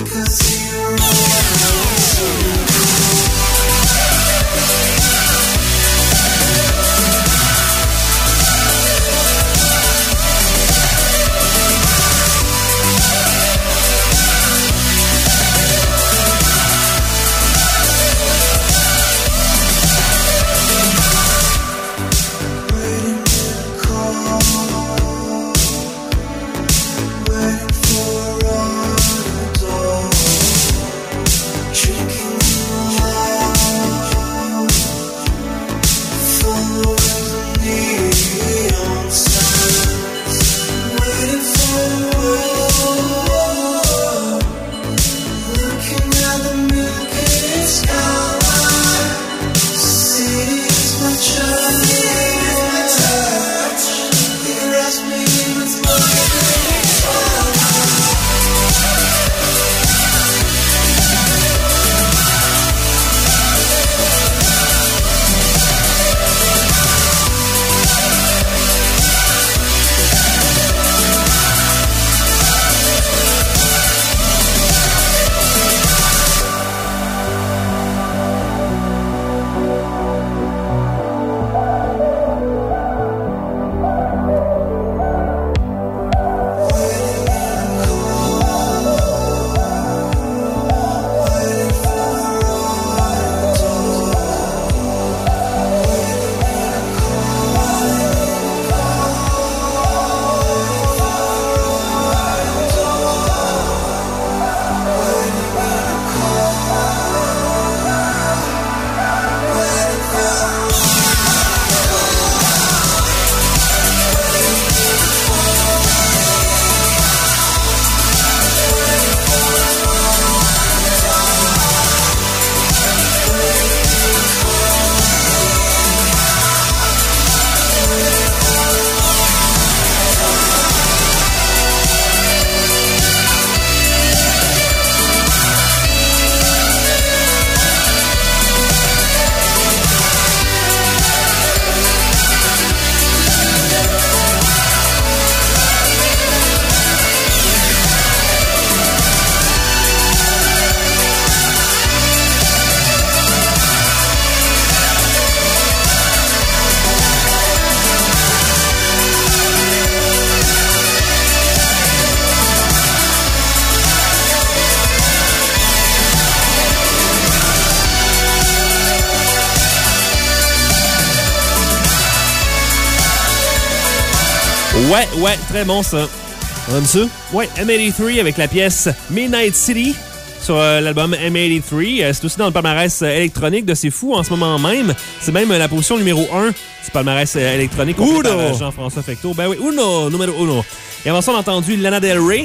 Ouais, ouais, très bon ça. On aime ça? Ouais, M quatre-vingt-trois avec la pièce Midnight City sur euh, l'album M quatre-vingt-trois. Euh, c'est aussi dans le palmarès euh, électronique de C'est Fou en ce moment même. C'est même euh, la position numéro un du palmarès euh, électronique compris par euh, Jean-François Fecteau. Ben oui, uno, numéro uno. Et avant ça, on a entendu Lana Del Rey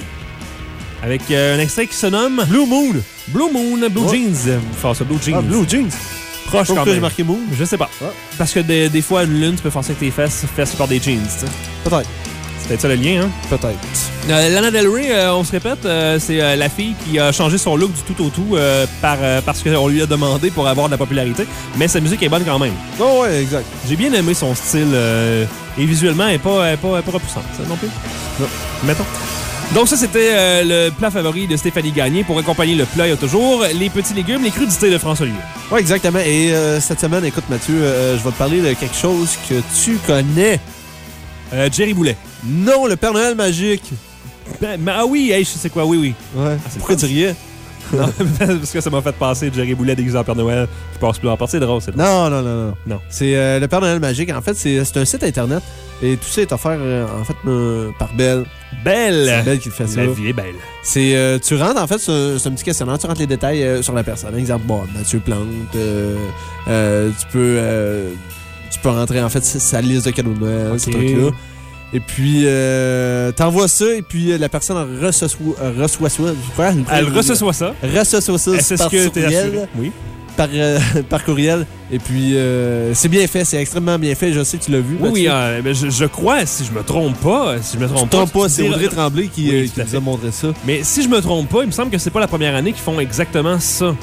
avec euh, un extrait qui se nomme Blue Moon. Blue Moon, Blue oh. Jeans. Enfin, ça, Blue Jeans. Ah, Blue Jeans. Proche quand même. j'ai marqué Moon? Je sais pas. Ah. Parce que des, des fois, une lune, tu peux forcer avec tes fesses, fesses par des jeans, tu sais. Peut-être. C'est peut-être ça le lien, hein? Peut-être. Euh, Lana Del Rey, euh, on se répète, euh, c'est euh, la fille qui a changé son look du tout au tout euh, par, euh, parce qu'on lui a demandé pour avoir de la popularité. Mais sa musique est bonne quand même. Oh ouais, exact. J'ai bien aimé son style. Euh, et visuellement, elle n'est pas, elle est pas, elle est pas repoussante, ça, non plus? Non. Mettons. Donc ça, c'était euh, le plat favori de Stéphanie Gagné. Pour accompagner le plat, il y a toujours les petits légumes, les crudités de François Olivier. Oui, exactement. Et euh, cette semaine, écoute Mathieu, euh, je vais te parler de quelque chose que tu connais. Euh, Jerry Boulet. Non, le Père Noël magique. Ben, ben, ah oui, hey, je sais quoi, oui, oui. Ouais. Ah, pourquoi tu riais? Non, parce que ça m'a fait passer Jerry Boulet déguisé en Père Noël qui passe plus en porte. C'est drôle, c'est drôle. Non, non, non, non. non. C'est euh, le Père Noël magique. En fait, c'est, c'est un site Internet. Et tout ça est offert, euh, en fait, euh, par Belle. Belle! C'est Belle qui le fait ça. La vie est belle. C'est, euh, tu rentres, en fait, c'est, c'est un petit questionnaire. Tu rentres les détails euh, sur la personne. Exemple, bon, Mathieu Plante. Euh, euh, tu peux... Euh, tu peux rentrer, en fait, sa liste de cadeaux de Noël, okay. ce truc-là. Et puis, euh, t'envoies ça, et puis la personne reçoit, reçoit ça. Quoi? Elle reçoit ça. Reçoit ça Est-ce par que courriel. Oui. Par, euh, par courriel. Et puis, euh, c'est bien fait, c'est extrêmement bien fait. Je sais que tu l'as vu. Oui, oui euh, ben je, je crois, si je me trompe pas, si je me trompe tu pas. pas, c'est Audrey Tremblay qui, oui, euh, qui nous a montré ça. Mais si je me trompe pas, il me semble que c'est pas la première année qu'ils font exactement ça.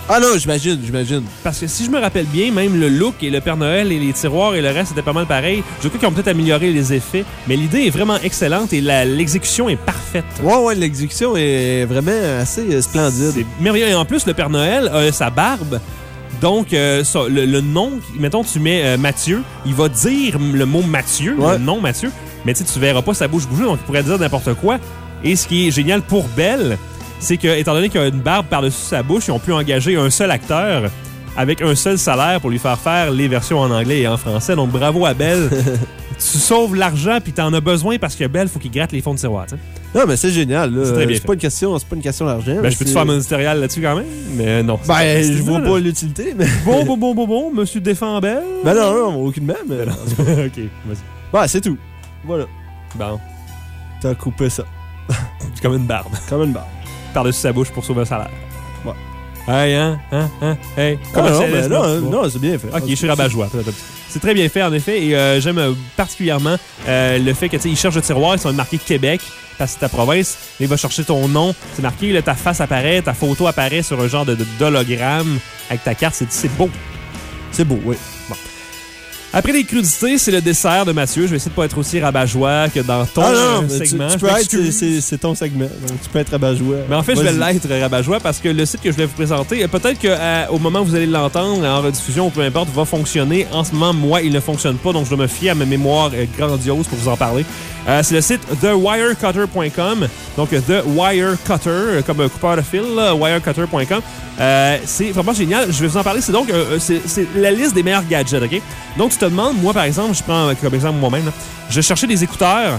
Ah non, j'imagine, j'imagine. Parce que si je me rappelle bien, même le look et le Père Noël et les tiroirs et le reste, c'était pas mal pareil. Je crois qu'ils ont peut-être amélioré les effets, mais l'idée est vraiment excellente et la, l'exécution est parfaite. Ouais, ouais, l'exécution est vraiment assez euh, splendide. C'est merveilleux. Et en plus, le Père Noël a sa barbe. Donc, euh, ça, le, le nom, mettons, tu mets euh, Mathieu, il va dire le mot Mathieu, ouais. le nom Mathieu, mais tu verras pas sa bouche bouger, donc il pourrait dire n'importe quoi. Et ce qui est génial pour Belle, c'est que, étant donné qu'il y a une barbe par-dessus sa bouche, ils ont pu engager un seul acteur avec un seul salaire pour lui faire faire les versions en anglais et en français. Donc, bravo à Belle. Tu sauves l'argent, puis t'en as besoin parce que Belle, faut qu'il gratte les fonds de tiroir, tu sais. Non, mais c'est génial, là. C'est très bien C'est pas une question, c'est pas une question d'argent. Ben, je peux te faire mon éditorial là-dessus quand même, mais non. Ben, c'est je vois là. pas l'utilité, mais... Bon, bon, bon, bon, bon, monsieur défend Belle. Ben non, non, aucunement, mais... non. OK, vas-y. Ouais, c'est tout. Voilà. Bon. T'as coupé ça. C'est comme une barbe. Comme une barbe. Par-dessus sa bouche pour sauver un salaire. Ouais. Hey, hein, hein, hein, hey. Ah non, ben non, non, c'est bien fait. OK, je suis rabat-joie. C'est très bien fait, en effet, et euh, j'aime particulièrement euh, le fait que, tu sais, il cherche le tiroir, ils sont marqués Québec, parce que c'est ta province, il va chercher ton nom, c'est marqué, là, ta face apparaît, ta photo apparaît sur un genre de, de, d'hologramme avec ta carte, c'est, c'est beau. C'est beau, oui. Bon. Après les crudités, c'est le dessert de Mathieu. Je vais essayer de pas être aussi rabat-joie que dans ton ah non, euh, segment. Tu, tu peux être, c'est, c'est, c'est ton segment. Donc tu peux être rabat-joie. Mais en fait, Vas-y. je vais l'être rabat-joie parce que le site que je vais vous présenter, peut-être qu'au moment où vous allez l'entendre, en rediffusion ou peu importe, va fonctionner. En ce moment, moi, il ne fonctionne pas, donc je dois me fier à ma mémoire euh, grandiose pour vous en parler. Euh, c'est le site the wirecutter point com. Donc, The Wirecutter, comme un coupeur de fil, là, wirecutter point com. Euh, c'est vraiment génial. Je vais vous en parler. C'est donc euh, c'est, c'est la liste des meilleurs gadgets, OK? Donc, tu te demandes, moi, par exemple, je prends comme exemple moi-même, là, je cherchais des écouteurs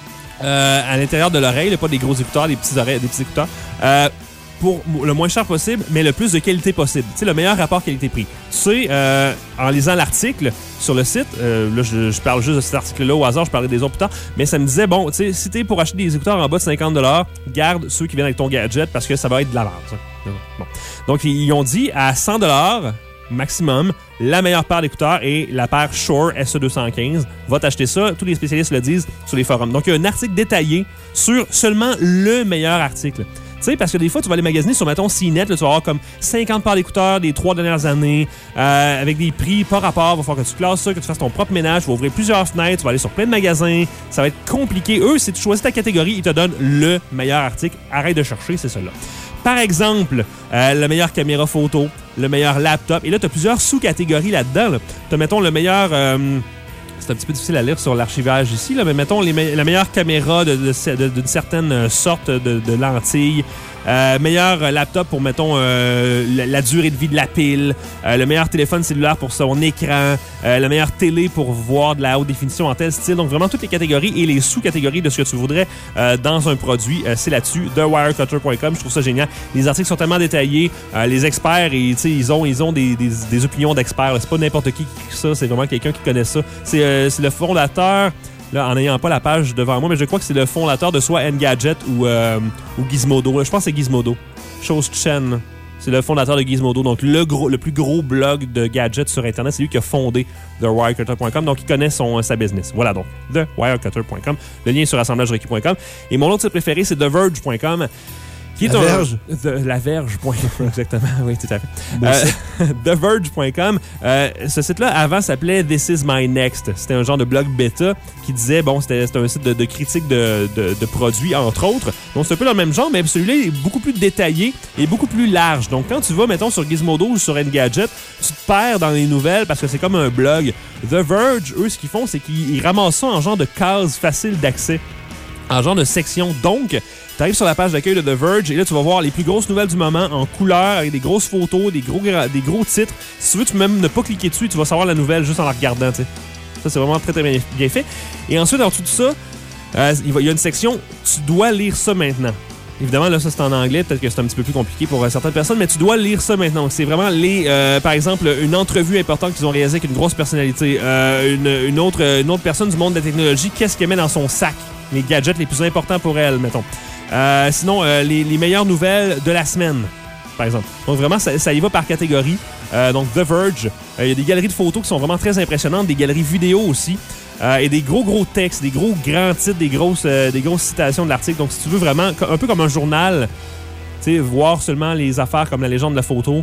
euh, à l'intérieur de l'oreille, là, pas des gros écouteurs, des petits, oreilles, des petits écouteurs, euh, pour le moins cher possible, mais le plus de qualité possible. Tu sais, le meilleur rapport qualité-prix. Tu sais, euh, en lisant l'article sur le site, euh, là, je, je parle juste de cet article-là au hasard, je parlais des autres plus tard, mais ça me disait, bon, tu sais, si t'es pour acheter des écouteurs en bas de cinquante dollars, garde ceux qui viennent avec ton gadget parce que ça va être de la merde, ça. Bon. Donc, ils ont dit à cent dollars maximum, la meilleure paire d'écouteurs est la paire Shure S E deux cent quinze. Va t'acheter ça. Tous les spécialistes le disent sur les forums. Donc, il y a un article détaillé sur seulement le meilleur article. Tu sais, parce que des fois, tu vas aller magasiner sur, mettons, C net, là, tu vas avoir comme cinquante paires d'écouteurs des trois dernières années, euh, avec des prix par rapport. Il va falloir que tu classes ça, que tu fasses ton propre ménage, tu vas ouvrir plusieurs fenêtres, tu vas aller sur plein de magasins. Ça va être compliqué. Eux, si tu choisis ta catégorie, ils te donnent le meilleur article. Arrête de chercher, c'est celui-là. Par exemple, euh, la meilleure caméra photo, le meilleur laptop. Et là, tu as plusieurs sous-catégories là-dedans. Là. Tu as, mettons, le meilleur... Euh, c'est un petit peu difficile à lire sur l'archivage ici, là, mais mettons les me- la meilleure caméra de, de, de, d'une certaine sorte de, de lentille. Euh, meilleur laptop pour, mettons, euh, la, la durée de vie de la pile. Euh, le meilleur téléphone cellulaire pour son écran. Euh, la meilleure télé pour voir de la haute définition en tel style. Donc, vraiment, toutes les catégories et les sous-catégories de ce que tu voudrais euh, dans un produit, euh, c'est là-dessus. the wirecutter point com. Je trouve ça génial. Les articles sont tellement détaillés. Euh, les experts, et, ils ont, ils ont des, des, des opinions d'experts. Là. C'est pas n'importe qui qui ça. C'est vraiment quelqu'un qui connaît ça. C'est, euh, c'est le fondateur... Là, en n'ayant pas la page devant moi, mais je crois que c'est le fondateur de soit Engadget ou, euh, ou Gizmodo. Là, je pense que c'est Gizmodo. Chose Chen. C'est le fondateur de Gizmodo. Donc, le, gros, le plus gros blog de gadgets sur Internet, c'est lui qui a fondé the wirecutter point com. Donc, il connaît son, sa business. Voilà donc, the wirecutter point com. Le lien est sur assemblage requis point com. Et mon autre site préféré, c'est the verge point com. Qui est la un, verge. De, la verge. Exactement. Oui, tout à fait. Euh, the verge point com. Euh, ce site-là, avant, s'appelait This is my next. C'était un genre de blog bêta qui disait, bon, c'était, c'était un site de, de critique de, de, de produits, entre autres. Donc, c'est un peu le même genre, mais celui-là est beaucoup plus détaillé et beaucoup plus large. Donc, quand tu vas, mettons, sur Gizmodo ou sur Engadget, tu te perds dans les nouvelles parce que c'est comme un blog. The Verge, eux, ce qu'ils font, c'est qu'ils ramassent ça en genre de cases faciles d'accès, en genre de section. Donc, tu arrives sur la page d'accueil de The Verge et là, tu vas voir les plus grosses nouvelles du moment en couleur, avec des grosses photos, des gros, des gros titres. Si tu veux, tu peux même ne pas cliquer dessus, tu vas savoir la nouvelle juste en la regardant. T'sais. Ça, c'est vraiment très, très bien, bien fait. Et ensuite, en dessous de ça, euh, il, va, il y a une section « Tu dois lire ça maintenant ». Évidemment, là, ça, c'est en anglais. Peut-être que c'est un petit peu plus compliqué pour euh, certaines personnes, mais tu dois lire ça maintenant. C'est vraiment, les, euh, par exemple, une entrevue importante qu'ils ont réalisée avec une grosse personnalité. Euh, une, une, autre, une autre personne du monde de la technologie, qu'est-ce qu'elle met dans son sac? Les gadgets les plus importants pour elle, mettons. Euh, sinon, euh, les, les meilleures nouvelles de la semaine, par exemple. Donc, vraiment, ça, ça y va par catégorie. Euh, donc, The Verge. Il euh, y a des galeries de photos qui sont vraiment très impressionnantes, des galeries vidéo aussi. Euh, et des gros, gros textes, des gros, grands titres, des grosses, euh, des grosses citations de l'article. Donc, si tu veux vraiment, un peu comme un journal, tu sais, voir seulement les affaires comme la légende de la photo,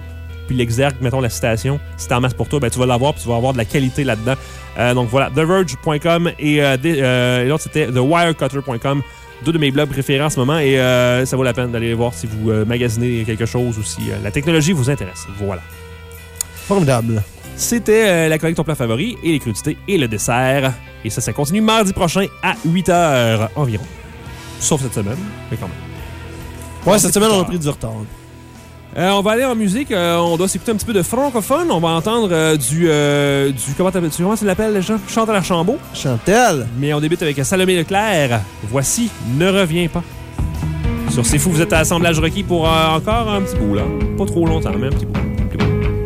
puis l'exergue, mettons la citation, si t'es en masse pour toi, ben, tu vas l'avoir puis tu vas avoir de la qualité là-dedans. Euh, donc voilà, the verge point com et, euh, euh, et l'autre, c'était the wirecutter point com. Deux de mes blogs préférés en ce moment et euh, ça vaut la peine d'aller voir si vous euh, magasinez quelque chose ou si euh, la technologie vous intéresse. Voilà. Formidable. C'était euh, la chronique ton plat favori et les crudités et le dessert. Et ça, ça continue mardi prochain à huit heures environ. Sauf cette semaine, mais quand même. Ouais, cette semaine, on a pris du retard. Euh, on va aller en musique. Euh, on doit s'écouter un petit peu de francophone. On va entendre euh, du, euh, du... Comment, comment tu l'appelles, les gens? Chantal Archambault. Chantal. Mais on débute avec Salomé Leclerc. Voici Ne reviens pas. Sur C'est fou, vous êtes à Assemblage requis pour euh, encore un petit bout, là. Pas trop longtemps, mais un petit bout. Un petit bout.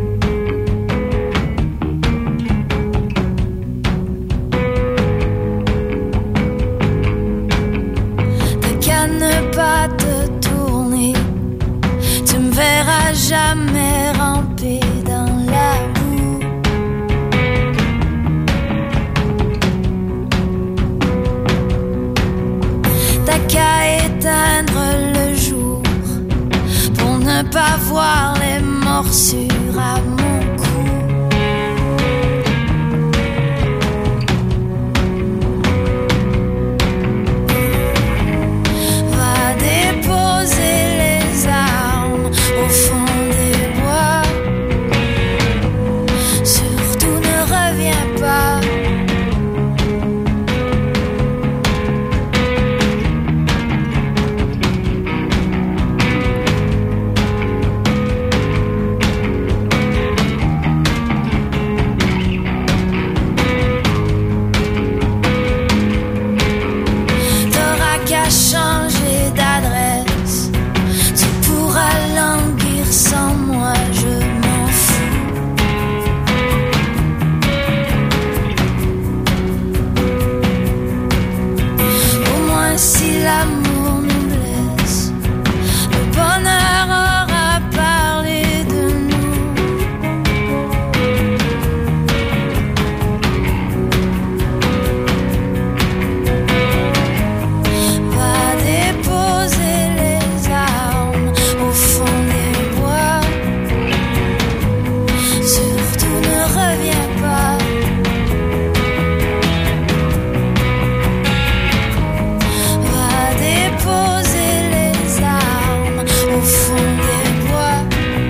Ne pas te tourner, tu me verras jamais ramper dans la boue. T'as qu'à éteindre le jour pour ne pas voir les morsures à mon cou. Déposer les armes au fond des bois. Surtout ne reviens pas. T'auras qu'à changer d'adresse. Tu pourras languir sans moi, je m'en fous. Au moins si l'amour nous blesse, le bonheur aura parlé de nous. Va déposer les armes au fond des bois. Surtout ne reviens pas. Va déposer les armes au fond des bois.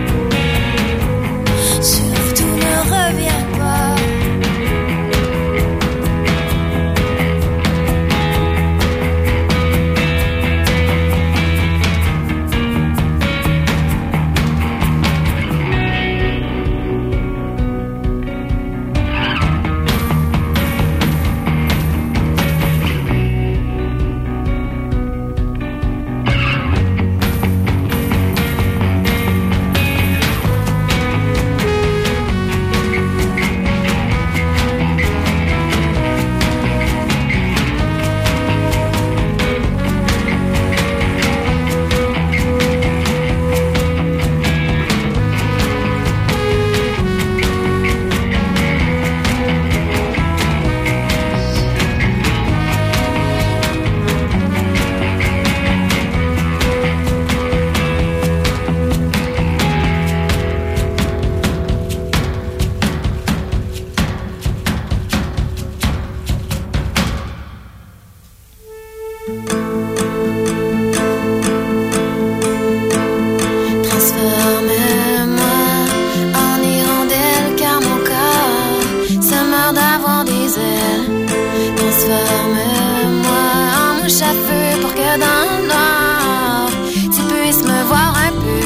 Surtout ne reviens pas. Transforme-moi en hirondelle car mon corps se meurt d'avoir des ailes. Transforme-moi en mouche à feu pour que dans le noir tu puisses me voir un peu.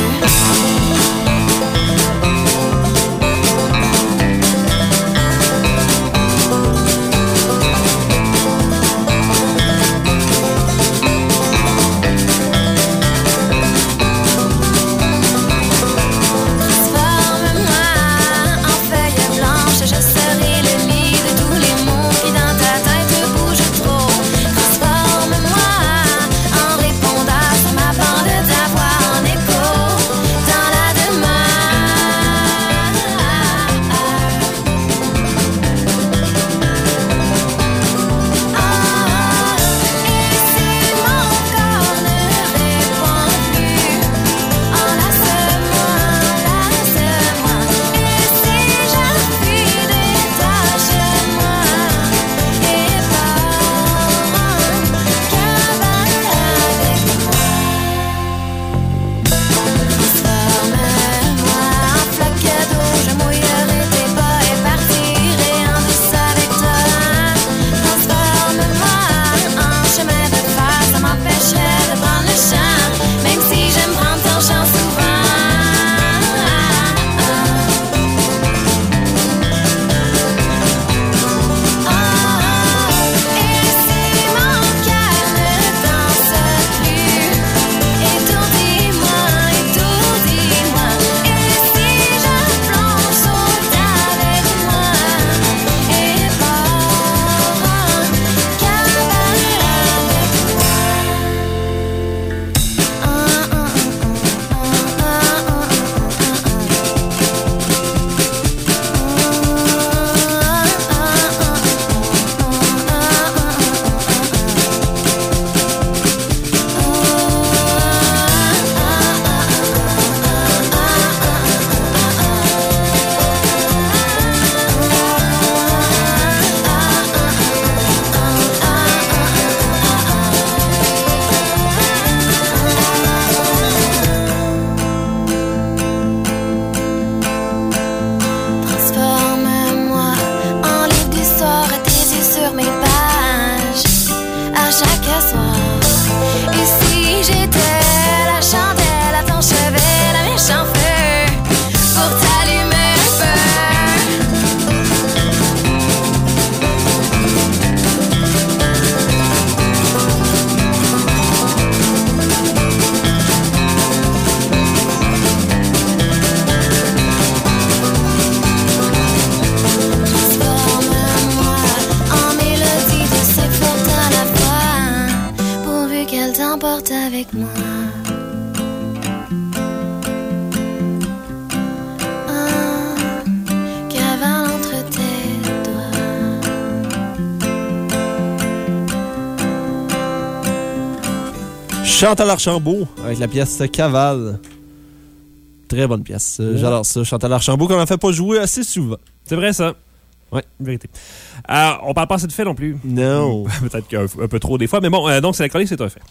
Chantal Archambault avec la pièce Cavale. Très bonne pièce. Ouais. J'adore ça. Chantal Archambault qu'on n'en fait pas jouer assez souvent. C'est vrai, ça. Oui, vérité. Euh, on parle pas assez de fait non plus. Non. Peut-être qu'un un peu trop des fois, mais bon, euh, donc c'est la chronique, c'est un fait.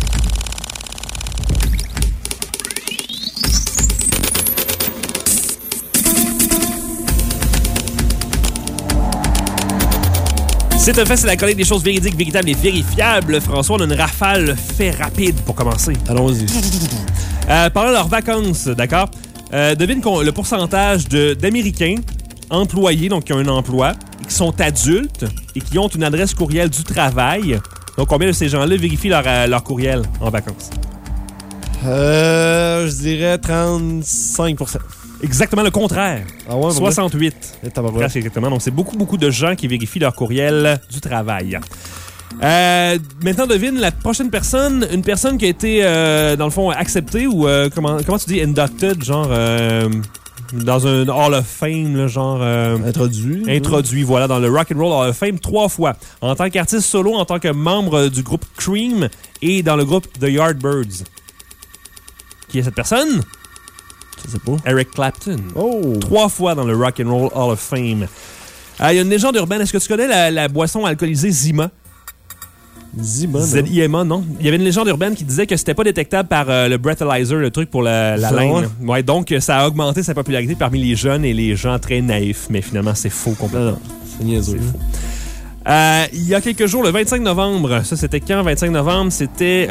C'est un fait, c'est la chronique des choses véridiques, véritables et vérifiables. François, on a une rafale fait rapide pour commencer. Allons-y. Euh, parlons de leurs vacances, d'accord? Euh, devine le pourcentage de, d'Américains employés, donc qui ont un emploi, qui sont adultes et qui ont une adresse courriel du travail. Donc, combien de ces gens-là vérifient leur, euh, leur courriel en vacances? Euh, je dirais trente-cinq pour cent. Exactement le contraire. Ah ouais, soixante-huit. Presque exactement. Donc, c'est beaucoup, beaucoup de gens qui vérifient leur courriel du travail. Euh, maintenant, devine la prochaine personne. Une personne qui a été, euh, dans le fond, acceptée ou, euh, comment, comment tu dis, inducted, genre, euh, dans un Hall of Fame, là, genre... Euh, introduit. Introduit, oui. Voilà, dans le Rock and Roll Hall of Fame, trois fois. En tant qu'artiste solo, en tant que membre du groupe Cream et dans le groupe The Yardbirds. Qui est cette personne? Je sais pas. Eric Clapton. Oh! Trois fois dans le Rock and Roll Hall of Fame. Il euh, y a une légende urbaine. Est-ce que tu connais la, la boisson alcoolisée Zima? Zima, non? Z I M A, non. Il y avait une légende urbaine qui disait que c'était pas détectable par euh, le breathalyzer, le truc pour la, la laine. Ouais, donc ça a augmenté sa popularité parmi les jeunes et les gens très naïfs. Mais finalement, c'est faux complètement. Non, non. C'est niaiseux. C'est faux. Euh, il y a quelques jours, le vingt-cinq novembre, ça c'était quand? vingt-cinq novembre, c'était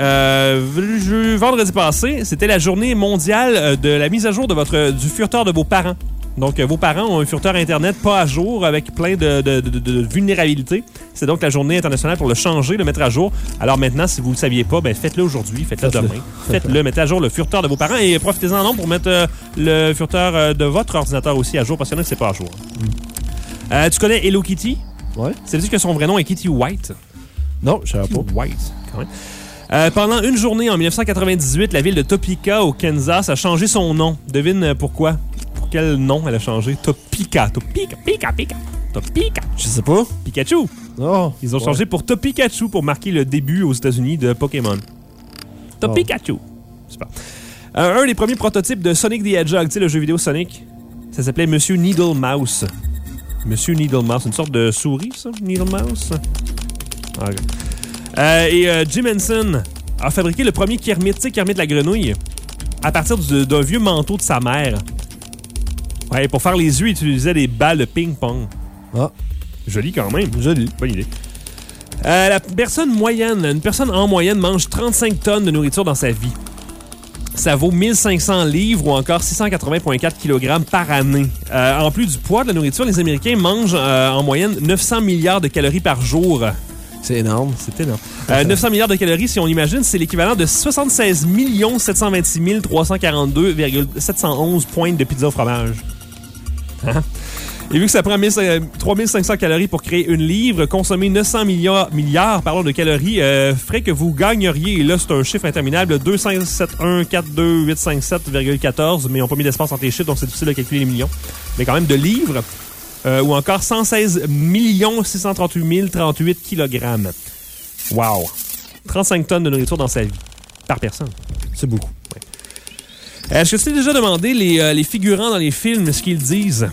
euh, vendredi passé, c'était la journée mondiale de la mise à jour de votre du furteur de vos parents. Donc, vos parents ont un furteur Internet pas à jour avec plein de, de, de, de vulnérabilités. C'est donc la journée internationale pour le changer, le mettre à jour. Alors maintenant, si vous ne le saviez pas, ben faites-le aujourd'hui, faites-le Faites-le. demain. Faites-le, mettez à jour le furteur de vos parents et profitez-en non pour mettre euh, le furteur euh, de votre ordinateur aussi à jour parce qu'il y en a que c'est pas à jour. Mm. Euh, tu connais Hello Kitty? Ouais. C'est-tu que son vrai nom est Kitty White? Non, je savais pas. White, quand même. Euh, pendant une journée en dix-neuf cent quatre-vingt-dix-huit, la ville de Topeka, au Kansas, a changé son nom. Devine pourquoi? Pour quel nom elle a changé? Topeka. Topeka, Pika, Pika. Topeka. Je sais pas. Pikachu. Oh, Ils ont ouais. changé pour Topikachu pour marquer le début aux États-Unis de Pokémon. Topikachu. Oh. Super. Euh, un des premiers prototypes de Sonic the Hedgehog, tu sais, le jeu vidéo Sonic, ça s'appelait Monsieur Needle Mouse. Monsieur Needle Mouse, une sorte de souris, ça? Needle Mouse? Okay. Euh, et euh, Jim Henson a fabriqué le premier Kermit, tu sais, Kermit la grenouille, à partir du, d'un vieux manteau de sa mère. Ouais, pour faire les yeux, il utilisait des balles de ping-pong. Ah. Joli quand même. Joli. Bonne idée. Euh, la personne moyenne, une personne en moyenne mange trente-cinq tonnes de nourriture dans sa vie. Ça vaut mille cinq cents livres ou encore six cent quatre-vingts virgule quatre kilogrammes par année. Euh, en plus du poids de la nourriture, les Américains mangent euh, en moyenne neuf cents milliards de calories par jour. C'est énorme. C'est énorme. Euh, neuf cents milliards de calories, si on imagine, c'est l'équivalent de soixante-seize millions sept cent vingt-six mille trois cent quarante-deux virgule sept cent onze pointes de pizza au fromage. Hein? Et vu que ça prend trois mille cinq cents calories pour créer une livre, consommer neuf cents milliards, milliards pardon, de calories euh, ferait que vous gagneriez, et là c'est un chiffre interminable, deux cinq sept un quatre deux huit cinq sept virgule quatorze, mais ils n'ont pas mis d'espace entre les chiffres, donc c'est difficile de calculer les millions. Mais quand même de livres, euh, ou encore cent seize millions six cent trente-huit mille trente-huit kilogrammes. Wow! trente-cinq tonnes de nourriture dans sa vie, par personne. C'est beaucoup. Ouais. Est-ce que tu t'es déjà demandé les, euh, les figurants dans les films, ce qu'ils disent?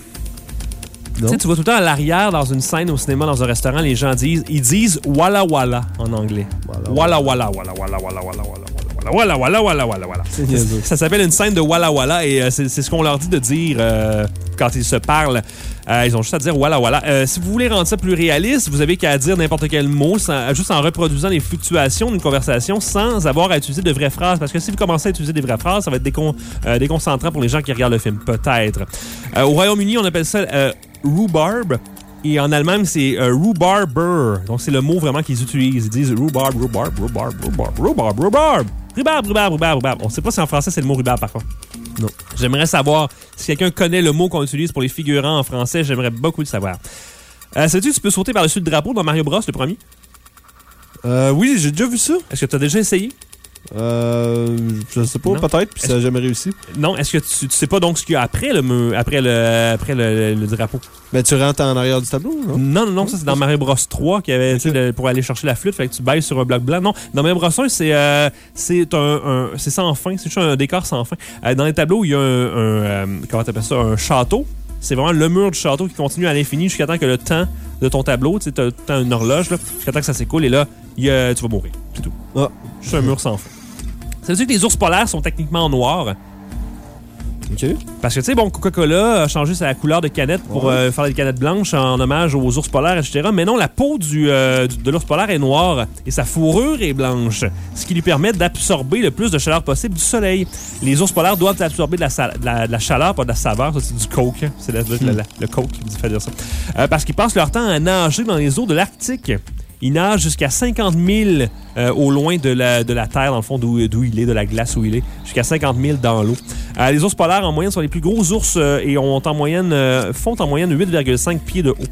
Tu sais, tu vois tout le temps à l'arrière, dans une scène au cinéma, dans un restaurant, les gens disent, ils disent Walla Walla en anglais. Walla Walla, Walla Walla, Walla Walla, Walla Walla, Walla Walla, Walla Walla. Ça s'appelle une scène de Walla Walla et euh, c'est, c'est ce qu'on leur dit de dire euh, quand ils se parlent. Euh, ils ont juste à dire Walla Walla. Euh, si vous voulez rendre ça plus réaliste, vous avez qu'à dire n'importe quel mot, sans, juste en reproduisant les fluctuations d'une conversation sans avoir à utiliser de vraies phrases. Parce que si vous commencez à utiliser des vraies phrases, ça va être décon, euh, déconcentrant pour les gens qui regardent le film, peut-être. Euh, au Royaume-Uni, on appelle ça euh, rhubarb. Et en allemand, c'est euh, rhubarber. Donc, c'est le mot vraiment qu'ils utilisent. Ils disent rhubarb, rhubarb, rhubarb, rhubarb, rhubarb, rhubarb. Rhubarb, rhubarb, rhubarb, rhubarb. On ne sait pas si en français, c'est le mot rhubarb, par contre. Non. J'aimerais savoir si quelqu'un connaît le mot qu'on utilise pour les figurants en français. J'aimerais beaucoup le savoir. Euh, sais-tu que tu peux sauter par-dessus le drapeau dans Mario Bros, le premier? Euh, oui, j'ai déjà vu ça. Est-ce que tu as déjà essayé? Euh, je sais pas, Non. peut-être, puis ça n'a jamais réussi. Non, est-ce que tu, tu sais pas donc ce qu'il y a après le, mur- après le, après le, le drapeau? Ben, tu rentres en arrière du tableau, non? Non, non, non, ça c'est dans Mario Bros trois qu'il y avait, tu sais, le- pour aller chercher la flûte, fait que tu bailles sur un bloc blanc. Non, dans Mario Bros un, c'est euh, c'est un, un c'est sans fin, c'est juste un décor sans fin. Euh, dans les tableaux, il y a un, un euh, comment t'appelles ça, un château. C'est vraiment le mur du château qui continue à l'infini jusqu'à temps que le temps de ton tableau, tu sais, t'as, t'as une horloge, là, jusqu'à temps que ça s'écoule, et là, il y a, tu vas mourir. C'est tout. Ah. Juste un mur sans fin. Ça veut dire que les ours polaires sont techniquement noirs. OK. Parce que, tu sais, bon, Coca-Cola a changé sa couleur de canette pour Ouais. euh, faire des canettes blanches en hommage aux ours polaires, et cetera. Mais non, la peau du, euh, du- de l'ours polaire est noire et sa fourrure est blanche, ce qui lui permet d'absorber le plus de chaleur possible du soleil. Les ours polaires doivent absorber de la, sal- de la, de la chaleur, pas de la saveur. Ça, c'est du coke. hein. C'est la- la- la- le coke qui me fait dire ça. Euh, parce qu'ils passent leur temps à nager dans les eaux de l'Arctique. Il nage jusqu'à cinquante mille euh, au loin de la, de la Terre, dans le fond, d'où, d'où il est, de la glace où il est, jusqu'à cinquante mille dans l'eau. Euh, les ours polaires, en moyenne, sont les plus gros ours euh, et ont en moyenne, euh, font en moyenne huit virgule cinq pieds de haut.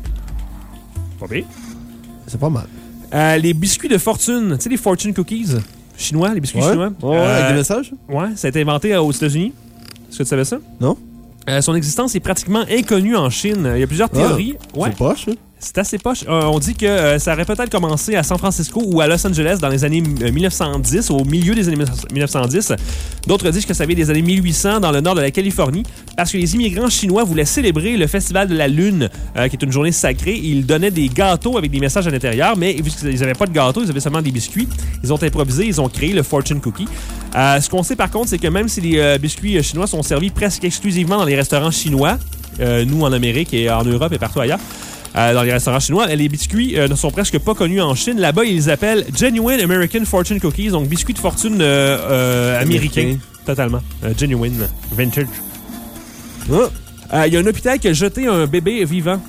Pas bien. C'est pas mal. Euh, les biscuits de fortune, tu sais, les fortune cookies chinois, les biscuits Ouais. chinois. Ouais, ouais, avec des messages? Ouais, ça a été inventé euh, aux États-Unis. Est-ce que tu savais ça? Non. Euh, son existence est pratiquement inconnue en Chine. Il y a plusieurs théories. Ah, ouais. C'est poche, hein? C'est assez poche. Euh, on dit que euh, ça aurait peut-être commencé à San Francisco ou à Los Angeles dans les années euh, mille neuf cent dix, au milieu des années mille neuf cent dix. D'autres disent que ça vient des années mille huit cents dans le nord de la Californie parce que les immigrants chinois voulaient célébrer le Festival de la Lune, euh, qui est une journée sacrée. Ils donnaient des gâteaux avec des messages à l'intérieur, mais vu qu'ils n'avaient pas de gâteaux, ils avaient seulement des biscuits. Ils ont improvisé, ils ont créé le Fortune Cookie. Euh, ce qu'on sait par contre, c'est que même si les euh, biscuits euh, chinois sont servis presque exclusivement dans les restaurants chinois, euh, nous en Amérique et en Europe et partout ailleurs, Euh, dans les restaurants chinois, les biscuits euh, ne sont presque pas connus en Chine. Là-bas, ils les appellent Genuine American Fortune Cookies, donc biscuits de fortune euh, euh, américains. Américain. Totalement. Euh, genuine. Vintage. Il Ah. euh, y a un hôpital qui a jeté un bébé vivant.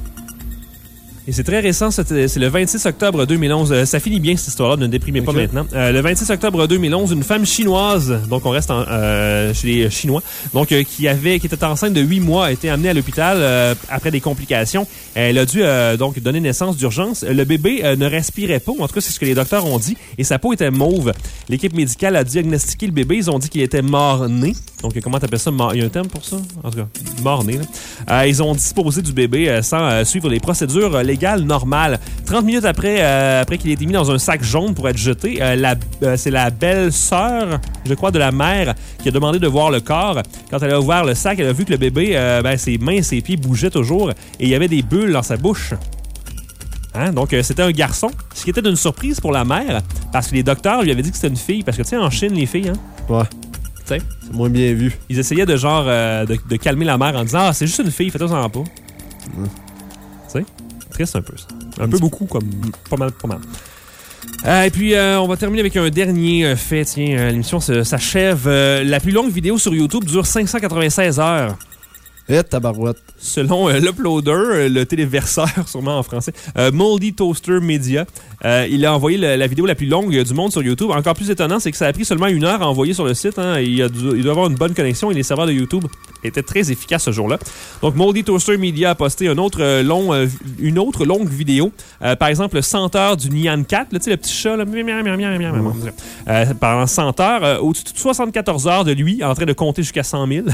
Et c'est très récent, c'est c'est le vingt-six octobre deux mille onze. Euh, ça finit bien cette histoire-là, ne déprimez pas Ok. maintenant. Euh, le vingt-six octobre deux mille onze, une femme chinoise, donc on reste en, euh, chez les Chinois, donc euh, qui avait, qui était enceinte de huit mois, a été amenée à l'hôpital euh, après des complications. Elle a dû euh, donc donner naissance d'urgence. Le bébé euh, ne respirait pas, en tout cas c'est ce que les docteurs ont dit, et sa peau était mauve. L'équipe médicale a diagnostiqué le bébé, ils ont dit qu'il était mort-né. Donc comment t'appelles ça? Mort- Il y a un terme pour ça? En tout cas, mort-né. là. Euh, ils ont disposé du bébé euh, sans euh, suivre les procédures euh, légales normales. trente minutes après, euh, après qu'il ait été mis dans un sac jaune pour être jeté, euh, la, euh, c'est la belle-sœur, je crois, de la mère qui a demandé de voir le corps. Quand elle a ouvert le sac, elle a vu que le bébé, euh, ben, ses mains et ses pieds bougeaient toujours et il y avait des bulles dans sa bouche. Hein? Donc, euh, c'était un garçon, ce qui était d'une surprise pour la mère, parce que les docteurs lui avaient dit que c'était une fille. Parce que, tu sais, en Chine, les filles, hein? Ouais. Tu sais, C'est moins bien vu. ils essayaient de genre euh, de, de calmer la mère en disant « Ah, c'est juste une fille, fais-toi-en pas. Mm. » Tu sais, triste un peu, ça. Un peu beaucoup, comme pas mal, pas mal. Euh, et puis, euh, on va terminer avec un dernier euh, fait. Tiens, euh, l'émission se- s'achève. Euh, la plus longue vidéo sur YouTube dure cinq cent quatre-vingt-seize heures. Et tabarouette. Selon euh, l'uploader, euh, le téléverseur, sûrement en français, euh, Moldy Toaster Media, euh, il a envoyé le- la vidéo la plus longue du monde sur YouTube. Encore plus étonnant, c'est que ça a pris seulement une heure à envoyer sur le site. Hein. Il, a dû- il doit avoir une bonne connexion et les serveurs de YouTube étaient très efficaces ce jour-là. Donc, Moldy Toaster Media a posté un autre, euh, long, euh, une autre longue vidéo. Euh, par exemple, le senteur du Nyan Cat, là, tu sais, le petit chat, là, miam, miam, miam, miam, miam, miam. Euh, pendant cent heures, euh, au-dessus de soixante-quatorze heures de lui, en train de compter jusqu'à cent mille.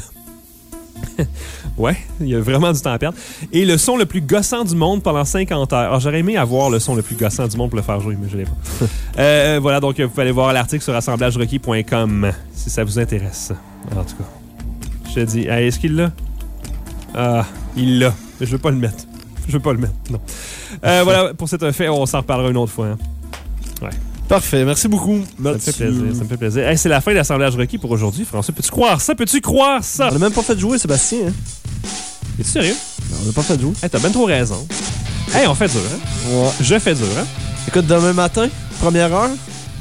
Ouais, il y a vraiment du temps à perdre. Et le son le plus gossant du monde pendant cinquante heures. Alors, j'aurais aimé avoir le son le plus gossant du monde pour le faire jouer, mais je l'ai pas. euh, voilà, donc vous pouvez aller voir l'article sur assemblage requis point com si ça vous intéresse. En tout cas, je te dis, hey, est-ce qu'il l'a? Ah, il l'a. Je veux pas le mettre. Je veux pas le mettre, non. Euh, voilà, pour cet fait, on s'en reparlera une autre fois. Hein. Ouais. Parfait, merci beaucoup. Ça me fait plaisir, ça me fait plaisir. Hey, c'est la fin de l'assemblage requis pour aujourd'hui, François. Peux-tu croire ça? Peux-tu croire ça? On n'a même pas fait jouer, Sébastien. Hein? Es-tu sérieux? Non, on n'a pas fait jouer. Hey, t'as ben trop raison. Hey, on fait dur, hein? Ouais. Je fais dur, hein? Écoute, demain matin, première heure,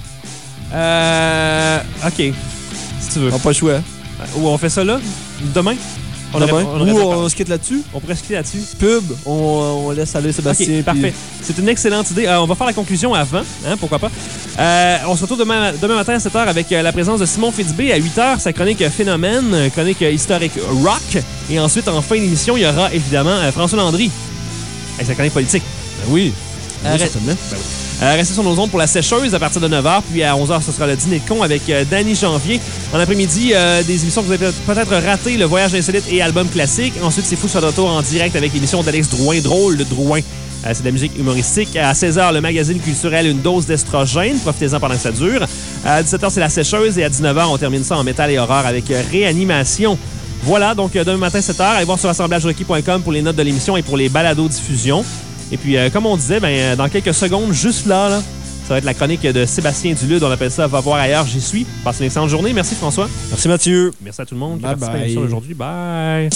Euh. Ok. Si tu veux. on n'a pas le choix. Ou on fait ça là? Demain? On Demain. aurait- on aurait Ou pas on, parlé. se quitte là-dessus. On pourrait se quitter là-dessus. Pub, on, on laisse aller Sébastien. Ok, parfait. C'est une excellente idée. Euh, on va faire la conclusion avant, hein, pourquoi pas. Euh, on se retrouve demain, demain matin à sept heures avec euh, la présence de Simon Fitzbé. À huit heures, sa chronique euh, Phénomène, euh, chronique euh, historique rock. Et ensuite, en fin d'émission, il y aura évidemment euh, François Landry avec sa chronique politique. Ben oui. Arrête. certainement. Ben oui. Euh, restez sur nos ondes pour la sécheuse à partir de neuf heures. Puis à onze heures, ce sera le dîner de con avec euh, Danny Janvier. En après-midi, euh, des émissions que vous avez peut-être ratées, le voyage insolite et album classique. Ensuite, c'est fou sur le retour en direct avec l'émission d'Alex Drouin, Drôle de Drouin. Euh, c'est de la musique humoristique. À seize heures, le magazine culturel Une dose d'estrogène. Profitez-en pendant que ça dure. À dix-sept heures, c'est la sécheuse. Et à dix-neuf heures, on termine ça en métal et horreur avec euh, Réanimation. Voilà, donc euh, demain matin, sept heures, allez voir sur assemblage requis point com pour les notes de l'émission et pour les balados-diffusions. Et puis, euh, comme on disait, ben, dans quelques secondes, juste là, là, ça va être la chronique de Sébastien Dulude. On appelle ça « Va voir ailleurs, j'y suis ». Passez une excellente journée. Merci François. Merci Mathieu. Merci à tout le monde qui bye a participé à l'émission aujourd'hui. Bye!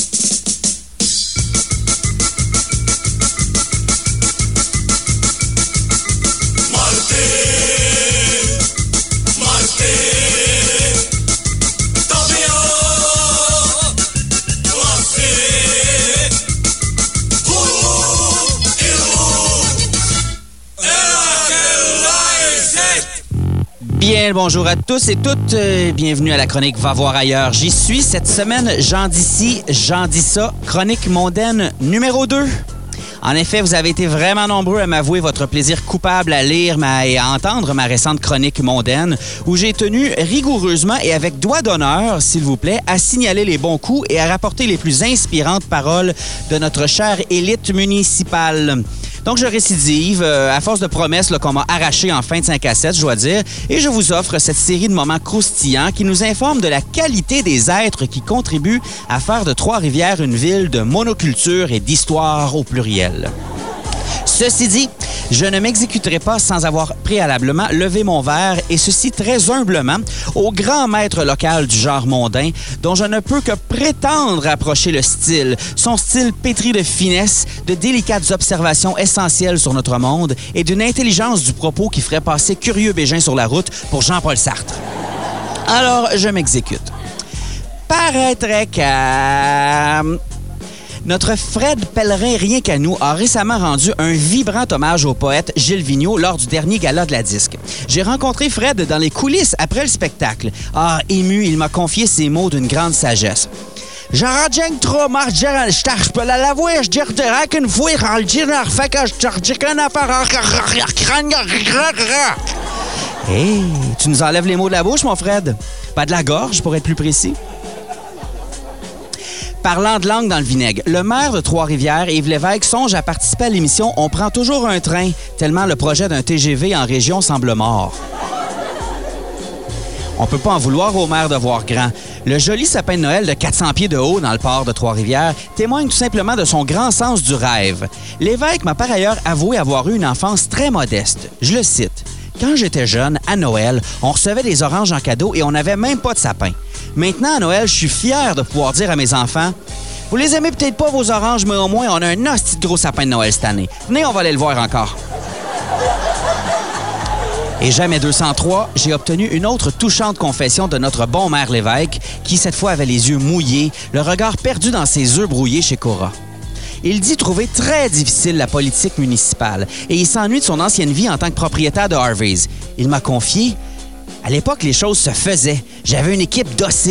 Bien, le bonjour à tous et toutes. Euh, bienvenue à la chronique Va voir ailleurs. J'y suis cette semaine. J'en dis ci, j'en dis ça. Chronique mondaine numéro deux. En effet, vous avez été vraiment nombreux à m'avouer votre plaisir coupable à lire ma, et à entendre ma récente chronique mondaine, où j'ai tenu rigoureusement et avec doigt d'honneur, s'il vous plaît, à signaler les bons coups et à rapporter les plus inspirantes paroles de notre chère élite municipale. Donc, je récidive, euh, à force de promesses là, qu'on m'a arrachées en fin de cinq à sept, je dois dire, et je vous offre cette série de moments croustillants qui nous informent de la qualité des êtres qui contribuent à faire de Trois-Rivières une ville de monoculture et d'histoire au pluriel. Ceci dit, je ne m'exécuterai pas sans avoir préalablement levé mon verre, et ceci très humblement, au grand maître local du genre mondain, dont je ne peux que prétendre approcher le style, son style pétri de finesse, de délicates observations essentielles sur notre monde et d'une intelligence du propos qui ferait passer Curieux Bégin sur la route pour Jean-Paul Sartre. Alors, je m'exécute. Paraîtrait qu'à... Notre Fred Pellerin Rien qu'à nous a récemment rendu un vibrant hommage au poète Gilles Vigneault lors du dernier gala de la disque. J'ai rencontré Fred dans les coulisses après le spectacle. Ah, ému, il m'a confié ces mots d'une grande sagesse. J'aurais bien trop marre, je peux l'avouer, je dirais qu'une fois, je dirais fait que je te dis qu'un affaire. Hé, tu nous enlèves les mots de la bouche, mon Fred? Pas de la gorge, pour être plus précis. Parlant de langue dans le vinaigre, le maire de Trois-Rivières, Yves Lévesque, songe à participer à l'émission On prend toujours un train, tellement le projet d'un T G V en région semble mort. On peut pas en vouloir au maire de voir grand. Le joli sapin de Noël de quatre cents pieds de haut dans le port de Trois-Rivières témoigne tout simplement de son grand sens du rêve. Lévesque m'a par ailleurs avoué avoir eu une enfance très modeste. Je le cite. Quand j'étais jeune, à Noël, on recevait des oranges en cadeau et on n'avait même pas de sapin. Maintenant, à Noël, je suis fier de pouvoir dire à mes enfants « Vous les aimez peut-être pas, vos oranges, mais au moins, on a un hostie de gros sapin de Noël cette année. Venez, on va aller le voir encore. » Et jamais deux cent trois, j'ai obtenu une autre touchante confession de notre bon maire Lévesque, qui cette fois avait les yeux mouillés, le regard perdu dans ses œufs brouillés chez Cora. Il dit trouver très difficile la politique municipale et il s'ennuie de son ancienne vie en tant que propriétaire de Harvey's. Il m'a confié « À l'époque, les choses se faisaient. J'avais une équipe docile. »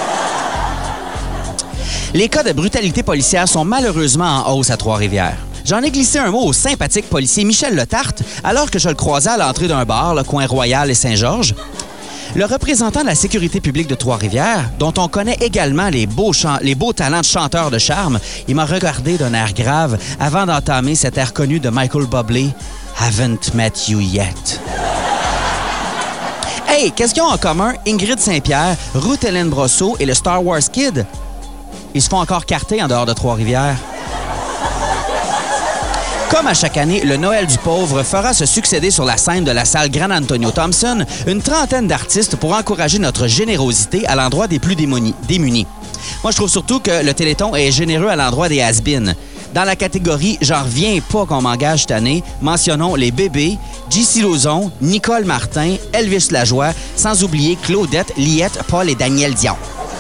Les cas de brutalité policière sont malheureusement en hausse à Trois-Rivières. J'en ai glissé un mot au sympathique policier Michel Letarte alors que je le croisais à l'entrée d'un bar, le coin Royal et Saint-Georges. Le représentant de la sécurité publique de Trois-Rivières, dont on connaît également les beaux, chan- les beaux talents de chanteur de charme, il m'a regardé d'un air grave avant d'entamer cet air connu de Michael Bublé, « Haven't met you yet ». Hey, qu'est-ce qu'ils ont en commun Ingrid Saint-Pierre, Ruth Hélène Brosseau et le Star Wars Kid? Ils se font encore carter en dehors de Trois-Rivières. Comme à chaque année, le Noël du pauvre fera se succéder sur la scène de la salle Grand Antonio Thompson une trentaine d'artistes pour encourager notre générosité à l'endroit des plus démunis. démunis. Moi, je trouve surtout que le Téléthon est généreux à l'endroit des has-beens. Dans la catégorie « J'en reviens pas qu'on m'engage cette année », mentionnons les bébés, J C Lauzon, Nicole Martin, Elvis Lajoie, sans oublier Claudette, Liette, Paul et Daniel Dion.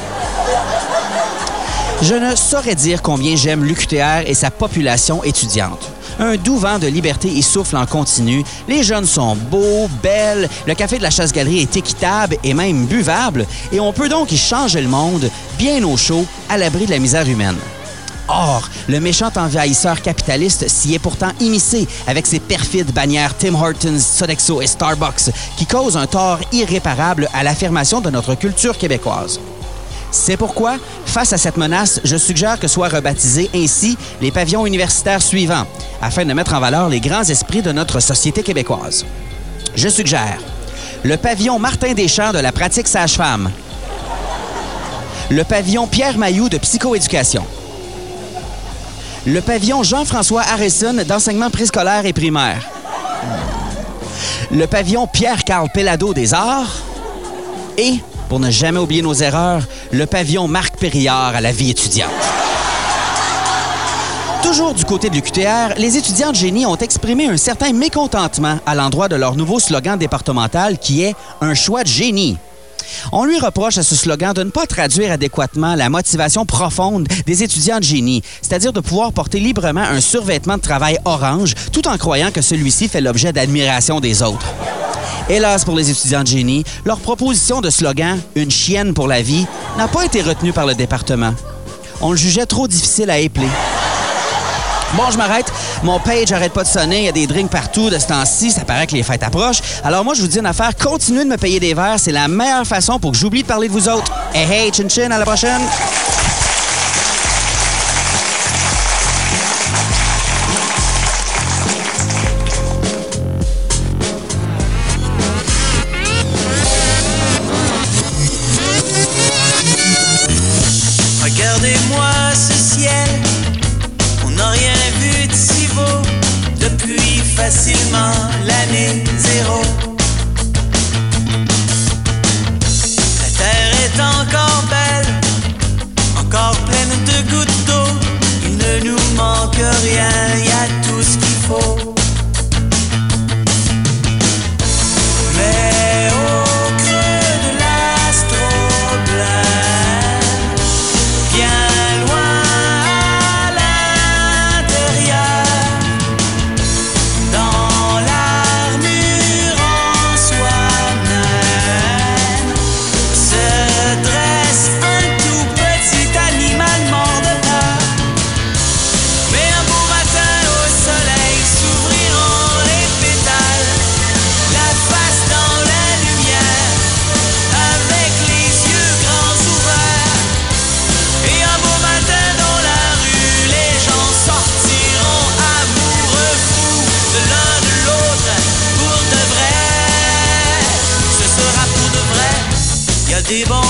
Je ne saurais dire combien j'aime l'U Q T R et sa population étudiante. Un doux vent de liberté y souffle en continu. Les jeunes sont beaux, belles, le café de la Chasse-Galerie est équitable et même buvable, et on peut donc y changer le monde, bien au chaud, à l'abri de la misère humaine. Or, le méchant envahisseur capitaliste s'y est pourtant immiscé avec ses perfides bannières Tim Hortons, Sodexo et Starbucks qui causent un tort irréparable à l'affirmation de notre culture québécoise. C'est pourquoi, face à cette menace, je suggère que soient rebaptisés ainsi les pavillons universitaires suivants, afin de mettre en valeur les grands esprits de notre société québécoise. Je suggère le pavillon Martin Deschamps de la pratique sage-femme, le pavillon Pierre Mailloux de psychoéducation, le pavillon Jean-François Harrison d'enseignement préscolaire et primaire, le pavillon Pierre-Carl Pellado des arts et, pour ne jamais oublier nos erreurs, le pavillon Marc Périllard à la vie étudiante. Toujours du côté de l'U Q T R, les étudiants de génie ont exprimé un certain mécontentement à l'endroit de leur nouveau slogan départemental qui est « Un choix de génie ». On lui reproche à ce slogan de ne pas traduire adéquatement la motivation profonde des étudiants de génie, c'est-à-dire de pouvoir porter librement un survêtement de travail orange tout en croyant que celui-ci fait l'objet d'admiration des autres. Hélas pour les étudiants de génie, leur proposition de slogan « Une chienne pour la vie » n'a pas été retenue par le département. On le jugeait trop difficile à épeler. Bon, je m'arrête. Mon page arrête pas de sonner. Il y a des drinks partout de ce temps-ci. Ça paraît que les fêtes approchent. Alors moi, je vous dis une affaire. Continuez de me payer des verres. C'est la meilleure façon pour que j'oublie de parler de vous autres. Hey, hey, chin chin, à la prochaine. Regardez-moi ce ciel. On n'a rien vu de si beau depuis facilement l'année zéro. La terre est encore belle, encore pleine de gouttes d'eau. Il ne nous manque rien, il y a tout ce qu'il faut. Mais au creux de l'astroblème, bien loin des bons